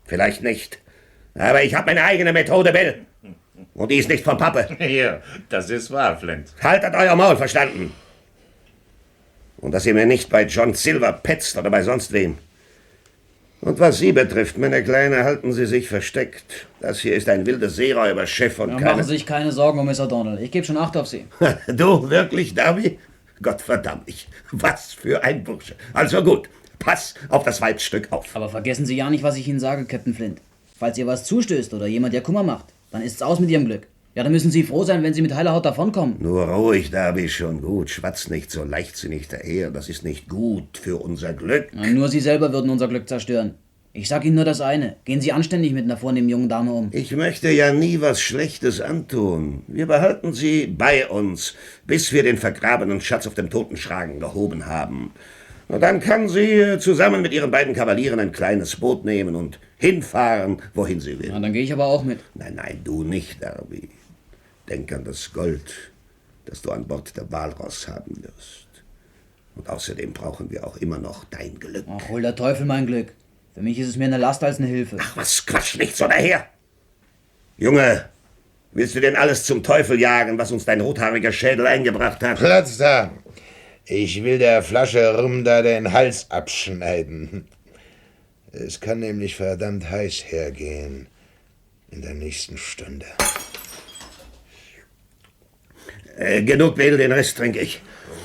Vielleicht nicht. Aber ich habe meine eigene Methode, Bill. Und die ist nicht von Pappe. Ja, das ist wahr, Flint. Haltet euer Maul, verstanden? Und dass ihr mir nicht bei John Silver petzt oder bei sonst wem. Und was Sie betrifft, meine Kleine, halten Sie sich versteckt. Das hier ist ein wildes Seeräuberschiff und Ja, machen Sie sich keine Sorgen um Miss O'Donnell. Ich gebe schon Acht auf Sie. Du, wirklich, Darby? Gott verdammt mich. Was für ein Bursche. Also gut, pass auf das Weibsstück auf. Aber vergessen Sie ja nicht, was ich Ihnen sage, Captain Flint. Falls ihr was zustößt oder jemand ihr Kummer macht, dann ist's aus mit Ihrem Glück. Ja, dann müssen Sie froh sein, wenn Sie mit heiler Haut davonkommen. Nur ruhig, Darby, schon gut. Schwatz nicht so leichtsinnig daher. Das ist nicht gut für unser Glück. Ja, nur Sie selber würden unser Glück zerstören. Ich sag Ihnen nur das eine. Gehen Sie anständig mit einer vornehmen jungen Dame um. Ich möchte ja nie was Schlechtes antun. Wir behalten sie bei uns, bis wir den vergrabenen Schatz auf dem Totenschragen gehoben haben. Und dann kann sie zusammen mit ihren beiden Kavalieren ein kleines Boot nehmen und hinfahren, wohin sie will. Na, dann gehe ich aber auch mit. Nein, nein, du nicht, Darby. Denk an das Gold, das du an Bord der Walross haben wirst. Und außerdem brauchen wir auch immer noch dein Glück. Ach, hol der Teufel mein Glück. Für mich ist es mehr eine Last als eine Hilfe. Ach, was Quatsch, nicht so daher. Junge, willst du denn alles zum Teufel jagen, was uns dein rothaariger Schädel eingebracht hat? Platz da. Ich will der Flasche Rum da den Hals abschneiden. Es kann nämlich verdammt heiß hergehen in der nächsten Stunde. Genug, Bill, den Rest trinke ich.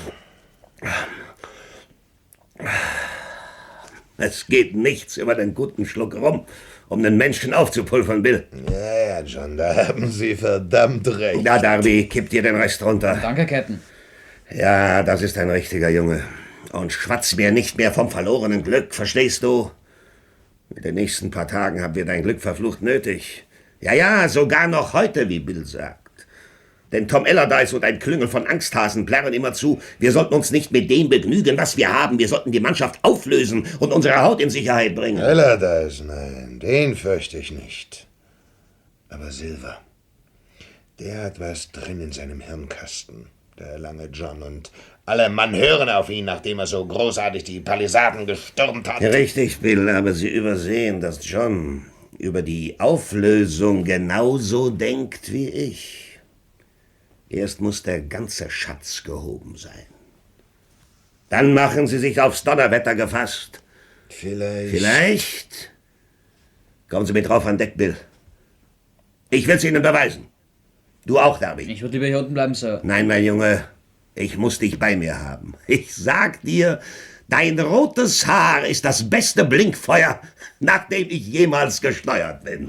Es geht nichts über den guten Schluck Rum, um den Menschen aufzupulvern, Bill. Ja, John, da haben Sie verdammt recht. Na, Darby, kipp dir den Rest runter. Danke, Captain. Ja, das ist ein richtiger Junge. Und schwatz mir nicht mehr vom verlorenen Glück, verstehst du? In den nächsten paar Tagen haben wir dein Glück verflucht nötig. Ja, sogar noch heute, wie Bill sagt. Denn Tom Allardyce und ein Klüngel von Angsthasen plärren immer zu, wir sollten uns nicht mit dem begnügen, was wir haben. Wir sollten die Mannschaft auflösen und unsere Haut in Sicherheit bringen. Allardyce, nein, den fürchte ich nicht. Aber Silver, der hat was drin in seinem Hirnkasten, der lange John. Und alle Mann hören auf ihn, nachdem er so großartig die Palisaden gestürmt hat. Richtig, Bill, aber Sie übersehen, dass John über die Auflösung genauso denkt wie ich. Erst muss der ganze Schatz gehoben sein. Dann machen Sie sich aufs Donnerwetter gefasst. Vielleicht? Kommen Sie mit drauf an Deck, Bill. Ich will's Ihnen beweisen. Du auch, Darby. Ich würde lieber hier unten bleiben, Sir. Nein, mein Junge, ich muss dich bei mir haben. Ich sag dir, dein rotes Haar ist das beste Blinkfeuer, nach dem ich jemals gesteuert bin.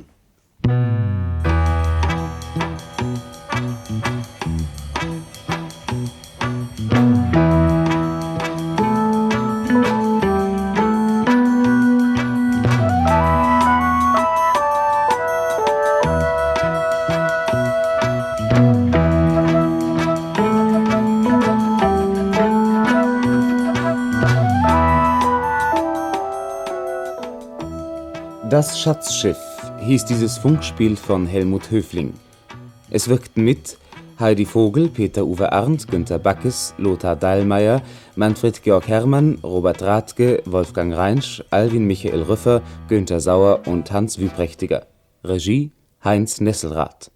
Das Schatzschiff hieß dieses Funkspiel von Helmut Höfling. Es wirkten mit Heidi Vogel, Peter-Uwe Arndt, Günter Backes, Lothar Dahlmeier, Manfred Georg Herrmann, Robert Rathke, Wolfgang Reinsch, Alwin Michael Rüffer, Günther Sauer und Hans Wüprächtiger. Regie Heinz Nesselrath.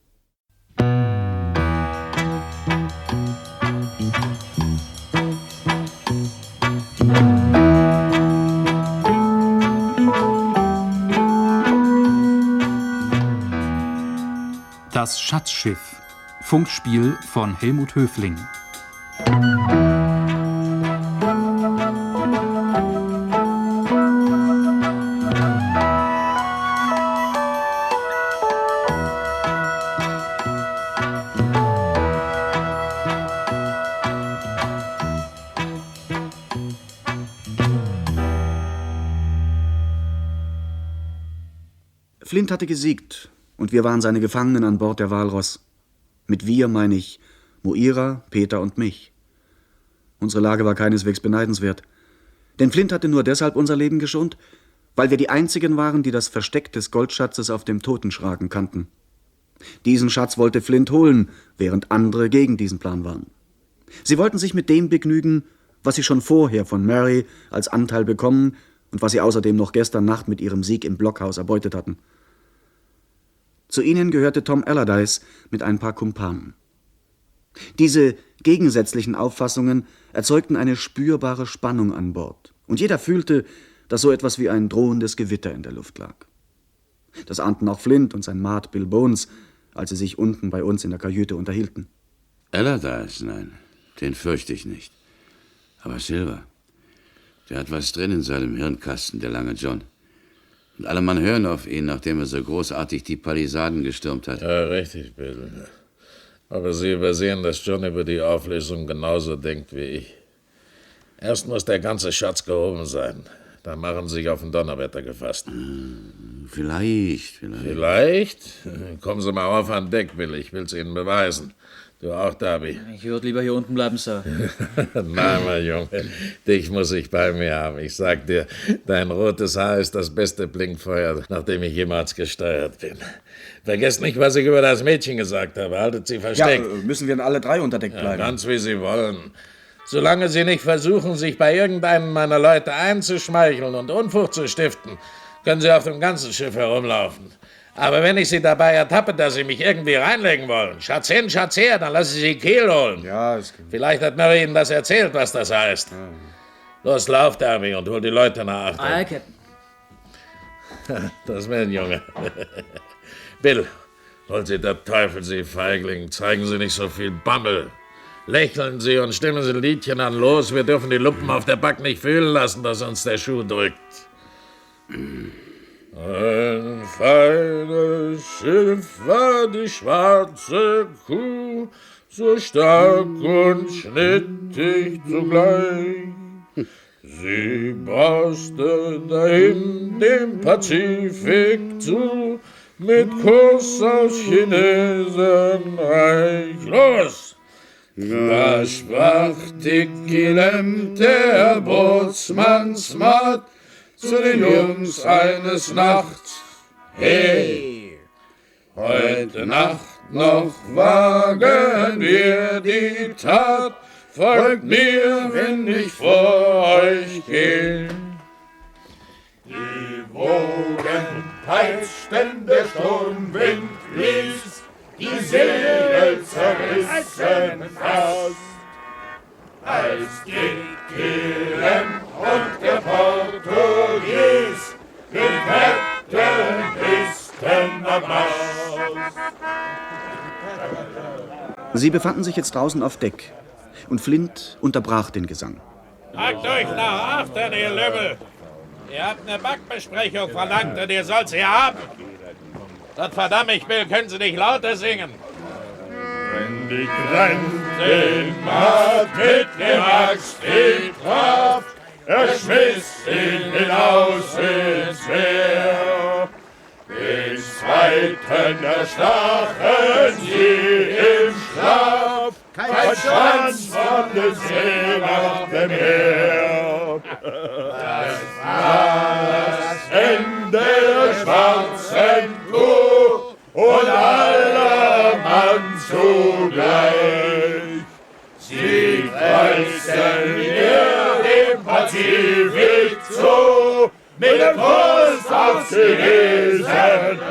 Das Schatzschiff. Funkspiel von Helmut Höfling. Flint hatte gesiegt. Und wir waren seine Gefangenen an Bord der Walross. Mit wir meine ich Moira, Peter und mich. Unsere Lage war keineswegs beneidenswert. Denn Flint hatte nur deshalb unser Leben geschont, weil wir die einzigen waren, die das Versteck des Goldschatzes auf dem Totenschragen kannten. Diesen Schatz wollte Flint holen, während andere gegen diesen Plan waren. Sie wollten sich mit dem begnügen, was sie schon vorher von Mary als Anteil bekommen und was sie außerdem noch gestern Nacht mit ihrem Sieg im Blockhaus erbeutet hatten. Zu ihnen gehörte Tom Allardyce mit ein paar Kumpanen. Diese gegensätzlichen Auffassungen erzeugten eine spürbare Spannung an Bord, und jeder fühlte, dass so etwas wie ein drohendes Gewitter in der Luft lag. Das ahnten auch Flint und sein Maat Bill Bones, als sie sich unten bei uns in der Kajüte unterhielten. Allardyce, nein, den fürchte ich nicht. Aber Silver, der hat was drin in seinem Hirnkasten, der lange John. Und alle Mann hören auf ihn, nachdem er so großartig die Palisaden gestürmt hat. Ja, richtig, Bill. Aber Sie übersehen, dass John über die Auflösung genauso denkt wie ich. Erst muss der ganze Schatz gehoben sein. Dann machen Sie sich auf ein Donnerwetter gefasst. Vielleicht. Vielleicht? Kommen Sie mal auf an Deck, Bill. Ich will's Ihnen beweisen. Du auch, Darby? Ich würde lieber hier unten bleiben, Sir. Nein, mein Junge, dich muss ich bei mir haben. Ich sag dir, dein rotes Haar ist das beste Blinkfeuer, nach dem ich jemals gesteuert bin. Vergesst nicht, was ich über das Mädchen gesagt habe. Haltet sie versteckt. Ja, müssen wir dann alle drei unter Deck bleiben? Ja, ganz wie Sie wollen. Solange Sie nicht versuchen, sich bei irgendeinem meiner Leute einzuschmeicheln und Unfug zu stiften, können Sie auf dem ganzen Schiff herumlaufen. Aber wenn ich Sie dabei ertappe, dass Sie mich irgendwie reinlegen wollen, Schatz hin, Schatz her, dann lasse ich Sie Kiel holen. Ja, ist gut. Vielleicht hat Mary Ihnen das erzählt, was das heißt. Ja. Los, lauf, Darby, und hol die Leute nach Achtung. Ah, Captain. Das ist mein Junge. Bill, holt Sie der Teufel, Sie Feigling. Zeigen Sie nicht so viel Bammel. Lächeln Sie und stimmen Sie ein Liedchen an. Los, wir dürfen die Luppen auf der Back nicht fühlen lassen, dass uns der Schuh drückt. Ein feines Schiff war die schwarze Kuh, so stark und schnittig zugleich. Sie brauste dahin dem Pazifik zu, mit Kurs aus Chinesenreich. Los! Da sprach Dick Gillem, der Bootsmannsmat, zu den Jungs eines Nachts: Hey, heute Nacht noch wagen wir die Tat, folgt mir, wenn ich vor euch geh. Die Wogen peitschten, der Sturmwind blies, die Segel zerrissen fast, als Dick Gillem und der Portugies den Captain hissten am Mast. Sie befanden sich jetzt draußen auf Deck, und Flint unterbrach den Gesang. Tragt euch nach achtern, ihr Lümmel! Ihr habt eine Backbesprechung verlangt und ihr sollt sie haben! Gott verdammt, ich will, können Sie nicht lauter singen? Wenn die Grenze mit dem Axt die traf, schmiss ihn hinaus ins Meer. Bis Zweiten erstachen sie im Schlaf, kein Schwanz von der See machte mehr. Das war das Ende der schwarzen Kuh und aller Mann zugleich. Sie kreuzen mir dem Pazifik zu, mit dem Kurs auf Chinesen.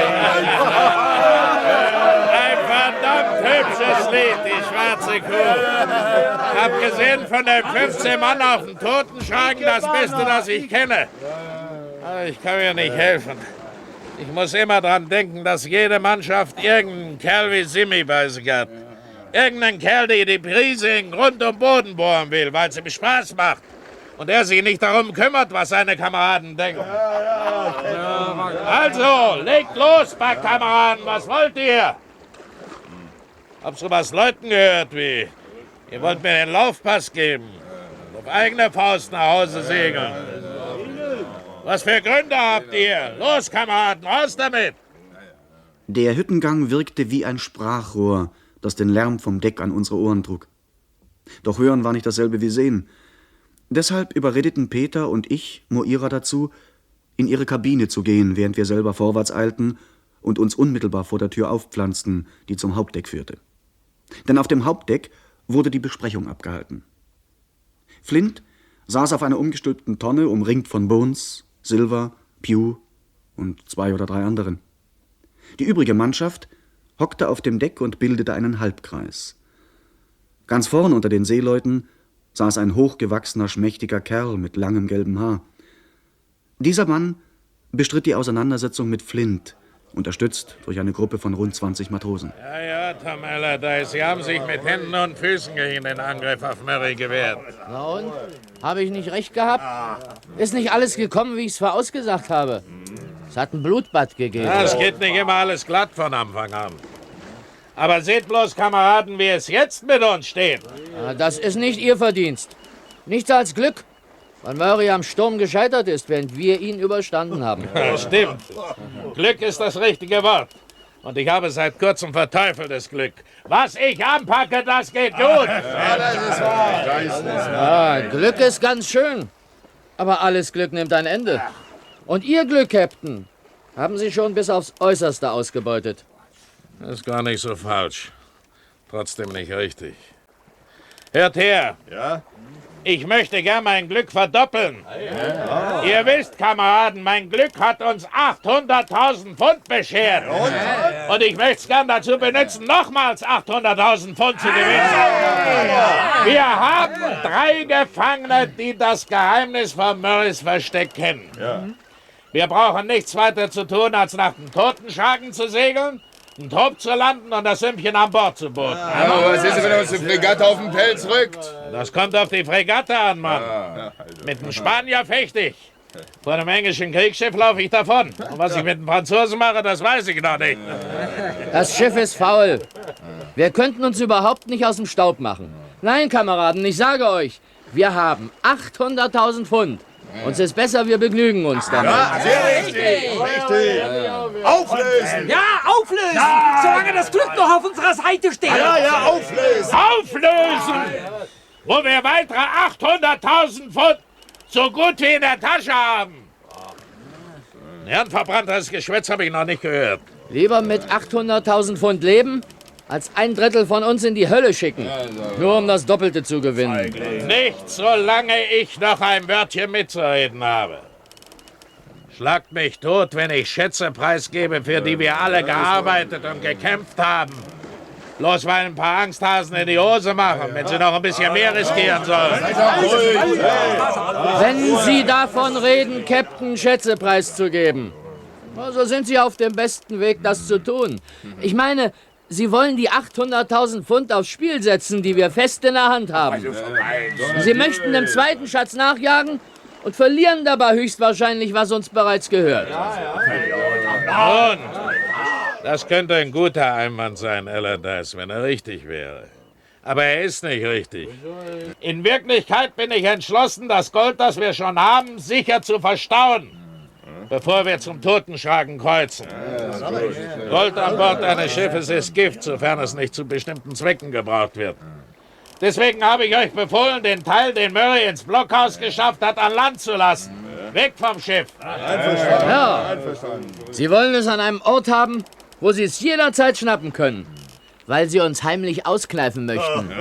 Ein verdammt hübsches Lied, die schwarze Kuh. Abgesehen von den 15 Mann auf dem Totenschrank, das Beste, das ich kenne. Aber ich kann mir nicht helfen. Ich muss immer dran denken, dass jede Mannschaft irgendeinen Kerl wie Simmi bei sich hat. Irgendeinen Kerl, der die Prise in Grund und Boden bohren will, weil es ihm Spaß macht. Und er sich nicht darum kümmert, was seine Kameraden denken. Also, legt los, Backkameraden, was wollt ihr? Hab so was Leuten gehört wie, ihr wollt mir den Laufpass geben und auf eigene Faust nach Hause segeln. Was für Gründe habt ihr? Los, Kameraden, raus damit! Der Hüttengang wirkte wie ein Sprachrohr, das den Lärm vom Deck an unsere Ohren trug. Doch hören war nicht dasselbe wie sehen. Deshalb überredeten Peter und ich Moira dazu, in ihre Kabine zu gehen, während wir selber vorwärts eilten und uns unmittelbar vor der Tür aufpflanzten, die zum Hauptdeck führte. Denn auf dem Hauptdeck wurde die Besprechung abgehalten. Flint saß auf einer umgestülpten Tonne, umringt von Bones, Silver, Pugh und 2 oder 3 anderen. Die übrige Mannschaft hockte auf dem Deck und bildete einen Halbkreis. Ganz vorn unter den Seeleuten saß ein hochgewachsener, schmächtiger Kerl mit langem gelbem Haar. Dieser Mann bestritt die Auseinandersetzung mit Flint, unterstützt durch eine Gruppe von rund 20 Matrosen. Ja, Tom Allardyce, Sie haben sich mit Händen und Füßen gegen den Angriff auf Murray gewehrt. Na und? Habe ich nicht recht gehabt? Ist nicht alles gekommen, wie ich es vorausgesagt habe? Es hat ein Blutbad gegeben. Ja, es geht nicht immer alles glatt von Anfang an. Aber seht bloß, Kameraden, wie es jetzt mit uns steht. Ja, das ist nicht Ihr Verdienst. Nichts als Glück, weil Murray am Sturm gescheitert ist, während wir ihn überstanden haben. Ja, stimmt. Glück ist das richtige Wort. Und ich habe seit kurzem verteufeltes Glück. Was ich anpacke, das geht gut. Ja, das ist wahr. Ja, Glück ist ganz schön. Aber alles Glück nimmt ein Ende. Und Ihr Glück, Captain, haben Sie schon bis aufs Äußerste ausgebeutet. Das ist gar nicht so falsch. Trotzdem nicht richtig. Hört her. Ja? Ich möchte gern mein Glück verdoppeln. Ja. Ihr wisst, Kameraden, mein Glück hat uns 800.000 Pfund beschert. Und ich möchte es gern dazu benutzen, nochmals 800.000 Pfund zu gewinnen. Wir haben 3 Gefangene, die das Geheimnis von Murrays Versteck kennen. Ja. Wir brauchen nichts weiter zu tun, als nach dem Totenschagen zu segeln, einen Trupp zu landen und das Sümmchen an Bord zu booten. Ja, aber was ist, wenn uns die Fregatte auf den Pelz rückt? Das kommt auf die Fregatte an, Mann. Mit dem Spanier fechte ich. Vor einem englischen Kriegsschiff laufe ich davon. Und was ich mit dem Franzosen mache, das weiß ich noch nicht. Das Schiff ist faul. Wir könnten uns überhaupt nicht aus dem Staub machen. Nein, Kameraden, ich sage euch, wir haben 800.000 Pfund. Uns ist besser, wir begnügen uns damit. Ja, sehr richtig. Auflösen. Ja, auflösen. Ja. Solange das Glück noch auf unserer Seite steht. Ja, auflösen. Auflösen! Wo wir weitere 800.000 Pfund so gut wie in der Tasche haben. Hirnverbranntes Geschwätz habe ich noch nicht gehört. Lieber mit 800.000 Pfund leben, als 1/3 von uns in die Hölle schicken. Nur um das Doppelte zu gewinnen. Nicht, solange ich noch ein Wörtchen mitzureden habe. Schlagt mich tot, wenn ich Schätze preisgebe, für die wir alle gearbeitet und gekämpft haben. Bloß weil ein paar Angsthasen in die Hose machen, wenn sie noch ein bisschen mehr riskieren sollen. Wenn Sie davon reden, Captain, Schätze preiszugeben, so sind Sie auf dem besten Weg, das zu tun. Ich meine, Sie wollen die 800.000 Pfund aufs Spiel setzen, die wir fest in der Hand haben. Sie möchten dem zweiten Schatz nachjagen und verlieren dabei höchstwahrscheinlich, was uns bereits gehört. Nun, das könnte ein guter Einwand sein, Allardyce, wenn er richtig wäre. Aber er ist nicht richtig. In Wirklichkeit bin ich entschlossen, das Gold, das wir schon haben, sicher zu verstauen, bevor wir zum Totenschagen kreuzen. Gold an Bord eines Schiffes ist Gift, sofern es nicht zu bestimmten Zwecken gebraucht wird. Deswegen habe ich euch befohlen, den Teil, den Murray ins Blockhaus geschafft hat, an Land zu lassen. Weg vom Schiff. Ja. Sie wollen es an einem Ort haben, wo Sie es jederzeit schnappen können, weil Sie uns heimlich auskneifen möchten.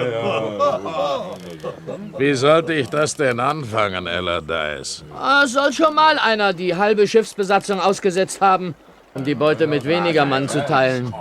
Wie sollte ich das denn anfangen, Allardyce? Es soll schon mal einer die halbe Schiffsbesatzung ausgesetzt haben, um die Beute mit weniger Mann zu teilen.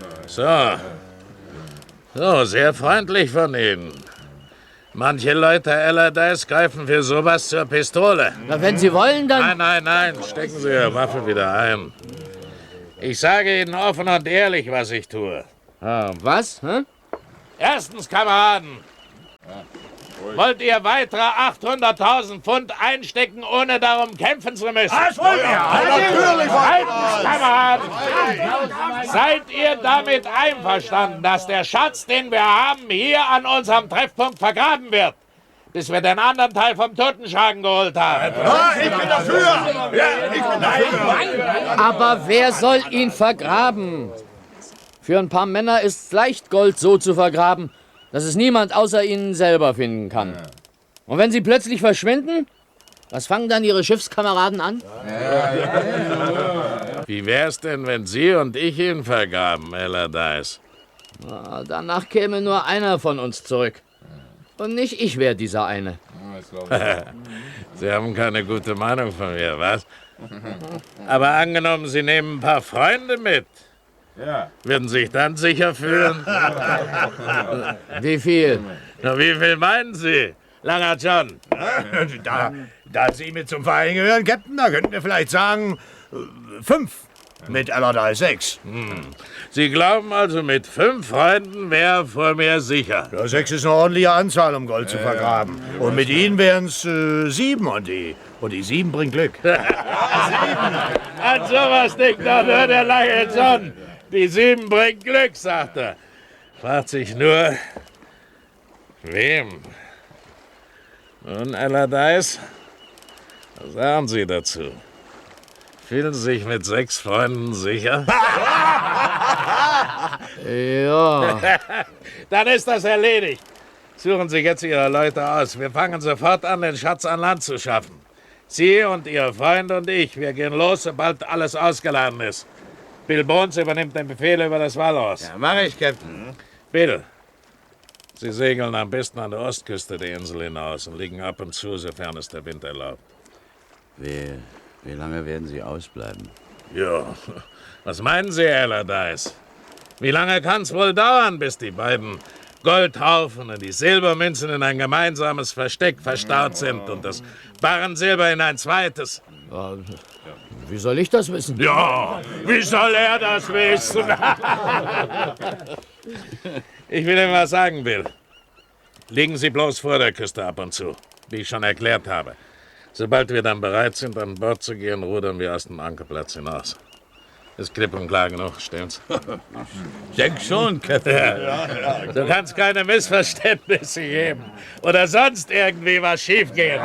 So, sehr freundlich von Ihnen. Manche Leute, Allardyce, greifen für sowas zur Pistole. Na, wenn Sie wollen, dann... Nein, stecken Sie Ihre Waffe wieder ein. Ich sage Ihnen offen und ehrlich, was ich tue. Was? Hm? Erstens, Kameraden, wollt ihr weitere 800.000 Pfund einstecken, ohne darum kämpfen zu müssen? Das wollen wir! Natürlich! Zweitens, Kameraden, seid ihr damit einverstanden, dass der Schatz, den wir haben, hier an unserem Treffpunkt vergraben wird, bis wir den anderen Teil vom Totenschagen geholt haben? Ja, ich bin dafür! Ja, ich bin dafür! Aber wer soll ihn vergraben? Für ein paar Männer ist es leicht, Gold so zu vergraben, dass es niemand außer ihnen selber finden kann. Und wenn sie plötzlich verschwinden, was fangen dann ihre Schiffskameraden an? Wie wär's denn, wenn Sie und ich ihn vergraben, Allardyce? Danach käme nur einer von uns zurück. Und nicht ich wäre dieser eine. Sie haben keine gute Meinung von mir, was? Aber angenommen, Sie nehmen ein paar Freunde mit. Ja. Würden sich dann sicher fühlen? Wie viel? Na, wie viel meinen Sie, Langer John? Da Sie mit zum Verein gehören, Captain, da könnten wir vielleicht sagen 5. Mit Allardyce 6. Sie glauben also, mit 5 Freunden wäre vor mir sicher? Ja, 6 ist eine ordentliche Anzahl, um Gold zu vergraben. Und mit Ihnen wären es 7 und die 7 bringt Glück. 7? An sowas denkt doch nur der lange John. Die 7 bringt Glück, sagt er. Fragt sich nur, wem? Nun, Allardyce, was sagen Sie dazu? Fühlen Sie sich mit 6 Freunden sicher? Ja. Dann ist das erledigt. Suchen Sie jetzt Ihre Leute aus. Wir fangen sofort an, den Schatz an Land zu schaffen. Sie und Ihr Freund und ich, wir gehen los, sobald alles ausgeladen ist. Bill Bones übernimmt den Befehl über das Walross. Ja, mach ich, Captain. Bill, Sie segeln am besten an der Ostküste der Insel hinaus und liegen ab und zu, sofern es der Wind erlaubt. Wie lange werden Sie ausbleiben? Ja, was meinen Sie, Allardyce? Wie lange kann's wohl dauern, bis die beiden Goldhaufen und die Silbermünzen in ein gemeinsames Versteck verstaut sind und das Barrensilber in ein zweites? Wie soll ich das wissen? Ja, wie soll er das wissen? Ich will Ihnen was sagen, Bill. Liegen Sie bloß vor der Küste ab und zu, wie ich schon erklärt habe. Sobald wir dann bereit sind, an Bord zu gehen, rudern wir aus dem Ankerplatz hinaus. Ist klipp und klar genug, stimmt's? Ich denke schon, Captain. Ja. Du kannst keine Missverständnisse geben oder sonst irgendwie was schiefgehen.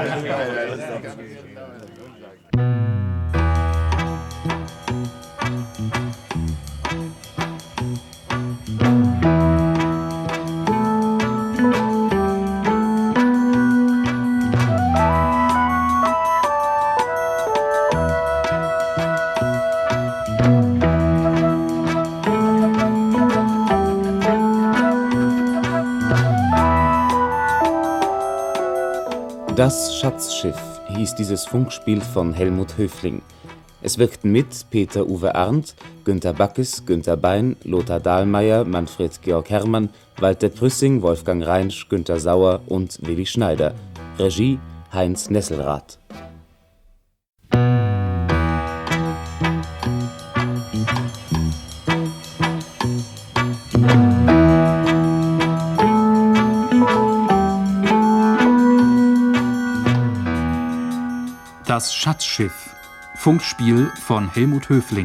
Das Schatzschiff hieß dieses Funkspiel von Helmut Höfling. Es wirkten mit Peter Uwe Arndt, Günter Backes, Günter Bein, Lothar Dahlmeier, Manfred Georg Herrmann, Walter Prüssing, Wolfgang Reinsch, Günter Sauer und Willi Schneider. Regie Heinz Nesselrath. Das Schatzschiff. Funkspiel von Helmut Höfling.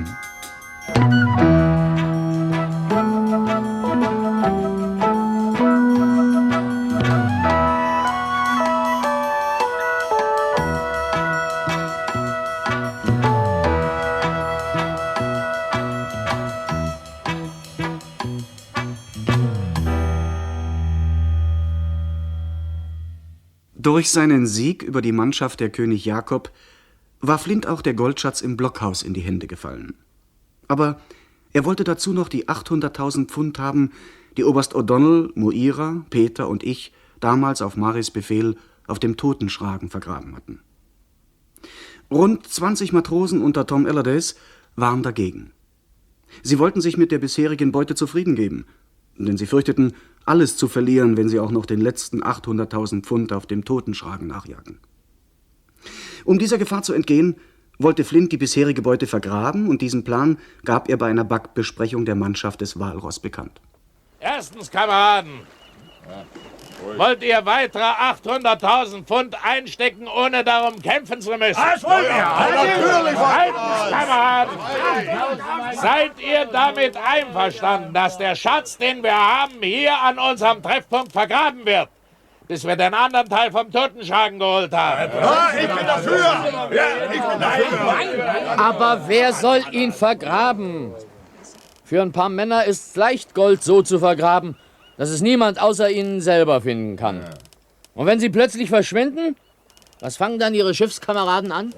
Durch seinen Sieg über die Mannschaft der König Jakob war Flint auch der Goldschatz im Blockhaus in die Hände gefallen. Aber er wollte dazu noch die 800.000 Pfund haben, die Oberst O'Donnell, Muira, Peter und ich damals auf Maris Befehl auf dem Totenschragen vergraben hatten. Rund 20 Matrosen unter Tom Allardyce waren dagegen. Sie wollten sich mit der bisherigen Beute zufrieden geben, denn sie fürchteten, alles zu verlieren, wenn sie auch noch den letzten 800.000 Pfund auf dem Totenschragen nachjagen. Um dieser Gefahr zu entgehen, wollte Flint die bisherige Beute vergraben und diesen Plan gab er bei einer Backbesprechung der Mannschaft des Walross bekannt. Erstens, Kameraden, wollt ihr weitere 800.000 Pfund einstecken, ohne darum kämpfen zu müssen? Das wollen wir! Natürlich wollen wir! Kameraden, seid ihr damit einverstanden, dass der Schatz, den wir haben, hier an unserem Treffpunkt vergraben wird? Bis wir den anderen Teil vom Totenschragen geholt haben. Ja, ich bin dafür! Ja, ich bin dafür! Aber wer soll ihn vergraben? Für ein paar Männer ist es leicht, Gold so zu vergraben, dass es niemand außer ihnen selber finden kann. Und wenn sie plötzlich verschwinden, was fangen dann ihre Schiffskameraden an?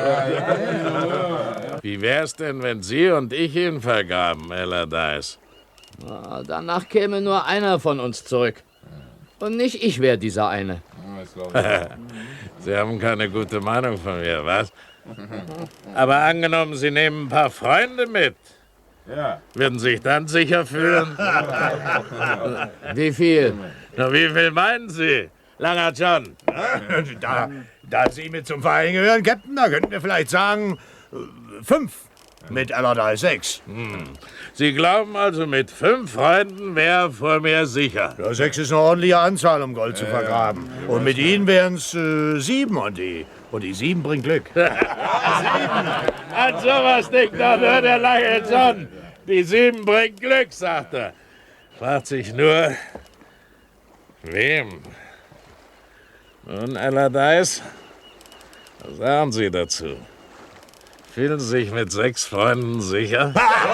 Wie wär's denn, wenn Sie und ich ihn vergraben, Allardyce? Danach käme nur einer von uns zurück. Und nicht ich wäre dieser eine. Sie haben keine gute Meinung von mir, was? Aber angenommen, Sie nehmen ein paar Freunde mit. Ja. Würden Sie sich dann sicher fühlen? Wie viel? Na, wie viel meinen Sie, Langer John? Da Sie mit zum Verein gehören, Captain, da könnten wir vielleicht sagen 5. Mit Allardyce 6. Sie glauben also, mit 5 Freunden wäre vor mir sicher? Ja, 6 ist eine ordentliche Anzahl, um Gold zu vergraben. Und mit Ihnen wären es 7 und die 7 bringt Glück. 7? An sowas denkt doch nur der lange John. Die 7 bringt Glück, sagt er. Fragt sich nur, wem? Nun, Allardyce, was sagen Sie dazu? Fühlen Sie sich mit 6 Freunden sicher?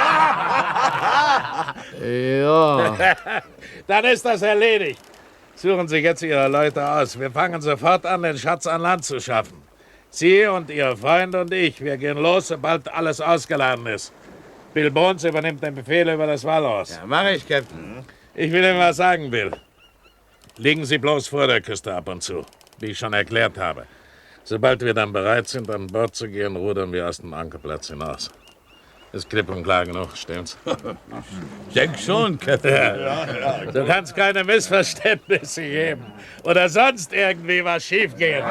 Ja. Dann ist das erledigt. Suchen Sie jetzt Ihre Leute aus. Wir fangen sofort an, den Schatz an Land zu schaffen. Sie und Ihr Freund und ich, wir gehen los, sobald alles ausgeladen ist. Bill Bones übernimmt den Befehl über das Walross. Ja, mach ich, Captain. Ich will Ihnen was sagen, Bill. Liegen Sie bloß vor der Küste ab und zu, wie ich schon erklärt habe. Sobald wir dann bereit sind, an Bord zu gehen, rudern wir aus dem Ankerplatz hinaus. Ist klipp und klar genug, stimmt's? Denk schon, Captain. Ja. Du kannst keine Missverständnisse geben oder sonst irgendwie was schiefgehen.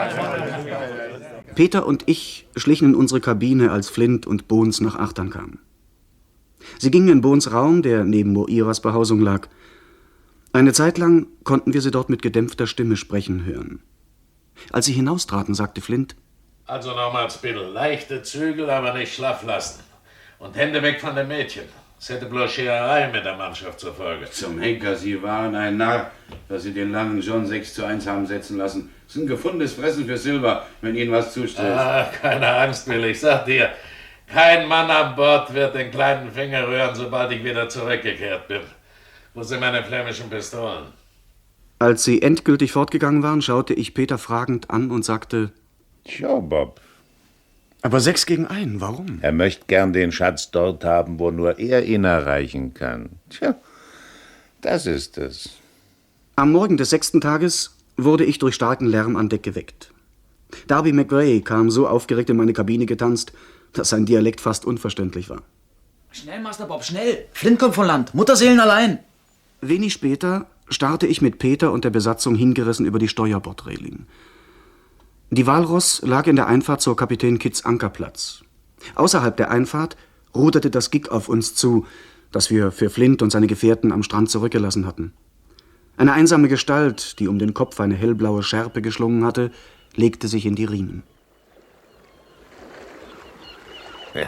Peter und ich schlichen in unsere Kabine, als Flint und Bones nach Achtern kamen. Sie gingen in Bones Raum, der neben Moiras Behausung lag. Eine Zeit lang konnten wir sie dort mit gedämpfter Stimme sprechen hören. Als sie hinaustraten, sagte Flint: Also nochmals, Bill. Leichte Zügel, aber nicht schlaff lassen. Und Hände weg von den Mädchen. Es hätte bloß Schererei mit der Mannschaft zur Folge. Zum Henker, Sie waren ein Narr, dass Sie den langen John 6:1 haben setzen lassen. Das ist ein gefundenes Fressen für Silber, wenn Ihnen was zustößt. Ah, keine Angst, Bill. Ich sag dir, kein Mann an Bord wird den kleinen Finger rühren, sobald ich wieder zurückgekehrt bin. Wo sind meine flämischen Pistolen? Als sie endgültig fortgegangen waren, schaute ich Peter fragend an und sagte: Tja, Bob. Aber 6 gegen 1, warum? Er möchte gern den Schatz dort haben, wo nur er ihn erreichen kann. Tja, das ist es. Am Morgen des 6. Tages wurde ich durch starken Lärm an Deck geweckt. Darby McRae kam so aufgeregt in meine Kabine getanzt, dass sein Dialekt fast unverständlich war. Schnell, Master Bob, schnell! Flint kommt von Land, Mutterseelen allein! Wenig später starrte ich mit Peter und der Besatzung hingerissen über die Steuerbordreling. Die Walross lag in der Einfahrt zur Kapitän Kidds Ankerplatz. Außerhalb der Einfahrt ruderte das Gig auf uns zu, das wir für Flint und seine Gefährten am Strand zurückgelassen hatten. Eine einsame Gestalt, die um den Kopf eine hellblaue Schärpe geschlungen hatte, legte sich in die Riemen. Ja.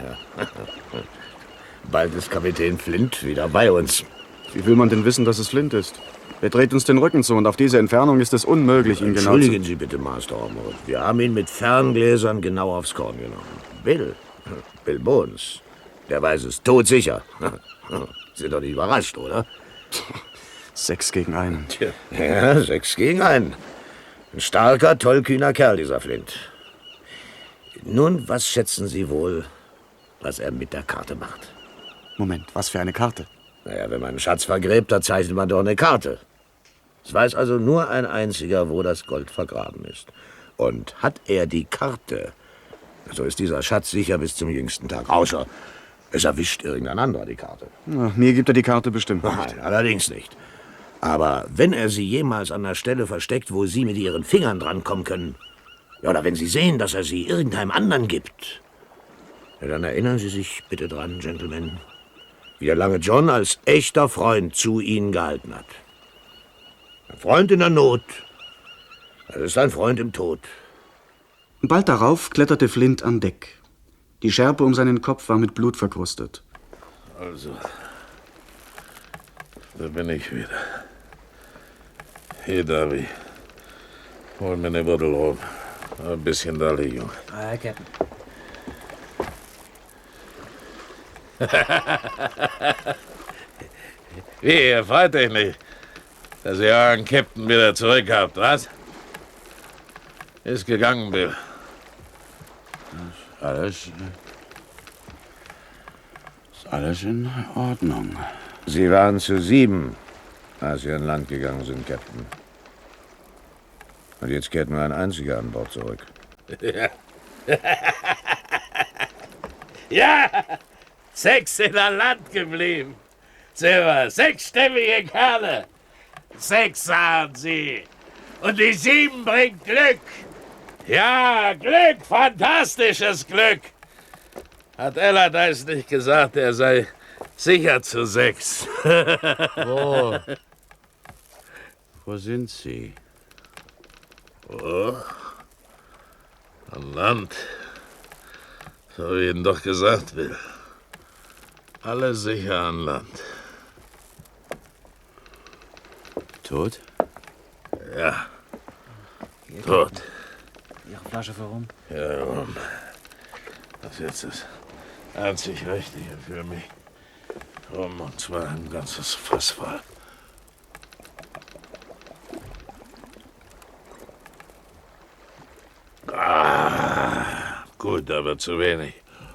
Bald ist Kapitän Flint wieder bei uns. Wie will man denn wissen, dass es Flint ist? Er dreht uns den Rücken zu und auf diese Entfernung ist es unmöglich, ihn genau zu... Entschuldigen Sie bitte, Master Ormond. Wir haben ihn mit Ferngläsern genau aufs Korn genommen. Bill Bones, der weiß es todsicher. Sind doch nicht überrascht, oder? 6 gegen 1. Ja, 6 gegen 1. Ein starker, tollkühner Kerl, dieser Flint. Nun, was schätzen Sie wohl, was er mit der Karte macht? Moment, was für eine Karte? Naja, wenn man einen Schatz vergräbt, da zeichnet man doch eine Karte. Es weiß also nur ein einziger, wo das Gold vergraben ist. Und hat er die Karte, so ist dieser Schatz sicher bis zum jüngsten Tag. Außer es erwischt irgendein anderer die Karte. Na, mir gibt er die Karte bestimmt nicht. Nein, allerdings nicht. Aber wenn er sie jemals an der Stelle versteckt, wo Sie mit Ihren Fingern drankommen können, ja, oder wenn Sie sehen, dass er sie irgendeinem anderen gibt, ja, dann erinnern Sie sich bitte dran, Gentlemen, wie der lange John als echter Freund zu Ihnen gehalten hat. Ein Freund in der Not, das ist ein Freund im Tod. Bald darauf kletterte Flint an Deck. Die Schärpe um seinen Kopf war mit Blut verkrustet. Also, da bin ich wieder. Hier, Darby. Hol mir eine Buddel rum. Ein bisschen da liegen. Captain. Wie, ihr freut euch nicht, dass ihr euren Captain wieder zurück habt, was? Ist gegangen, Bill. Ist alles in Ordnung. Sie waren zu 7, als Sie an Land gegangen sind, Captain. Und jetzt kehrt nur ein einziger an Bord zurück. Ja. Ja, 6 sind an Land geblieben. Silber, 6 stämmige Kerle. 6 sagen sie. Und die 7 bringt Glück. Ja, Glück, fantastisches Glück. Hat Allardyce nicht gesagt, er sei sicher zu 6? Wo? Wo sind Sie? Oh, an Land. So wie Ihnen doch gesagt will. Alle sicher an Land. Tot? Ja. Tot. Ihre Flasche für rum? Ja, rum. Das ist jetzt das einzig Richtige für mich. Rum, und zwar ein ganzes Fass voll. Ah, gut, aber zu wenig.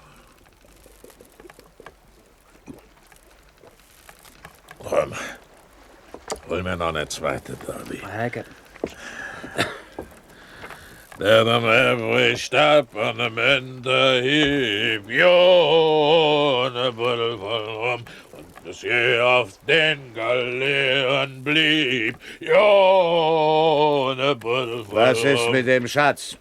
Komm, hol mir noch eine zweite, Darby. Let them every step on the men the heap, jo, ne Buddel voll rum, und bis je auf den Galeeren blieb, jo, ne Buddel voll Was ist rum. mit dem Schatz?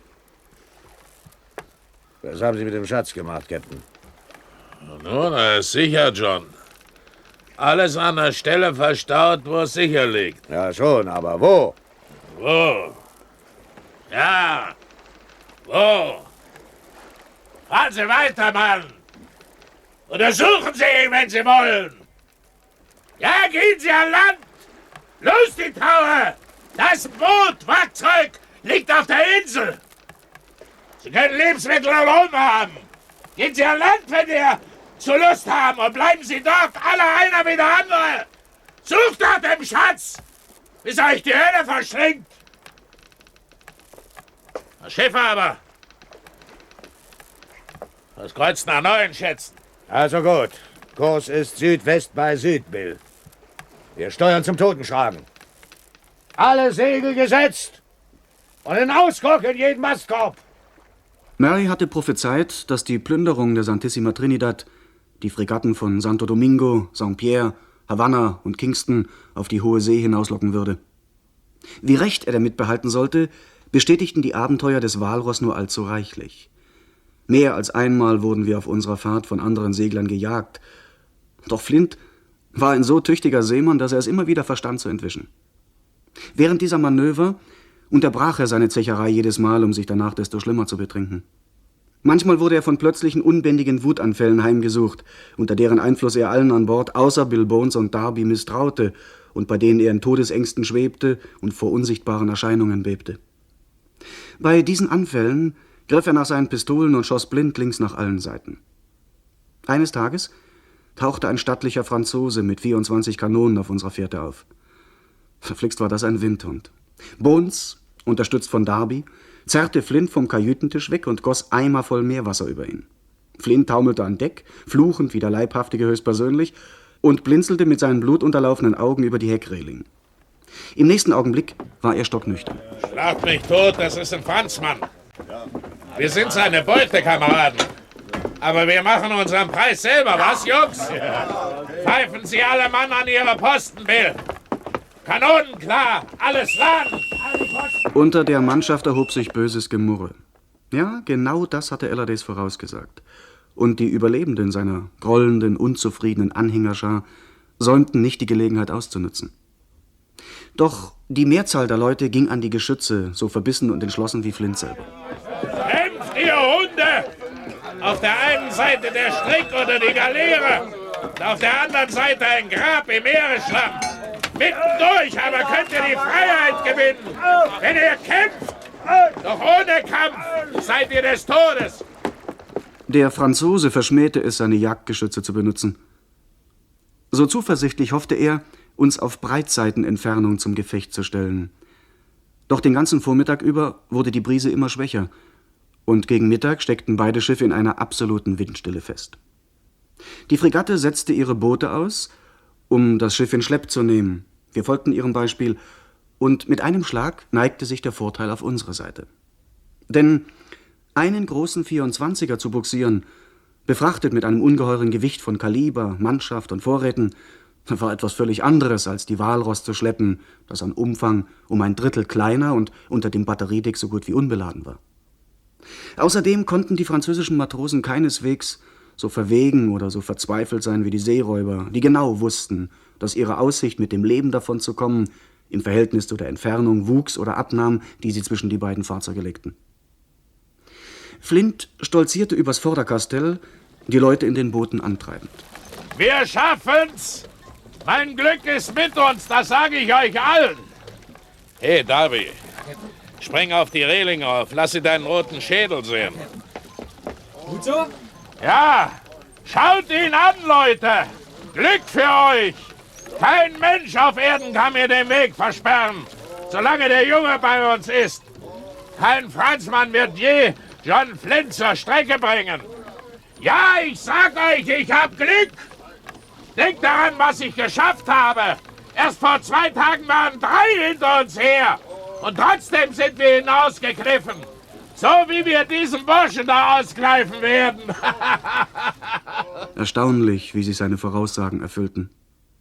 Was haben Sie mit dem Schatz gemacht, Captain? Nun, er ist sicher, John. Alles an der Stelle verstaut, wo es sicher liegt. Ja, schon, aber wo? Wo? Ja, wo? Fahren Sie weiter, Mann! Untersuchen Sie ihn, wenn Sie wollen! Ja, gehen Sie an Land! Los, die Taue! Das Boot, Werkzeug, liegt auf der Insel! Sie können Lebensmittel und Rum haben! Gehen Sie an Land, wenn ihr zu Lust haben, und bleiben Sie dort, alle einer wie der andere! Sucht nach dem Schatz, bis euch die Hölle verschlingt! Das Schiff aber. Das Kreuz nach Neuen schätzen. Also gut. Kurs ist Südwest bei Südbill. Wir steuern zum Totenschlagen. Alle Segel gesetzt und den Ausguck in jeden Mastkorb. Mary hatte prophezeit, dass die Plünderung der Santissima Trinidad die Fregatten von Santo Domingo, St. Pierre, Havanna und Kingston auf die hohe See hinauslocken würde. Wie recht er damit behalten sollte, bestätigten die Abenteuer des Walross nur allzu reichlich. Mehr als einmal wurden wir auf unserer Fahrt von anderen Seglern gejagt. Doch Flint war ein so tüchtiger Seemann, dass er es immer wieder verstand zu entwischen. Während dieser Manöver unterbrach er seine Zecherei jedes Mal, um sich danach desto schlimmer zu betrinken. Manchmal wurde er von plötzlichen unbändigen Wutanfällen heimgesucht, unter deren Einfluss er allen an Bord außer Bill Bones und Darby misstraute und bei denen er in Todesängsten schwebte und vor unsichtbaren Erscheinungen bebte. Bei diesen Anfällen griff er nach seinen Pistolen und schoss blindlings nach allen Seiten. Eines Tages tauchte ein stattlicher Franzose mit 24 Kanonen auf unserer Fährte auf. Verflixt war das ein Windhund. Bones, unterstützt von Darby, zerrte Flint vom Kajütentisch weg und goss Eimer voll Meerwasser über ihn. Flint taumelte an Deck, fluchend wie der Leibhaftige höchstpersönlich, und blinzelte mit seinen blutunterlaufenen Augen über die Heckreling. Im nächsten Augenblick war er stocknüchtern. Schlagt mich tot, das ist ein Franzmann. Wir sind seine Beute, Kameraden. Aber wir machen unseren Preis selber, was, Jungs? Pfeifen Sie alle Mann an Ihre Posten, Bill. Kanonen klar, alles laden. Unter der Mannschaft erhob sich böses Gemurre. Ja, genau das hatte Allardyce vorausgesagt. Und die Überlebenden seiner grollenden, unzufriedenen Anhängerschar säumten nicht die Gelegenheit auszunutzen. Doch die Mehrzahl der Leute ging an die Geschütze, so verbissen und entschlossen wie Flint selber. Kämpft, ihr Hunde! Auf der einen Seite der Strick oder die Galeere. Und auf der anderen Seite ein Grab im Meeresschlamm. Mittendurch aber könnt ihr die Freiheit gewinnen. Wenn ihr kämpft, doch ohne Kampf, seid ihr des Todes. Der Franzose verschmähte es, seine Jagdgeschütze zu benutzen. So zuversichtlich hoffte er, uns auf Breitseitenentfernung zum Gefecht zu stellen. Doch den ganzen Vormittag über wurde die Brise immer schwächer und gegen Mittag steckten beide Schiffe in einer absoluten Windstille fest. Die Fregatte setzte ihre Boote aus, um das Schiff in Schlepp zu nehmen. Wir folgten ihrem Beispiel Und mit einem Schlag neigte sich der Vorteil auf unsere Seite. Denn einen großen 24er zu bugsieren, befrachtet mit einem ungeheuren Gewicht von Kaliber, Mannschaft und Vorräten, war etwas völlig anderes, als die Walross zu schleppen, das an Umfang um ein Drittel kleiner und unter dem Batteriedeck so gut wie unbeladen war. Außerdem konnten die französischen Matrosen keineswegs so verwegen oder so verzweifelt sein wie die Seeräuber, die genau wussten, dass ihre Aussicht, mit dem Leben davon zu kommen, im Verhältnis zu der Entfernung wuchs oder abnahm, die sie zwischen die beiden Fahrzeuge legten. Flint stolzierte übers Vorderkastell, die Leute in den Booten antreibend. Wir schaffen's! Mein Glück ist mit uns, das sage ich euch allen. Hey, Darby, spring auf die Reling auf, lass sie deinen roten Schädel sehen. Gut so? Ja, schaut ihn an, Leute! Glück für euch! Kein Mensch auf Erden kann mir den Weg versperren, solange der Junge bei uns ist. Kein Franzmann wird je John Flint zur Strecke bringen. Ja, ich sag euch, ich hab Glück! Denkt daran, was ich geschafft habe. Erst vor 2 Tagen waren 3 hinter uns her. Und trotzdem sind wir hinausgegriffen. So wie wir diesen Burschen da ausgreifen werden. Erstaunlich, wie sich seine Voraussagen erfüllten.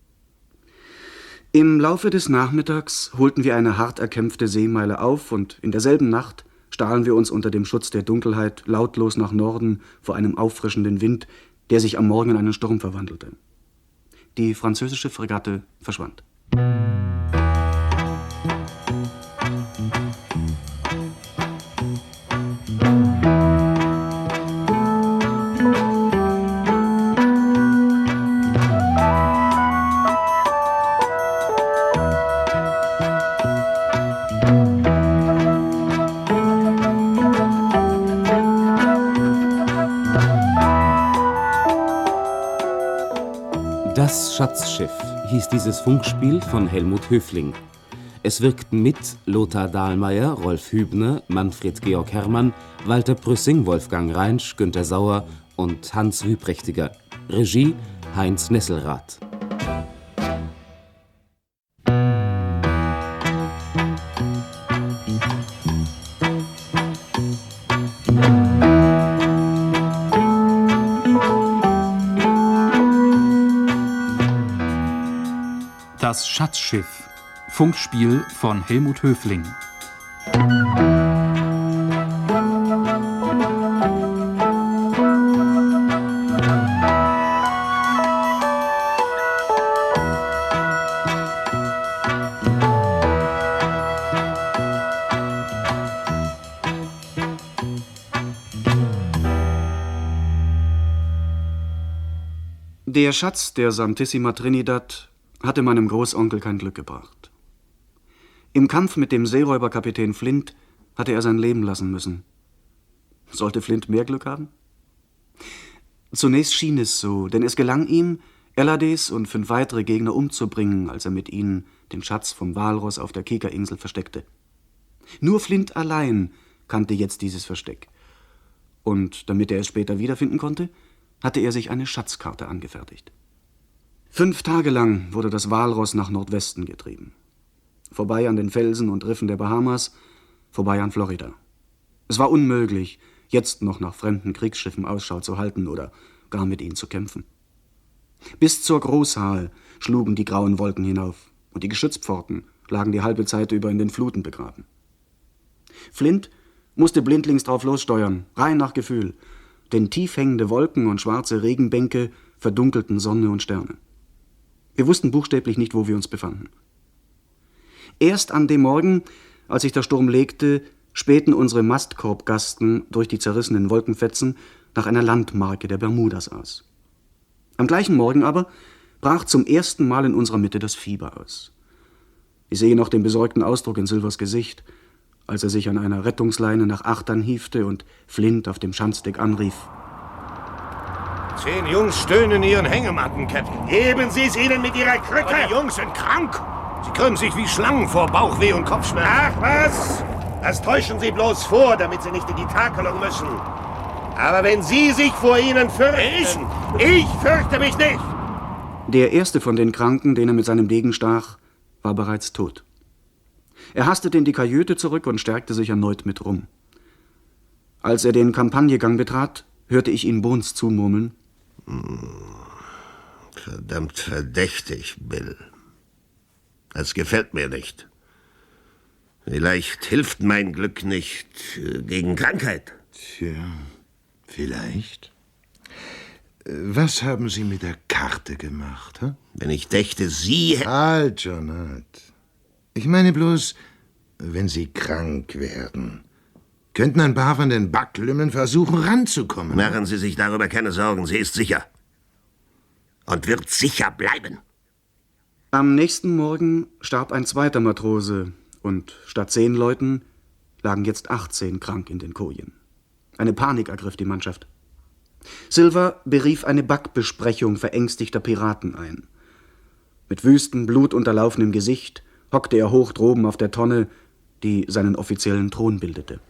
Im Laufe des Nachmittags holten wir eine hart erkämpfte Seemeile auf und in derselben Nacht stahlen wir uns unter dem Schutz der Dunkelheit lautlos nach Norden vor einem auffrischenden Wind, der sich am Morgen in einen Sturm verwandelte. Die französische Fregatte verschwand. Das Schatzschiff hieß dieses Funkspiel von Helmut Höfling. Es wirkten mit Lothar Dahlmeier, Rolf Hübner, Manfred Georg Herrmann, Walter Prüssing, Wolfgang Reinsch, Günter Sauer und Hans Wüprächtiger. Regie Heinz Nesselrath. Das Schatzschiff. Funkspiel von Helmut Höfling. Der Schatz der Santissima Trinidad hatte meinem Großonkel kein Glück gebracht. Im Kampf mit dem Seeräuberkapitän Flint hatte er sein Leben lassen müssen. Sollte Flint mehr Glück haben? Zunächst schien es so, denn es gelang ihm, Elades und 5 weitere Gegner umzubringen, als er mit ihnen den Schatz vom Walross auf der Kikerinsel versteckte. Nur Flint allein kannte jetzt dieses Versteck. Und damit er es später wiederfinden konnte, hatte er sich eine Schatzkarte angefertigt. 5 Tage lang wurde das Walross nach Nordwesten getrieben. Vorbei an den Felsen und Riffen der Bahamas, vorbei an Florida. Es war unmöglich, jetzt noch nach fremden Kriegsschiffen Ausschau zu halten oder gar mit ihnen zu kämpfen. Bis zur Großhaal schlugen die grauen Wolken hinauf und die Geschützpforten lagen die halbe Zeit über in den Fluten begraben. Flint musste blindlings drauf lossteuern, rein nach Gefühl, denn tief hängende Wolken und schwarze Regenbänke verdunkelten Sonne und Sterne. Wir wussten buchstäblich nicht, wo wir uns befanden. Erst an dem Morgen, als sich der Sturm legte, spähten unsere Mastkorbgasten durch die zerrissenen Wolkenfetzen nach einer Landmarke der Bermudas aus. Am gleichen Morgen aber brach zum ersten Mal in unserer Mitte das Fieber aus. Ich sehe noch den besorgten Ausdruck in Silvers Gesicht, als er sich an einer Rettungsleine nach Achtern hiefte und Flint auf dem Schanzdeck anrief. 10 Jungs stöhnen in ihren Hängematten, Captain. Geben Sie es ihnen mit Ihrer Krücke! Aber die Jungs sind krank. Sie krümmen sich wie Schlangen vor Bauchweh und Kopfschmerzen. Ach was! Das täuschen Sie bloß vor, damit Sie nicht in die Takelung müssen. Aber wenn Sie sich vor ihnen fürchten... Ich fürchte mich nicht! Der erste von den Kranken, den er mit seinem Degen stach, war bereits tot. Er hastete in die Kajüte zurück und stärkte sich erneut mit Rum. Als er den Kampagnegang betrat, hörte ich ihn Bohns zumurmeln: Verdammt verdächtig, Bill. Das gefällt mir nicht. Vielleicht hilft mein Glück nicht gegen Krankheit. Tja, vielleicht. Was haben Sie mit der Karte gemacht? Hm? Wenn ich dächte, Sie... Halt, John, halt. Ich meine bloß, wenn Sie krank werden, könnten ein paar von den Backlümmen versuchen, ranzukommen. Machen Sie sich darüber keine Sorgen, sie ist sicher. Und wird sicher bleiben. Am nächsten Morgen starb ein zweiter Matrose und statt 10 Leuten lagen jetzt 18 krank in den Kojen. Eine Panik ergriff die Mannschaft. Silver berief eine Backbesprechung verängstigter Piraten ein. Mit wüstem, blutunterlaufenem Gesicht hockte er hoch droben auf der Tonne, die seinen offiziellen Thron bildete.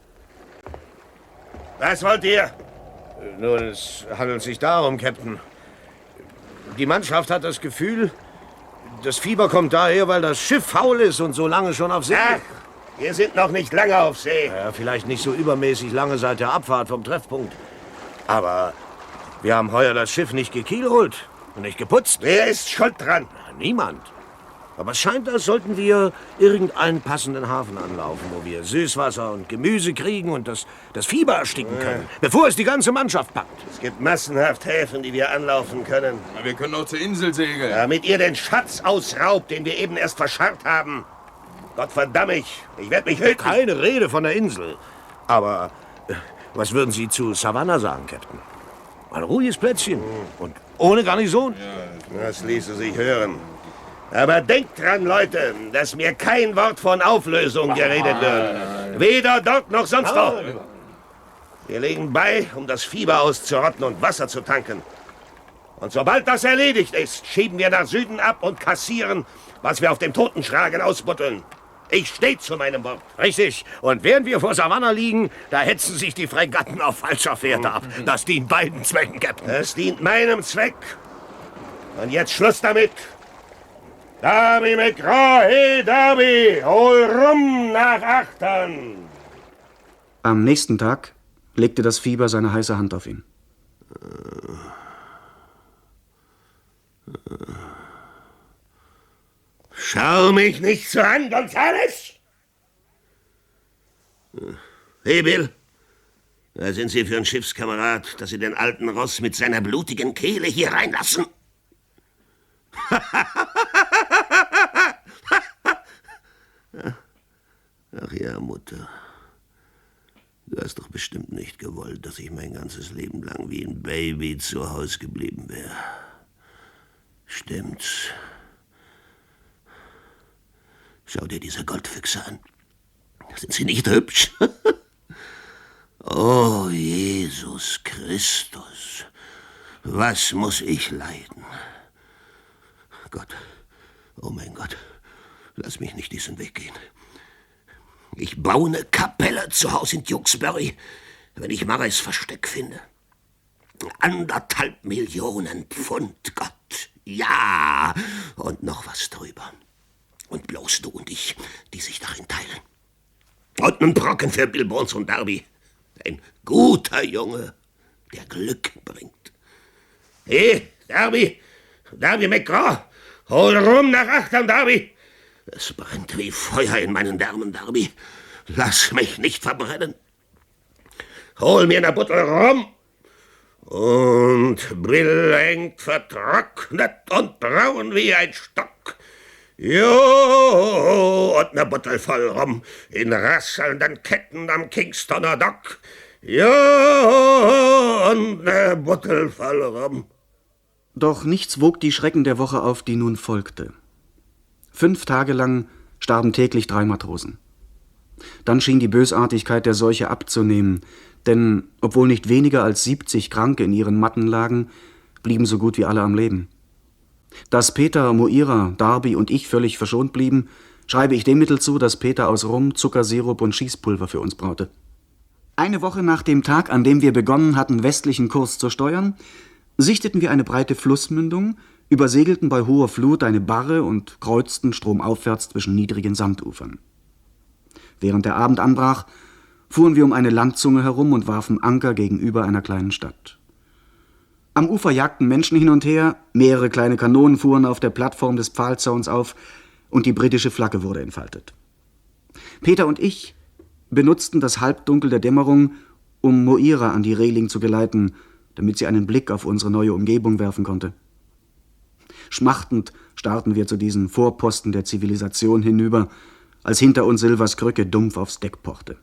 Was wollt ihr? Nun, es handelt sich darum, Captain. Die Mannschaft hat das Gefühl, das Fieber kommt daher, weil das Schiff faul ist und so lange schon auf See. Ach, wir sind noch nicht lange auf See. Ja, vielleicht nicht so übermäßig lange seit der Abfahrt vom Treffpunkt. Aber wir haben heuer das Schiff nicht gekielholt und nicht geputzt. Wer ist schuld dran? Niemand. Aber es scheint, als sollten wir irgendeinen passenden Hafen anlaufen, wo wir Süßwasser und Gemüse kriegen und das Fieber ersticken können, bevor es die ganze Mannschaft packt. Es gibt massenhaft Häfen, die wir anlaufen können. Na, wir können auch zur Insel segeln. Damit ihr den Schatz ausraubt, den wir eben erst verscharrt haben. Gott verdamme ich werde mich hüten. Keine Rede von der Insel. Aber was würden Sie zu Savannah sagen, Captain? Ein ruhiges Plätzchen und ohne Garnison. Ja, das ließe sich hören. Aber denkt dran, Leute, dass mir kein Wort von Auflösung geredet wird. Weder dort noch sonst wo. Wir legen bei, um das Fieber auszurotten und Wasser zu tanken. Und sobald das erledigt ist, schieben wir nach Süden ab und kassieren, was wir auf dem Totenschragen ausbutteln. Ich stehe zu meinem Wort. Richtig. Und während wir vor Savannah liegen, da hetzen sich die Fregatten auf falscher Fährte ab. Das dient beiden Zwecken, Captain. Es dient meinem Zweck. Und jetzt Schluss damit. Darby McGraw, hey Darby, hol rum nach Achtern. Am nächsten Tag legte das Fieber seine heiße Hand auf ihn. Schau mich nicht so an, Gonzales! Hey, Bill. Wer sind Sie für ein Schiffskamerad, dass Sie den alten Ross mit seiner blutigen Kehle hier reinlassen? Ach ja, Mutter. Du hast doch bestimmt nicht gewollt, dass ich mein ganzes Leben lang wie ein Baby zu Hause geblieben wäre. Stimmt's? Schau dir diese Goldfüchse an. Sind sie nicht hübsch? Oh, Jesus Christus. Was muss ich leiden? Gott, oh mein Gott, lass mich nicht diesen Weg gehen. Ich baue eine Kapelle zu Hause in Tewkesbury, wenn ich Marais Versteck finde. 1,5 Millionen Pfund, Gott, ja, und noch was drüber. Und bloß du und ich, die sich darin teilen. Und einen Brocken für Bill Bones und Darby. Ein guter Junge, der Glück bringt. Hey, Darby McGraw, hol rum nach Achtern, Darby. Es brennt wie Feuer in meinen Därmen, Darby. Lass mich nicht verbrennen. Hol mir eine Buttel rum. Und Bill hängt vertrocknet und braun wie ein Stock. Jo, und eine Buttel voll rum in rasselnden Ketten am Kingstoner Dock. Jo, und eine Buttel voll rum. Doch nichts wog die Schrecken der Woche auf, die nun folgte. 5 Tage lang starben täglich 3 Matrosen. Dann schien die Bösartigkeit der Seuche abzunehmen, denn obwohl nicht weniger als 70 Kranke in ihren Matten lagen, blieben so gut wie alle am Leben. Dass Peter, Moira, Darby und ich völlig verschont blieben, schreibe ich dem Mittel zu, dass Peter aus Rum, Zuckersirup und Schießpulver für uns braute. Eine Woche nach dem Tag, an dem wir begonnen hatten, westlichen Kurs zu steuern, sichteten wir eine breite Flussmündung, übersegelten bei hoher Flut eine Barre und kreuzten stromaufwärts zwischen niedrigen Sandufern. Während der Abend anbrach, fuhren wir um eine Landzunge herum und warfen Anker gegenüber einer kleinen Stadt. Am Ufer jagten Menschen hin und her, mehrere kleine Kanonen fuhren auf der Plattform des Pfahlzauns auf und die britische Flagge wurde entfaltet. Peter und ich benutzten das Halbdunkel der Dämmerung, um Moira an die Reling zu geleiten, damit sie einen Blick auf unsere neue Umgebung werfen konnte. Schmachtend starrten wir zu diesen Vorposten der Zivilisation hinüber, als hinter uns Silvers Krücke dumpf aufs Deck pochte.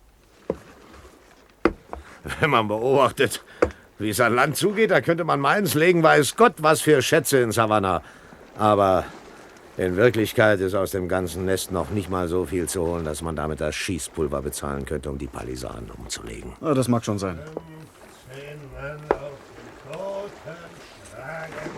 Wenn man beobachtet, wie es an Land zugeht, da könnte man meinen, es legen weiß Gott was für Schätze in Savannah. Aber in Wirklichkeit ist aus dem ganzen Nest noch nicht mal so viel zu holen, dass man damit das Schießpulver bezahlen könnte, um die Palisaden umzulegen. Ja, das mag schon sein. 10 Mann auf den Toten schlagen.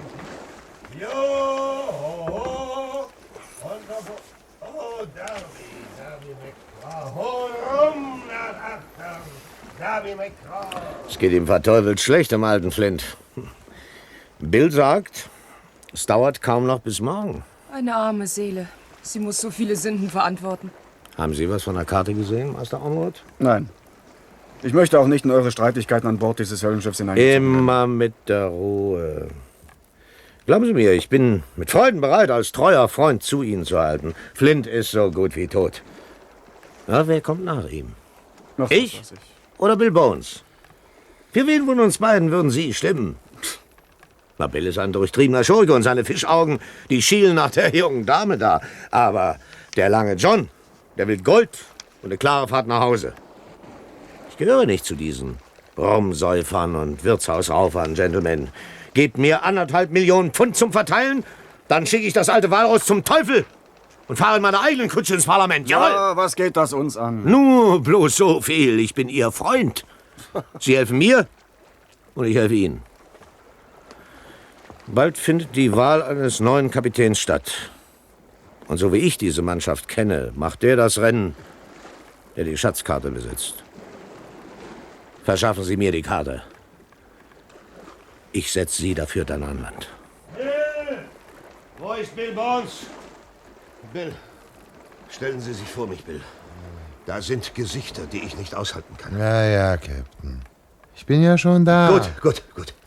Jo, oh, Darby McCraw, hol rum nach Achtern. Darby McCraw. Es geht ihm verteufelt schlecht, dem alten Flint. Bill sagt, es dauert kaum noch bis morgen. Eine arme Seele. Sie muss so viele Sünden verantworten. Haben Sie was von der Karte gesehen, Master Onward? Nein. Ich möchte auch nicht in eure Streitigkeiten an Bord dieses Höllenschiffs hineingezogen Immer mit der Ruhe. Glauben Sie mir, ich bin mit Freuden bereit, als treuer Freund zu Ihnen zu halten. Flint ist so gut wie tot. Na, wer kommt nach ihm? Ich oder Bill Bones? Für wen von uns beiden würden Sie stimmen? Na, Bill ist ein durchtriebener Schurke und seine Fischaugen, die schielen nach der jungen Dame da. Aber der lange John, der will Gold und eine klare Fahrt nach Hause. Ich gehöre nicht zu diesen Rumsäufern und Wirtshausraufern, Gentlemen. Gebt mir 1,5 Millionen Pfund zum Verteilen, dann schicke ich das alte Walross zum Teufel und fahre in meiner eigenen Kutsche ins Parlament. Jawohl! Ja, was geht das uns an? Nur bloß so viel. Ich bin Ihr Freund. Sie helfen mir und ich helfe Ihnen. Bald findet die Wahl eines neuen Kapitäns statt. Und so wie ich diese Mannschaft kenne, macht der das Rennen, der die Schatzkarte besitzt. Verschaffen Sie mir die Karte. Ich setze Sie dafür dann an Land. Bill! Wo ist Bill Bones? Bill, stellen Sie sich vor mich, Bill. Da sind Gesichter, die ich nicht aushalten kann. Ja, ja, Captain. Ich bin ja schon da. Gut.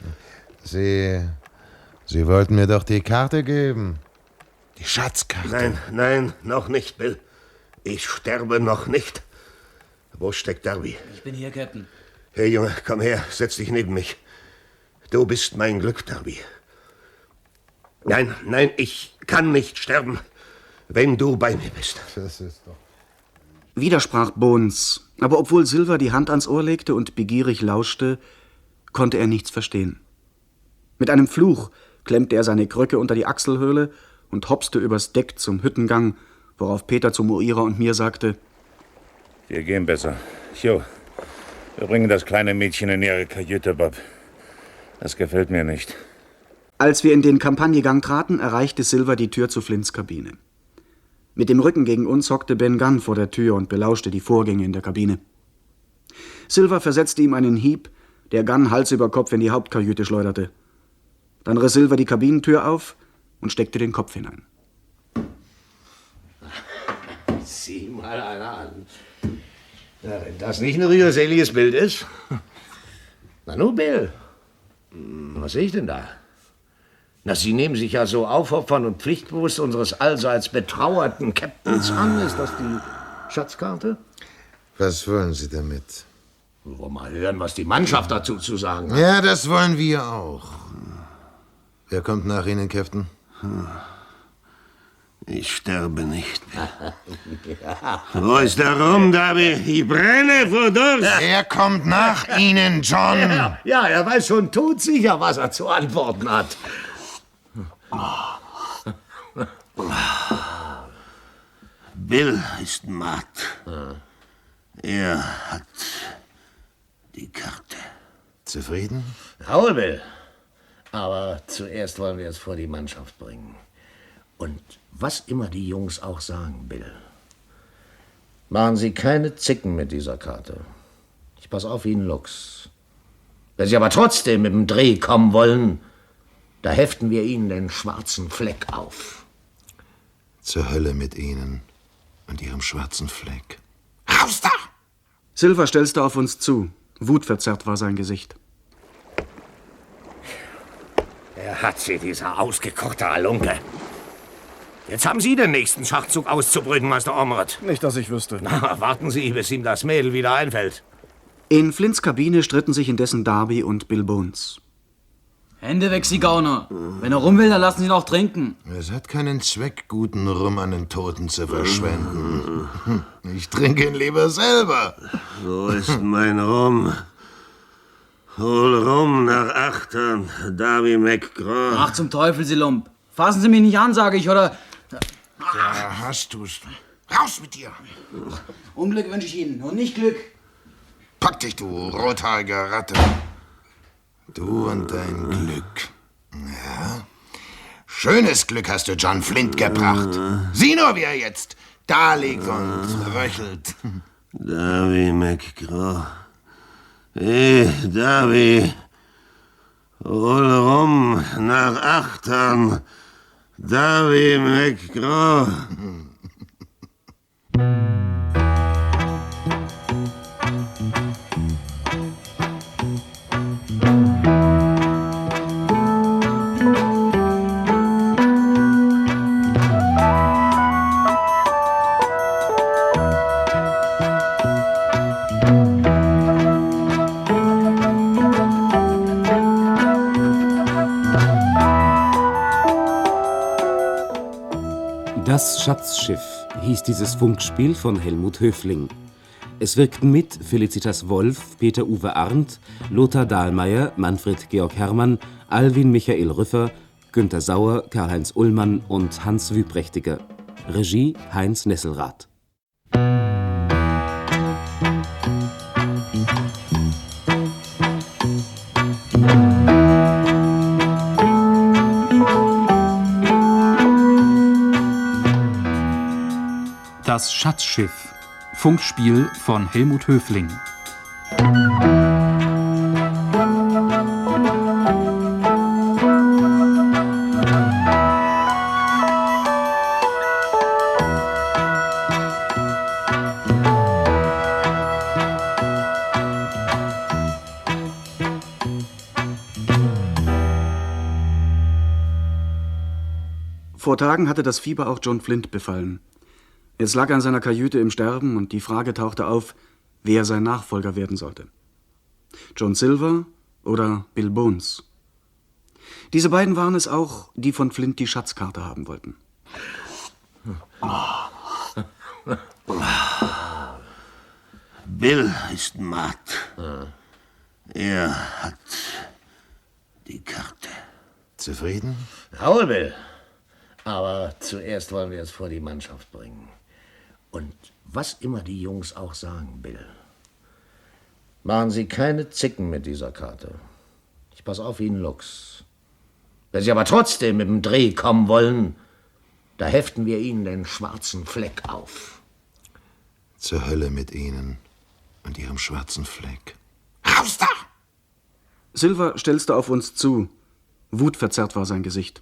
Sie wollten mir doch die Karte geben. Die Schatzkarte. Nein, noch nicht, Bill. Ich sterbe noch nicht. Wo steckt Darby? Ich bin hier, Captain. Hey, Junge, komm her, setz dich neben mich. Du bist mein Glück, Darby. Nein, ich kann nicht sterben, wenn du bei mir bist. Das ist doch... Widersprach Bones, aber obwohl Silver die Hand ans Ohr legte und begierig lauschte, konnte er nichts verstehen. Mit einem Fluch klemmte er seine Krücke unter die Achselhöhle und hopste übers Deck zum Hüttengang, worauf Peter zu Moira und mir sagte: Wir gehen besser. Jo, wir bringen das kleine Mädchen in ihre Kajüte, Bob. Das gefällt mir nicht. Als wir in den Kampagnegang traten, erreichte Silver die Tür zu Flints Kabine. Mit dem Rücken gegen uns hockte Ben Gunn vor der Tür und belauschte die Vorgänge in der Kabine. Silver versetzte ihm einen Hieb, der Gunn Hals über Kopf in die Hauptkajüte schleuderte. Dann riss Silver die Kabinentür auf und steckte den Kopf hinein. Sieh mal einer an. Na, wenn das nicht ein rührseliges Bild ist. Na nun, Bill. Was sehe ich denn da? Na, Sie nehmen sich ja so aufopfern und pflichtbewusst unseres allseits betrauerten Captains an. Ist das die Schatzkarte? Was wollen Sie damit? Wir wollen mal hören, was die Mannschaft dazu zu sagen hat. Ja, das wollen wir auch. Wer kommt nach Ihnen, Captain? Ich sterbe nicht. Wo ist der Rum, Darby? Ich brenne vor Durst. Er kommt nach Ihnen, John. Ja, er weiß schon todsicher, was er zu antworten hat. Bill ist matt. Er hat die Karte. Zufrieden? Jawohl, Bill. Aber zuerst wollen wir es vor die Mannschaft bringen. Und was immer die Jungs auch sagen, Bill, machen Sie keine Zicken mit dieser Karte. Ich pass auf wie ein Luchs. Wenn Sie aber trotzdem mit dem Dreh kommen wollen, da heften wir Ihnen den schwarzen Fleck auf. Zur Hölle mit Ihnen und Ihrem schwarzen Fleck. Raus da! Silver stelzte auf uns zu. Wutverzerrt war sein Gesicht. Er hat sie, dieser ausgekochte Halunke. Jetzt haben Sie den nächsten Schachzug auszubrüten, Meister Omrad. Nicht, dass ich wüsste. Na, warten Sie, bis ihm das Mädel wieder einfällt. In Flints Kabine stritten sich indessen Darby und Bill Bones. Hände weg, Sie Gauner. Wenn er rum will, dann lassen Sie ihn auch trinken. Es hat keinen Zweck, guten Rum an den Toten zu verschwenden. Ich trinke ihn lieber selber. Wo ist mein Rum? Hol Rum nach Achtern, Darby McGraw. Ach, zum Teufel, Sie Lump. Fassen Sie mich nicht an, sage ich, oder... Da hast du's. Raus mit dir! Unglück wünsche ich Ihnen und nicht Glück. Pack dich, du rothaarige Ratte. Du und dein Glück. Ja. Schönes Glück hast du John Flint gebracht. Sieh nur, wie er jetzt da liegt und röchelt. Darby McGraw. Hey, Darby. Hol Rum nach Achtern. Darby McGraw. Das Schatzschiff hieß dieses Funkspiel von Helmut Höfling. Es wirkten mit Felicitas Wolf, Peter-Uwe Arndt, Lothar Dahlmeier, Manfred Georg Herrmann, Alwin Michael Rüffer, Günter Sauer, Karl-Heinz Ullmann und Hans Wüprächtiger. Regie Heinz Nesselrath. Das Schatzschiff. Funkspiel von Helmut Höfling. Vor Tagen hatte das Fieber auch John Flint befallen. Es lag an seiner Kajüte im Sterben und die Frage tauchte auf, wer sein Nachfolger werden sollte. John Silver oder Bill Bones. Diese beiden waren es auch, die von Flint die Schatzkarte haben wollten. Bill ist matt. Er hat die Karte. Zufrieden? Jawohl, Bill. Aber zuerst wollen wir es vor die Mannschaft bringen. Und was immer die Jungs auch sagen, Bill, machen Sie keine Zicken mit dieser Karte. Ich pass auf wie ein Luchs. Wenn Sie aber trotzdem mit dem Dreh kommen wollen, da heften wir Ihnen den schwarzen Fleck auf. Zur Hölle mit Ihnen und Ihrem schwarzen Fleck. Raus da! Silver stelzte auf uns zu. Wutverzerrt war sein Gesicht.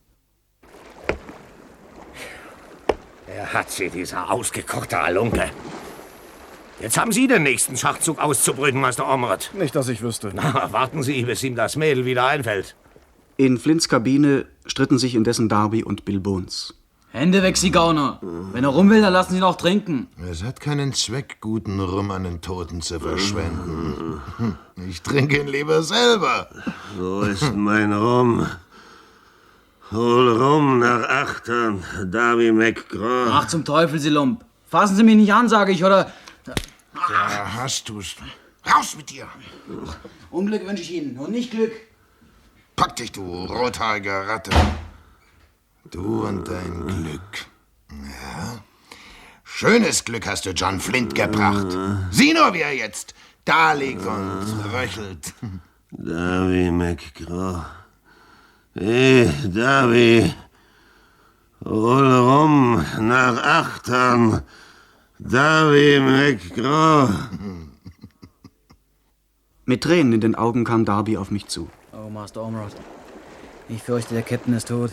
Er hat sie, dieser ausgekochte Halunke. Jetzt haben Sie den nächsten Schachzug auszubrüten, Meister Omrad. Nicht, dass ich wüsste. Na, warten Sie, bis ihm das Mädel wieder einfällt. In Flints Kabine stritten sich indessen Darby und Bill Bones. Hände weg, Sie Gauner. Wenn er rum will, dann lassen Sie ihn auch trinken. Es hat keinen Zweck, guten Rum an den Toten zu verschwenden. Ich trinke ihn lieber selber. Wo ist mein Rum? Hol Rum nach Achtern, Darby McGraw. Ach, zum Teufel, Sie Lump. Fassen Sie mich nicht an, sage ich, oder... Da hast du's. Raus mit dir! Unglück wünsche ich Ihnen und nicht Glück. Pack dich, du rothaarige Ratte. Du und dein Glück. Ja. Schönes Glück hast du John Flint gebracht. Sieh nur, wie er jetzt da liegt und röchelt. Darby McGraw. Hey, Darby. Hol Rum nach Achtern. Darby McGraw. Mit Tränen in den Augen kam Darby auf mich zu. Oh, Master Omrad. Ich fürchte, der Captain ist tot.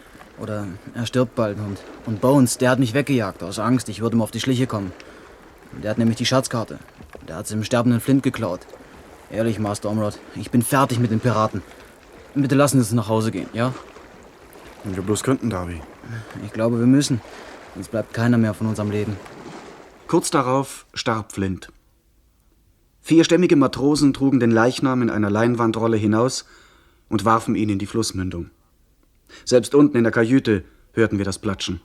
Oder er stirbt bald. Und Bones, der hat mich weggejagt, aus Angst, ich würde ihm auf die Schliche kommen. Der hat nämlich die Schatzkarte. Der hat sie im sterbenden Flint geklaut. Ehrlich, Master Omrod, ich bin fertig mit den Piraten. Bitte lassen Sie uns nach Hause gehen, ja? Wenn wir bloß könnten, Darby. Ich glaube, wir müssen. Sonst bleibt keiner mehr von uns am Leben. Kurz darauf starb Flint. 4 stämmige Matrosen trugen den Leichnam in einer Leinwandrolle hinaus und warfen ihn in die Flussmündung. Selbst unten in der Kajüte hörten wir das Platschen.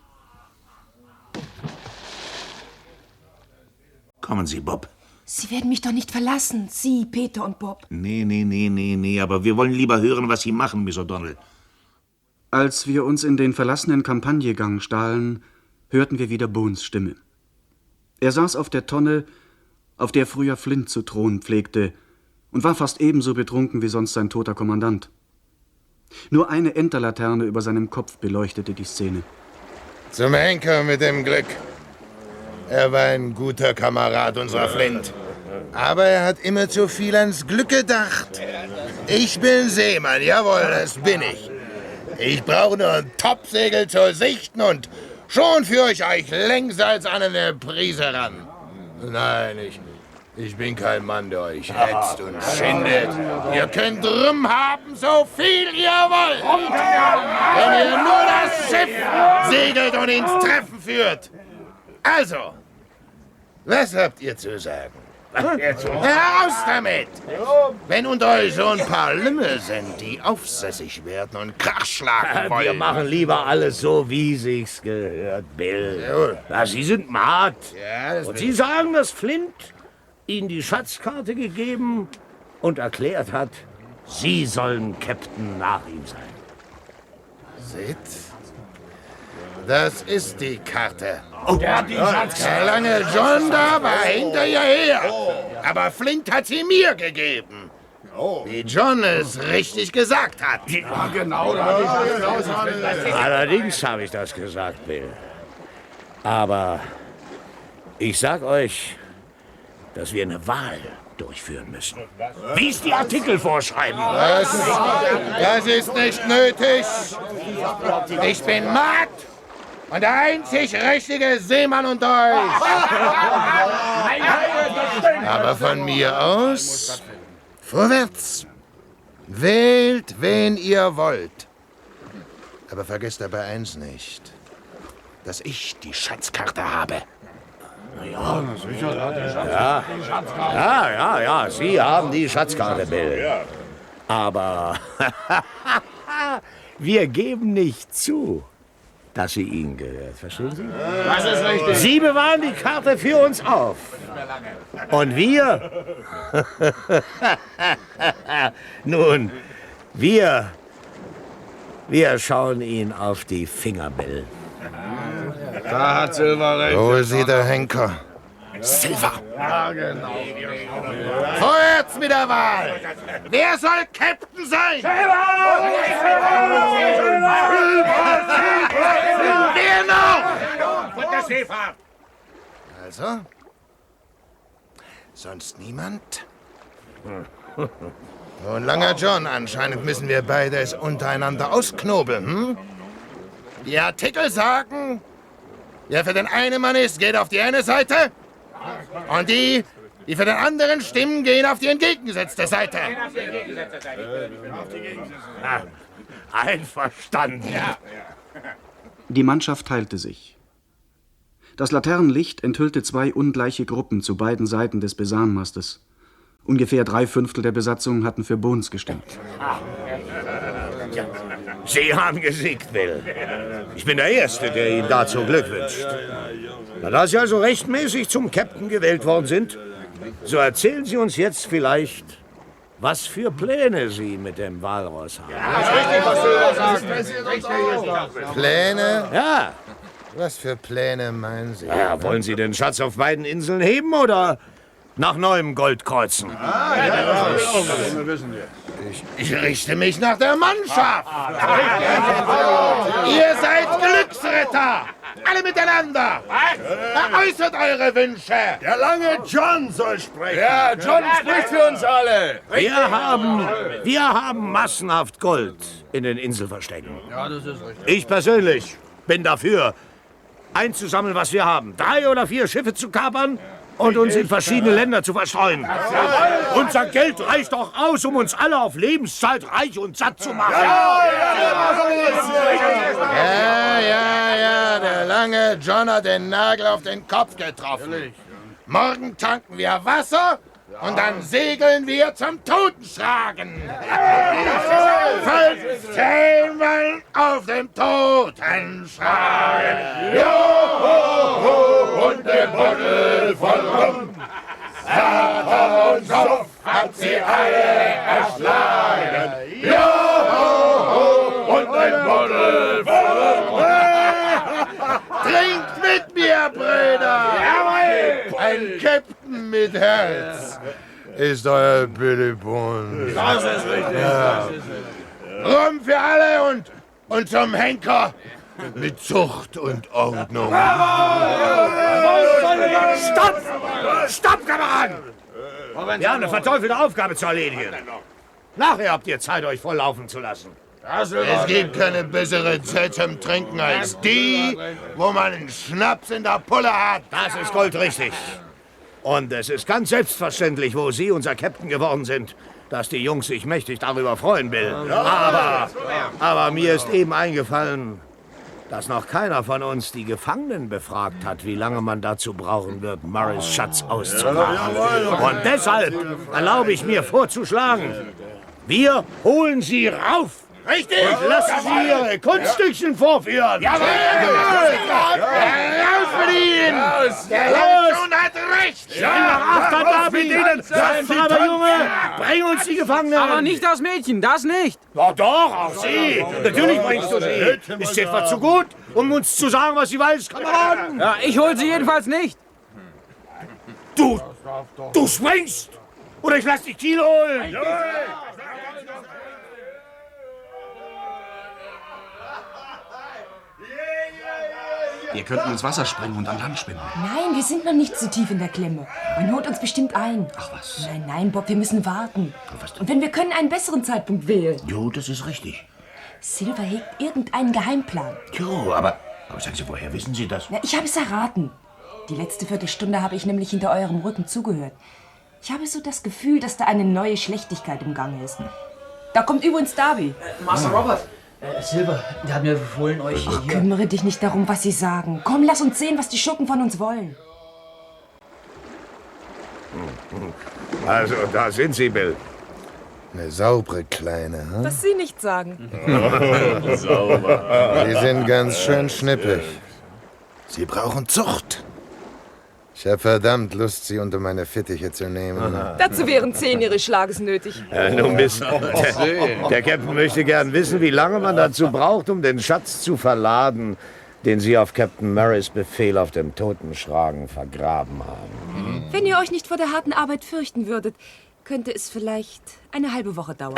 Kommen Sie, Bob. Sie werden mich doch nicht verlassen, Sie, Peter und Bob. Nee, aber wir wollen lieber hören, was Sie machen, Miss O'Donnell. Als wir uns in den verlassenen Kampagnegang stahlen, hörten wir wieder Bones Stimme. Er saß auf der Tonne, auf der früher Flint zu thronen pflegte, und war fast ebenso betrunken wie sonst sein toter Kommandant. Nur eine Enterlaterne über seinem Kopf beleuchtete die Szene. Zum Henker mit dem Glück. Er war ein guter Kamerad, unserer Flint. Aber er hat immer zu viel ans Glück gedacht. Ich bin Seemann, jawohl, das bin ich. Ich brauche nur ein Topsegel zur Sichten und schon führe ich euch längsseits an eine Prise ran. Nein, ich bin kein Mann, der euch hetzt und schindet. Ihr könnt drum haben, so viel ihr wollt. Wenn ihr nur das Schiff segelt und ins Treffen führt. Also, was habt ihr zu sagen? Heraus damit! Wenn unter euch so ein paar Lümmel sind, die aufsässig werden und Krach schlagen wollen. Wir machen lieber alles so, wie sich's gehört, Bill. Ja, Sie sind Mart. Ja, und Sie sagen, dass Flint Ihnen die Schatzkarte gegeben und erklärt hat, Sie sollen Captain nach ihm sein. Seht? Das ist die Karte. Oh, der hat die Schatzkarte. Solange John da war, hinter ihr her. Aber Flint hat sie mir gegeben. Wie John es richtig gesagt hat. Ja, genau. Allerdings habe ich das gesagt, Bill. Aber ich sag euch, dass wir eine Wahl durchführen müssen. Wie es die Artikel vorschreiben. Das ist nicht nötig. Ich bin Matt und der einzig richtige Seemann unter euch. Aber von mir aus, vorwärts. Wählt, wen ihr wollt. Aber vergesst dabei eins nicht, dass ich die Schatzkarte habe. Ja, Sie haben die Schatzkarte, Bill. Aber wir geben nicht zu, dass sie Ihnen gehört. Verstehen Sie? Das ist richtig. Sie bewahren die Karte für uns auf. Und wir? Nun, wir schauen Ihnen auf die Finger, Bill. Da hat Silver recht. Wo ist sie, der Henker? Silver! Ja, genau. Vorwärts mit der Wahl! Wer soll Captain sein? Wer noch? Von der Seefahrt. Also? Sonst niemand? Und langer John, anscheinend müssen wir beide es untereinander ausknobeln, hm? Die Artikel sagen, wer für den einen Mann ist, geht auf die eine Seite. Und die für den anderen stimmen, gehen auf die entgegengesetzte Seite. Einverstanden. Die Mannschaft teilte sich. Das Laternenlicht enthüllte 2 ungleiche Gruppen zu beiden Seiten des Besanmastes. Ungefähr 3/5 der Besatzung hatten für Bones gestimmt. Sie haben gesiegt, Bill. Ich bin der Erste, der Ihnen dazu Glück wünscht. Na, da Sie also rechtmäßig zum Captain gewählt worden sind, so erzählen Sie uns jetzt vielleicht, was für Pläne Sie mit dem Walross haben. Das ist richtig, was du sagst. Pläne? Ja. Was für Pläne meinen Sie? Ja, wollen Sie den Schatz auf beiden Inseln heben oder nach neuem Gold kreuzen? Ich richte mich nach der Mannschaft. Ihr seid Glücksritter. Alle miteinander. Äußert eure Wünsche. Der lange John soll sprechen. Ja, John spricht für uns alle. Wir haben massenhaft Gold in den Inselverstecken. Ja, das ist richtig. Ich persönlich bin dafür, einzusammeln, was wir haben. 3 oder 4 Schiffe zu kapern und uns in verschiedene Länder zu verstreuen. Unser Geld reicht doch aus, um uns alle auf Lebenszeit reich und satt zu machen. Ja, der lange John hat den Nagel auf den Kopf getroffen. Morgen tanken wir Wasser und dann segeln wir zum Totenschlagen. 15 Mann auf dem Totenschlagen. Joho, und der Buddel voll Rum. Vater und Sof hat sie alle erschlagen. Joho, und der Buddel voll Rum. Trinkt mit mir, Brüder! Ein Captain mit Herz ist euer Billibund. Das ist richtig. Ja. Rum für alle und zum Henker mit Zucht und Ordnung. Stopp! Stopp, Kameraden! Wir haben eine verteufelte Aufgabe zu erledigen. Nachher habt ihr Zeit, euch volllaufen zu lassen. Es gibt keine bessere Zeit zum Trinken als die, wo man einen Schnaps in der Pulle hat. Das ist goldrichtig. Und es ist ganz selbstverständlich, wo Sie unser Captain geworden sind, dass die Jungs sich mächtig darüber freuen will. Aber mir ist eben eingefallen, dass noch keiner von uns die Gefangenen befragt hat, wie lange man dazu brauchen wird, Murrays Schatz auszumachen. Und deshalb erlaube ich mir vorzuschlagen, wir holen sie rauf. Richtig! Und lassen Sie Ihre Kunststückchen vorführen! Jawohl! Raus mit Ihnen! Der Landsohn hat recht! Ach, dann darf mit Ihnen! Aber Junge, bring uns die Gefangenen! Aber nicht das Mädchen, das nicht! Doch, doch, auch Sie! Natürlich bringst du sie! Ist sie etwa zu gut, um uns zu sagen, was sie weiß, Kameraden? Ja, ich hol sie jedenfalls nicht! Du springst! Oder ich lass dich Kiel holen! Wir könnten ins Wasser springen und an Land schwimmen. Nein, wir sind noch nicht so tief in der Klemme. Man holt uns bestimmt ein. Ach was. Nein, Bob, wir müssen warten. Und wenn wir können, einen besseren Zeitpunkt wählen. Jo, das ist richtig. Silver hegt irgendeinen Geheimplan. Jo, aber sagen Sie, woher wissen Sie das? Na, ich habe es erraten. Die letzte Viertelstunde habe ich nämlich hinter eurem Rücken zugehört. Ich habe so das Gefühl, dass da eine neue Schlechtigkeit im Gange ist. Da kommt übrigens Darby. Master Robert, Silver, der hat mir befohlen, euch Ach, kümmere dich nicht darum, was sie sagen. Komm, lass uns sehen, was die Schurken von uns wollen. Also, da sind Sie, Bill. Eine saubere Kleine, hm? Was Sie nicht sagen. Sauber. Sie sind ganz schön schnippig. Sie brauchen Zucht. Ich habe verdammt Lust, Sie unter meine Fittiche zu nehmen. Dazu wären 10 Ihres Schlages nötig. Nun, Miss, der Captain möchte gern wissen, wie lange man dazu braucht, um den Schatz zu verladen, den Sie auf Captain Murrays Befehl auf dem Totenschragen vergraben haben. Wenn ihr euch nicht vor der harten Arbeit fürchten würdet, könnte es vielleicht eine halbe Woche dauern.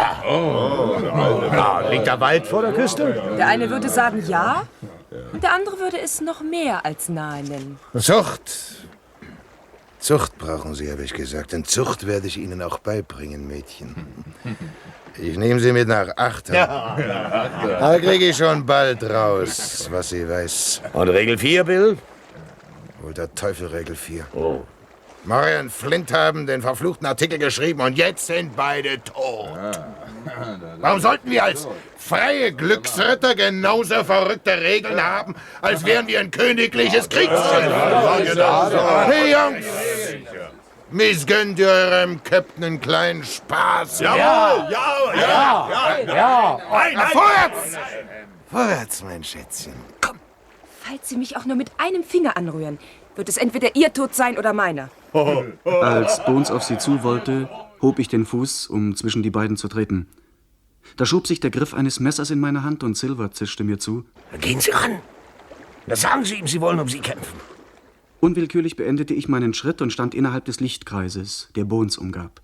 Ja, liegt da Wald vor der Küste? Der eine würde sagen ja, und der andere würde es noch mehr als nahe nennen. Zucht. Zucht brauchen Sie, habe ich gesagt. Denn Zucht werde ich Ihnen auch beibringen, Mädchen. Ich nehme Sie mit nach Achten. Da kriege ich schon bald raus, was sie weiß. Und Regel 4, Bill? Wohl der Teufel Regel 4. Oh. Murray und Flint haben den verfluchten Artikel geschrieben und jetzt sind beide tot. Warum sollten wir als freie Glücksritter genauso verrückte Regeln haben, als wären wir ein königliches Kriegsschiff? Hey Jungs, missgönnt ihr eurem Captain einen kleinen Spaß? Jawohl, ja. Vorwärts! Vorwärts, mein Schätzchen. Komm. Falls Sie mich auch nur mit einem Finger anrühren, wird es entweder Ihr Tod sein oder meiner. Als Bones auf sie zu wollte, hob ich den Fuß, um zwischen die beiden zu treten. Da schob sich der Griff eines Messers in meine Hand und Silver zischte mir zu. Gehen Sie ran. Das sagen Sie ihm, Sie wollen um Sie kämpfen. Unwillkürlich beendete ich meinen Schritt und stand innerhalb des Lichtkreises, der Bones umgab.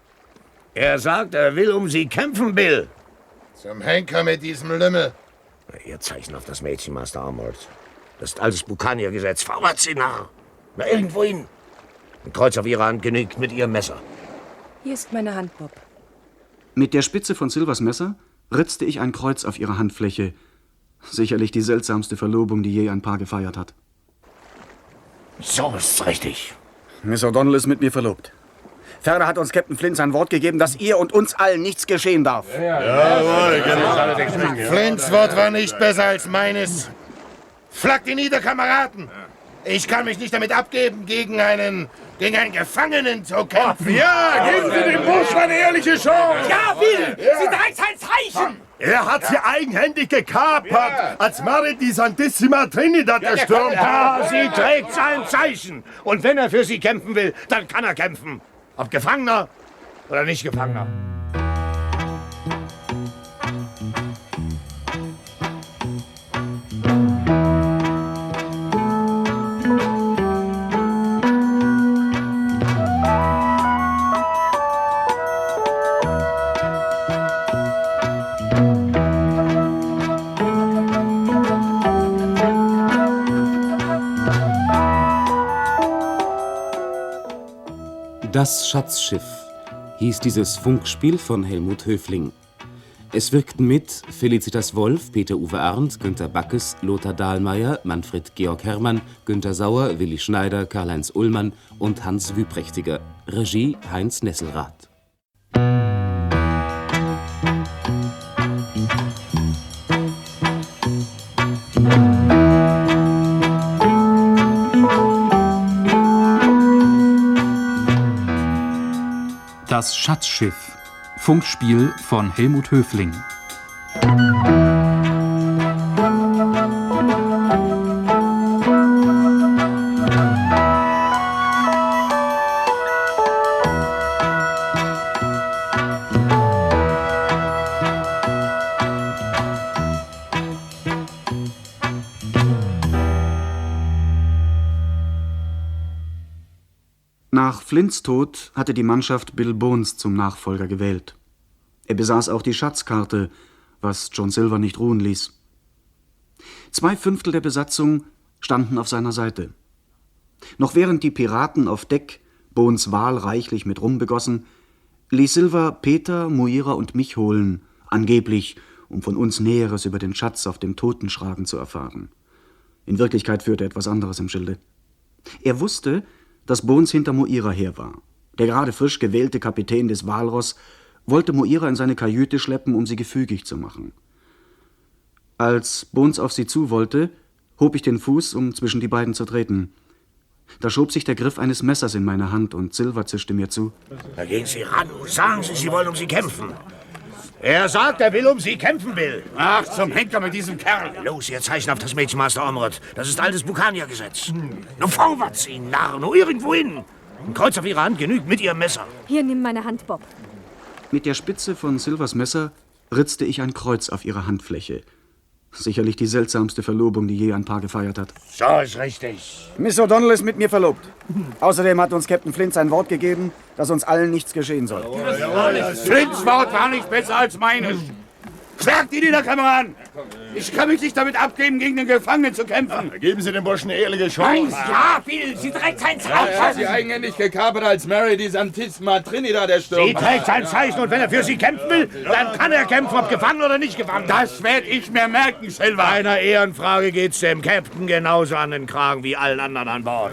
Er sagt, er will um Sie kämpfen, Bill. Zum Henker mit diesem Lümmel. Ihr Zeichen auf das Mädchen, Master Armold. Das ist altes Bukaniergesetz. Vorwärts, Sie Narr. Na, irgendwo hin. Ein Kreuz auf Ihrer Hand genügt mit Ihrem Messer. Hier ist meine Hand, Bob. Mit der Spitze von Silvers Messer ritzte ich ein Kreuz auf ihre Handfläche. Sicherlich die seltsamste Verlobung, die je ein Paar gefeiert hat. So ist's richtig. Miss O'Donnell ist mit mir verlobt. Ferner hat uns Captain Flint sein Wort gegeben, dass ihr und uns allen nichts geschehen darf. Jawohl, genau. Flints Wort war nicht besser als meines. Flaggt ihn nieder, Kameraden! Ich kann mich nicht damit abgeben, gegen einen Gefangenen zu kämpfen. Ja, geben Sie dem Burschen eine ehrliche Chance. Ja, Will, Sie trägt sein Zeichen. Er hat sie eigenhändig gekapert, als Mare die Santissima Trinidad erstürmt hat. Ja, sie trägt sein Zeichen. Und wenn er für sie kämpfen will, dann kann er kämpfen. Ob Gefangener oder nicht Gefangener. Das Schatzschiff hieß dieses Funkspiel von Helmut Höfling. Es wirkten mit Felicitas Wolf, Peter-Uwe Arndt, Günter Backes, Lothar Dahlmeier, Manfred Georg Herrmann, Günter Sauer, Willi Schneider, Karl-Heinz Ullmann und Hans Wüprächtiger. Regie Heinz Nesselrath. Das Schatzschiff. Funkspiel von Helmut Höfling. Nach Flints Tod hatte die Mannschaft Bill Bones zum Nachfolger gewählt. Er besaß auch die Schatzkarte, was John Silver nicht ruhen ließ. 2/5 der Besatzung standen auf seiner Seite. Noch während die Piraten auf Deck Bones Wal reichlich mit Rum begossen, ließ Silver Peter, Muira und mich holen, angeblich, um von uns Näheres über den Schatz auf dem Totenschragen zu erfahren. In Wirklichkeit führte er etwas anderes im Schilde. Er wusste, dass Bones hinter Muira her war. Der gerade frisch gewählte Kapitän des Walross wollte Muira in seine Kajüte schleppen, um sie gefügig zu machen. Als Bones auf sie zu wollte, hob ich den Fuß, um zwischen die beiden zu treten. Da schob sich der Griff eines Messers in meine Hand und Silver zischte mir zu. Da gehen Sie ran und sagen Sie, Sie wollen um sie kämpfen. Er sagt, er will um sie kämpfen will. Ach, zum Henker mit diesem Kerl. Los, ihr Zeichen auf das Mädchen, Master Omrod. Das ist altes Bukaniergesetz. Nun vorwärts, ihn Narren, nur irgendwo hin. Ein Kreuz auf Ihre Hand genügt mit Ihrem Messer. Hier, nimm meine Hand, Bob. Mit der Spitze von Silvers Messer ritzte ich ein Kreuz auf ihre Handfläche. Sicherlich die seltsamste Verlobung, die je ein Paar gefeiert hat. So ist richtig. Miss O'Donnell ist mit mir verlobt. Außerdem hat uns Captain Flint sein Wort gegeben, dass uns allen nichts geschehen soll. Flints Wort war nicht besser als meines. Schlagt ihn nieder, Kameraden! Ich kann mich nicht damit abgeben, gegen den Gefangenen zu kämpfen. Geben Sie dem Burschen eine ehrliche Chance. Ja, Bill, sie trägt sein Ich habe Zeichen. sie eigenhändig gekapert, als Mary die Santissima Trinidad erstürmt. Sie trägt sein Zeichen und wenn er für sie kämpfen will, dann kann er kämpfen, ob gefangen oder nicht gefangen. Das werde ich mir merken, Silver. Bei einer Ehrenfrage geht's dem Captain genauso an den Kragen wie allen anderen an Bord.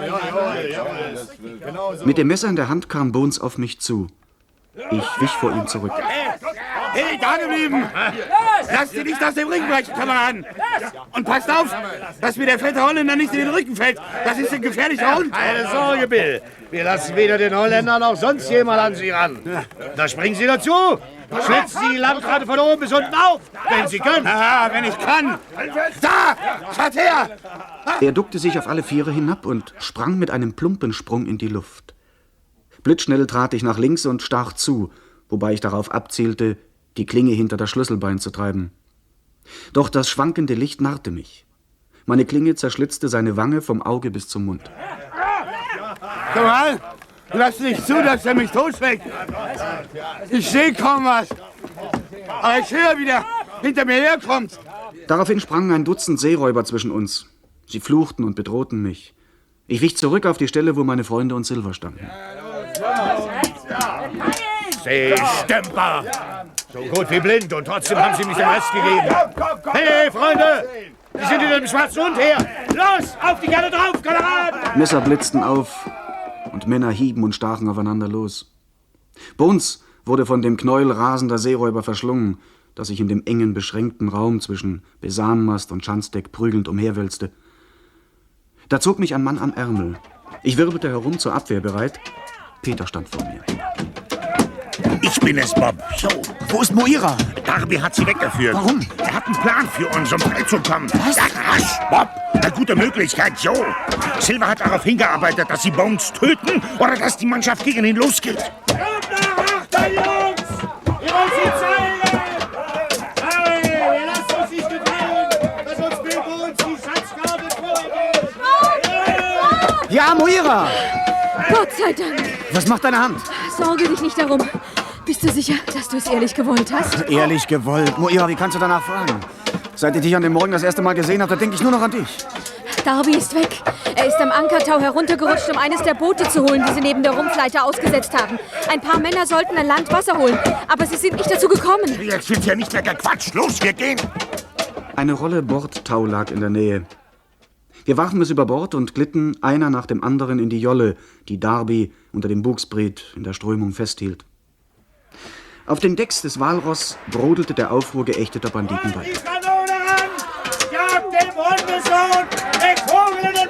Mit dem Messer in der Hand kam Bones auf mich zu. Ich wich vor ihm zurück. Hey, da geblieben! Lasst sie nicht aus dem Ring brechen, Kameraden! Und passt auf, dass mir der fette Holländer nicht in den Rücken fällt. Das ist ein gefährlicher Hund. Keine Sorge, Bill. Wir lassen weder den Holländer noch sonst jemand an Sie ran. Da springen Sie dazu. Schlitzen Sie die Landkarte von oben bis unten auf, wenn Sie können. Aha, wenn ich kann. Da! Schaut her! Er duckte sich auf alle Viere hinab und sprang mit einem plumpen Sprung in die Luft. Blitzschnell trat ich nach links und stach zu, wobei ich darauf abzielte, die Klinge hinter das Schlüsselbein zu treiben. Doch das schwankende Licht narrte mich. Meine Klinge zerschlitzte seine Wange vom Auge bis zum Mund. Komm mal! Lass nicht zu, dass er mich totschlägt! Ich sehe kaum was! Aber ich höre, wie der hinter mir herkommt! Daraufhin sprangen ein Dutzend Seeräuber zwischen uns. Sie fluchten und bedrohten mich. Ich wich zurück auf die Stelle, wo meine Freunde und Silver standen. Seestümper! So gut wie blind und trotzdem haben Sie mich den Rest gegeben. Hey, Freunde! Sie sind in dem schwarzen Hund her! Los, auf die Karte drauf, Kameraden! Messer blitzten auf. und Männer hieben und stachen aufeinander los. Bones wurde von dem Knäuel rasender Seeräuber verschlungen, das sich in dem engen, beschränkten Raum zwischen Besanmast und Schanzdeck prügelnd umherwälzte. Da zog mich ein Mann am Ärmel. Ich wirbelte herum zur Abwehr bereit. Peter stand vor mir. Ich bin es, Bob. So. Wo ist Moira? Darby hat sie weggeführt. Warum? Er hat einen Plan für uns, um freizukommen. Was? Ja, rasch, Bob. Eine gute Möglichkeit, Joe. Silver hat darauf hingearbeitet, dass sie Bones töten oder dass die Mannschaft gegen ihn losgeht. Kommt nach, Achter, Jungs! Ihr wollt sie zeigen! Harry, ihr lasst uns nicht gefallen, dass uns Bill Bones die Schatzkarte vorgeht! Ja, Moira! Gott sei Dank. Was macht deine Hand? Sorge dich nicht darum. Bist du sicher, dass du es ehrlich gewollt hast? Ehrlich gewollt. Moira, wie kannst du danach fragen? Seit ich dich an dem Morgen das erste Mal gesehen habe, da denke ich nur noch an dich. Darby ist weg. Er ist am Ankertau heruntergerutscht, um eines der Boote zu holen, die sie neben der Rumpfleiter ausgesetzt haben. Ein paar Männer sollten an Land Wasser holen, aber sie sind nicht dazu gekommen. Jetzt wird ja nicht mehr gequatscht. Los, wir gehen. Eine Rolle Bordtau lag in der Nähe. Wir warfen es über Bord und glitten einer nach dem anderen in die Jolle, die Darby unter dem Bugspriet in der Strömung festhielt. Auf den Decks des Walross brodelte der Aufruhr geächteter Banditen bei. Die Kanone ran! Jagt den Hundesohn! Den Vogel in den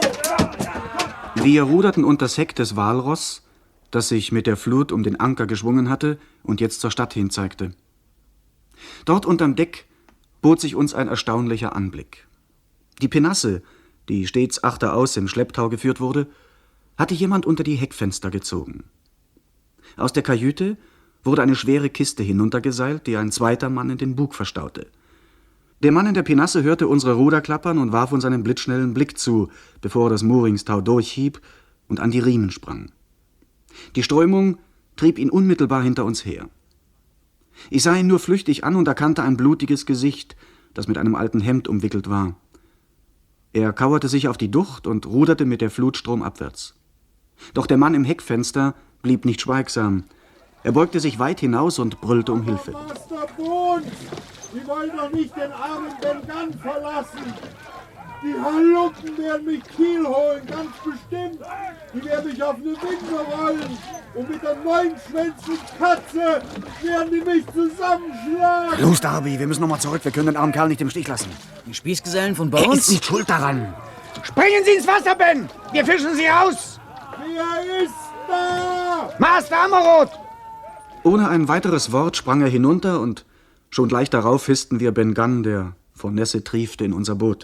Bauch! Wir ruderten unters Heck des Walross, das sich mit der Flut um den Anker geschwungen hatte und jetzt zur Stadt hin zeigte. Dort unterm Deck bot sich uns ein erstaunlicher Anblick. Die Penasse, die stets achteraus im Schlepptau geführt wurde, hatte jemand unter die Heckfenster gezogen. Aus der Kajüte wurde eine schwere Kiste hinuntergeseilt, die ein zweiter Mann in den Bug verstaute. Der Mann in der Penasse hörte unsere Ruder klappern und warf uns einen blitzschnellen Blick zu, bevor er das Mooringstau durchhieb und an die Riemen sprang. Die Strömung trieb ihn unmittelbar hinter uns her. Ich sah ihn nur flüchtig an und erkannte ein blutiges Gesicht, das mit einem alten Hemd umwickelt war. Er kauerte sich auf die Ducht und ruderte mit der Flut stromabwärts. Doch der Mann im Heckfenster blieb nicht schweigsam. Er beugte sich weit hinaus und brüllte um Hilfe. Master Bones! Sie wollen doch nicht den armen Ben Gunn verlassen! Die Halunken werden mich Kiel holen, ganz bestimmt! Die werden mich auf eine Winde rollen! Und mit der neunschwänzigen Katze werden die mich zusammenschlagen! Los, Darby, wir müssen noch mal zurück. Wir können den armen Kerl nicht im Stich lassen. Die Spießgesellen von Er Bones? ist nicht schuld daran. Springen Sie ins Wasser, Ben! Wir fischen Sie raus! Wer ist da? Master Ammerod! Ohne ein weiteres Wort sprang er hinunter und schon gleich darauf hissten wir Ben Gunn, der vor Nässe triefte, in unser Boot.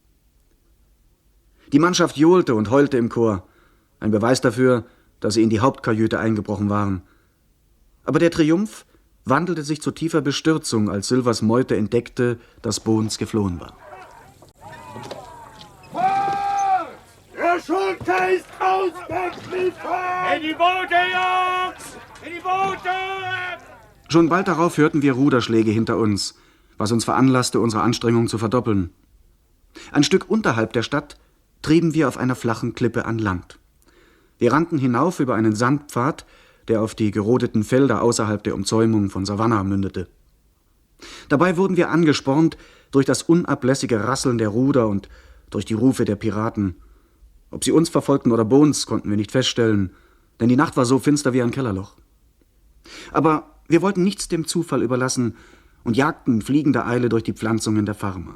Die Mannschaft johlte und heulte im Chor. Ein Beweis dafür, dass sie in die Hauptkajüte eingebrochen waren. Aber der Triumph wandelte sich zu tiefer Bestürzung, als Silvers Meute entdeckte, dass Bones geflohen war. Der Schulter ist ausgeliefert! In die Boote, Jungs! In die Boote! Schon bald darauf hörten wir Ruderschläge hinter uns, was uns veranlasste, unsere Anstrengungen zu verdoppeln. Ein Stück unterhalb der Stadt trieben wir auf einer flachen Klippe an Land. Wir rannten hinauf über einen Sandpfad, der auf die gerodeten Felder außerhalb der Umzäumung von Savannah mündete. Dabei wurden wir angespornt durch das unablässige Rasseln der Ruder und durch die Rufe der Piraten. Ob sie uns verfolgten oder Bones, konnten wir nicht feststellen, denn die Nacht war so finster wie ein Kellerloch. Aber wir wollten nichts dem Zufall überlassen und jagten in fliegender Eile durch die Pflanzungen der Farmer.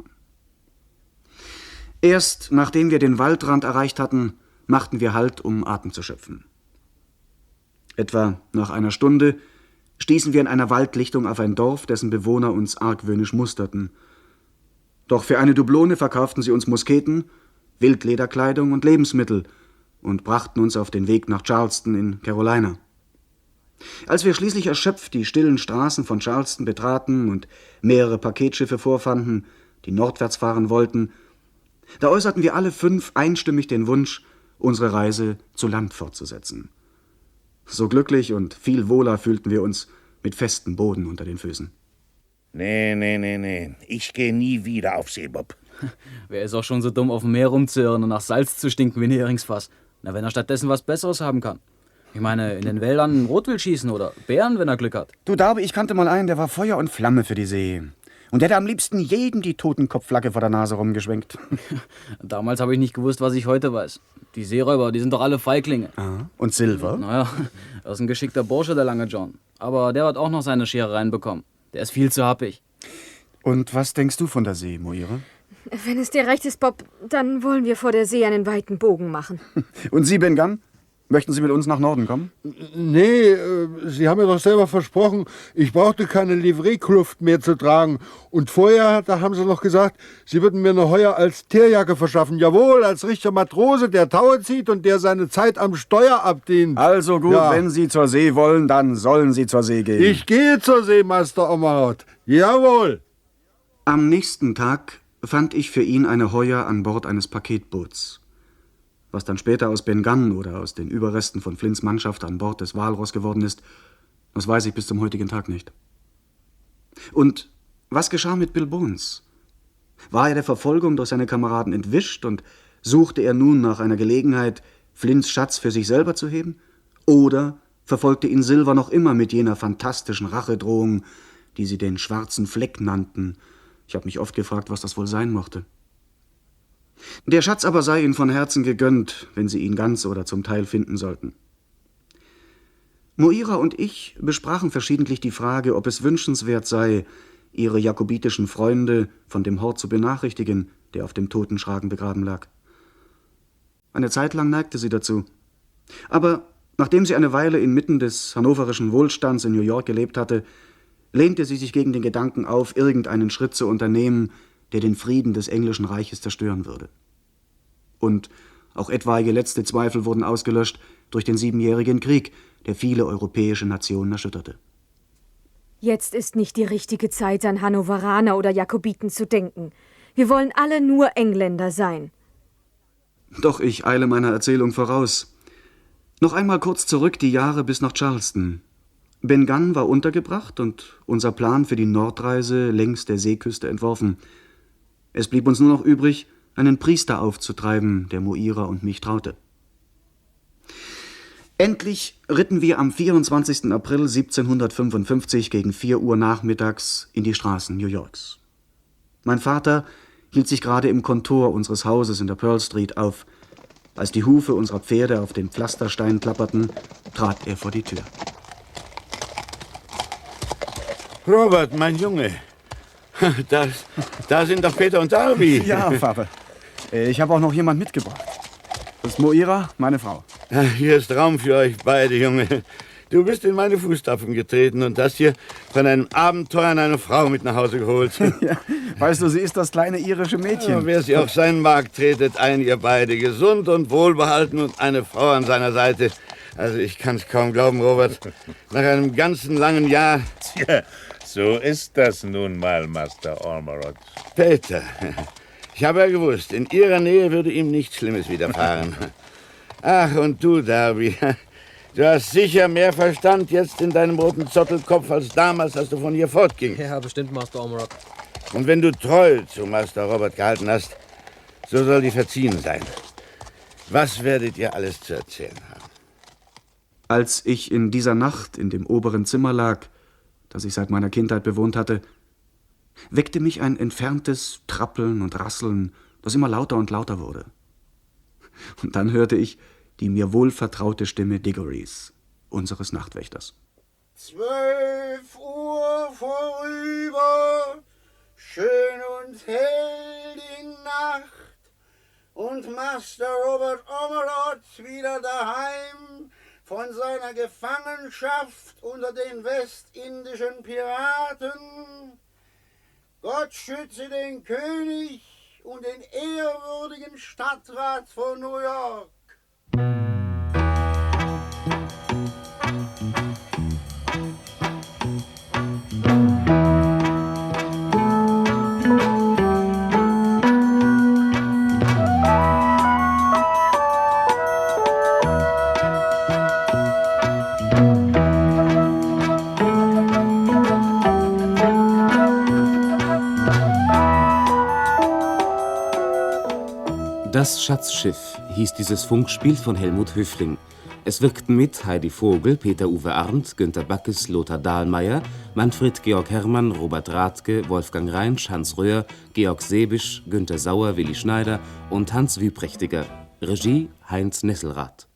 Erst nachdem wir den Waldrand erreicht hatten, machten wir Halt, um Atem zu schöpfen. Etwa nach einer Stunde stießen wir in einer Waldlichtung auf ein Dorf, dessen Bewohner uns argwöhnisch musterten. Doch für eine Dublone verkauften sie uns Musketen, Wildlederkleidung und Lebensmittel und brachten uns auf den Weg nach Charleston in Carolina. Als wir schließlich erschöpft die stillen Straßen von Charleston betraten und mehrere Paketschiffe vorfanden, die nordwärts fahren wollten, da äußerten wir alle 5 einstimmig den Wunsch, unsere Reise zu Land fortzusetzen. So glücklich und viel wohler fühlten wir uns mit festem Boden unter den Füßen. Nee. Ich gehe nie wieder auf See, Bob. Wer ist auch schon so dumm, auf dem Meer rumzuirren und nach Salz zu stinken wie ein Heringsfass? Na, wenn er stattdessen was Besseres haben kann. Ich meine, in den Wäldern Rotwild schießen oder Bären, wenn er Glück hat. Du, Darby, ich kannte mal einen, der war Feuer und Flamme für die See. Und hätte am liebsten jedem die Totenkopfflagge vor der Nase rumgeschwenkt. Damals habe ich nicht gewusst, was ich heute weiß. Die Seeräuber, die sind doch alle Feiglinge. Und Silver? Naja, das ist ein geschickter Bursche, der lange John. Aber der hat auch noch seine Schere reinbekommen. Der ist viel zu happig. Und was denkst du von der See, Moira? Wenn es dir recht ist, Bob, dann wollen wir vor der See einen weiten Bogen machen. Und Sie, Ben Gunn? Möchten Sie mit uns nach Norden kommen? Nee, Sie haben mir doch selber versprochen, ich brauchte keine Livreekluft mehr zu tragen. Und vorher, da haben Sie noch gesagt, Sie würden mir eine heuer als Tierjacke verschaffen. Jawohl, als richtiger Matrose, der Taue zieht und der seine Zeit am Steuer abdient. Also gut, wenn Sie zur See wollen, dann sollen Sie zur See gehen. Ich gehe zur See, Master Omerod. Jawohl. Am nächsten Tag fand ich für ihn eine Heuer an Bord eines Paketboots. Was dann später aus Ben Gunn oder aus den Überresten von Flints Mannschaft an Bord des Walross geworden ist, das weiß ich bis zum heutigen Tag nicht. Und was geschah mit Bill Bones? War er der Verfolgung durch seine Kameraden entwischt und suchte er nun nach einer Gelegenheit, Flints Schatz für sich selber zu heben? Oder verfolgte ihn Silver noch immer mit jener fantastischen Rachedrohung, die sie den schwarzen Fleck nannten? Ich habe mich oft gefragt, was das wohl sein mochte. Der Schatz aber sei ihnen von Herzen gegönnt, wenn sie ihn ganz oder zum Teil finden sollten. Moira und ich besprachen verschiedentlich die Frage, ob es wünschenswert sei, ihre jakobitischen Freunde von dem Hort zu benachrichtigen, der auf dem Totenschragen begraben lag. Eine Zeit lang neigte sie dazu. Aber nachdem sie eine Weile inmitten des hannoverischen Wohlstands in New York gelebt hatte, lehnte sie sich gegen den Gedanken auf, irgendeinen Schritt zu unternehmen, der den Frieden des englischen Reiches zerstören würde. Und auch etwaige letzte Zweifel wurden ausgelöscht durch den 7-jährigen Krieg, der viele europäische Nationen erschütterte. Jetzt ist nicht die richtige Zeit, an Hannoveraner oder Jakobiten zu denken. Wir wollen alle nur Engländer sein. Doch ich eile meiner Erzählung voraus. Noch einmal kurz zurück die Jahre bis nach Charleston. Ben Gunn war untergebracht und unser Plan für die Nordreise längs der Seeküste entworfen. Es blieb uns nur noch übrig, einen Priester aufzutreiben, der Moira und mich traute. Endlich ritten wir am 24. April 1755 gegen 4 Uhr nachmittags in die Straßen New Yorks. Mein Vater hielt sich gerade im Kontor unseres Hauses in der Pearl Street auf. Als die Hufe unserer Pferde auf den Pflasterstein klapperten, trat er vor die Tür. Robert, mein Junge. Da sind doch Peter und Darby. Ja, Vater. Ich habe auch noch jemand mitgebracht. Das ist Moira, meine Frau. Hier ist Raum für euch beide, Junge. Du bist in meine Fußstapfen getreten und hast hier von einem Abenteuer eine Frau mit nach Hause geholt. Ja, weißt du, sie ist das kleine irische Mädchen. Ja, wer sie auch sein mag, tretet ein, ihr beide, gesund und wohlbehalten und eine Frau an seiner Seite. Also ich kann es kaum glauben, Robert. Nach einem ganzen langen Jahr... Tja, so ist das nun mal, Master Ormerod. Peter, ich habe ja gewusst, in Ihrer Nähe würde ihm nichts Schlimmes widerfahren. Ach, und du, Darby, du hast sicher mehr Verstand jetzt in deinem roten Zottelkopf als damals, als du von hier fortgingst. Ja, bestimmt, Master Ormerod. Und wenn du treu zu Master Robert gehalten hast, so soll dir verziehen sein. Was werdet ihr alles zu erzählen haben? Als ich in dieser Nacht in dem oberen Zimmer lag, das ich seit meiner Kindheit bewohnt hatte, weckte mich ein entferntes Trappeln und Rasseln, das immer lauter und lauter wurde. Und dann hörte ich die mir wohlvertraute Stimme Diggorys, unseres Nachtwächters. 12 Uhr vorüber, schön und hell die Nacht, und Master Robert Ormerod wieder daheim von seiner Gefangenschaft unter den westindischen Piraten. Gott schütze den König und den ehrwürdigen Stadtrat von New York. Das Schatzschiff hieß dieses Funkspiel von Helmut Höfling Es wirkten mit Heidi Vogel, Peter-Uwe Arndt, Günter Backes, Lothar Dahlmeier, Manfred Georg Herrmann, Robert Rathke, Wolfgang Reinsch, Hans Röhr, Georg Sebisch, Günter Sauer, Willi Schneider und Hans Wüprächtiger. Regie Heinz Nesselrath.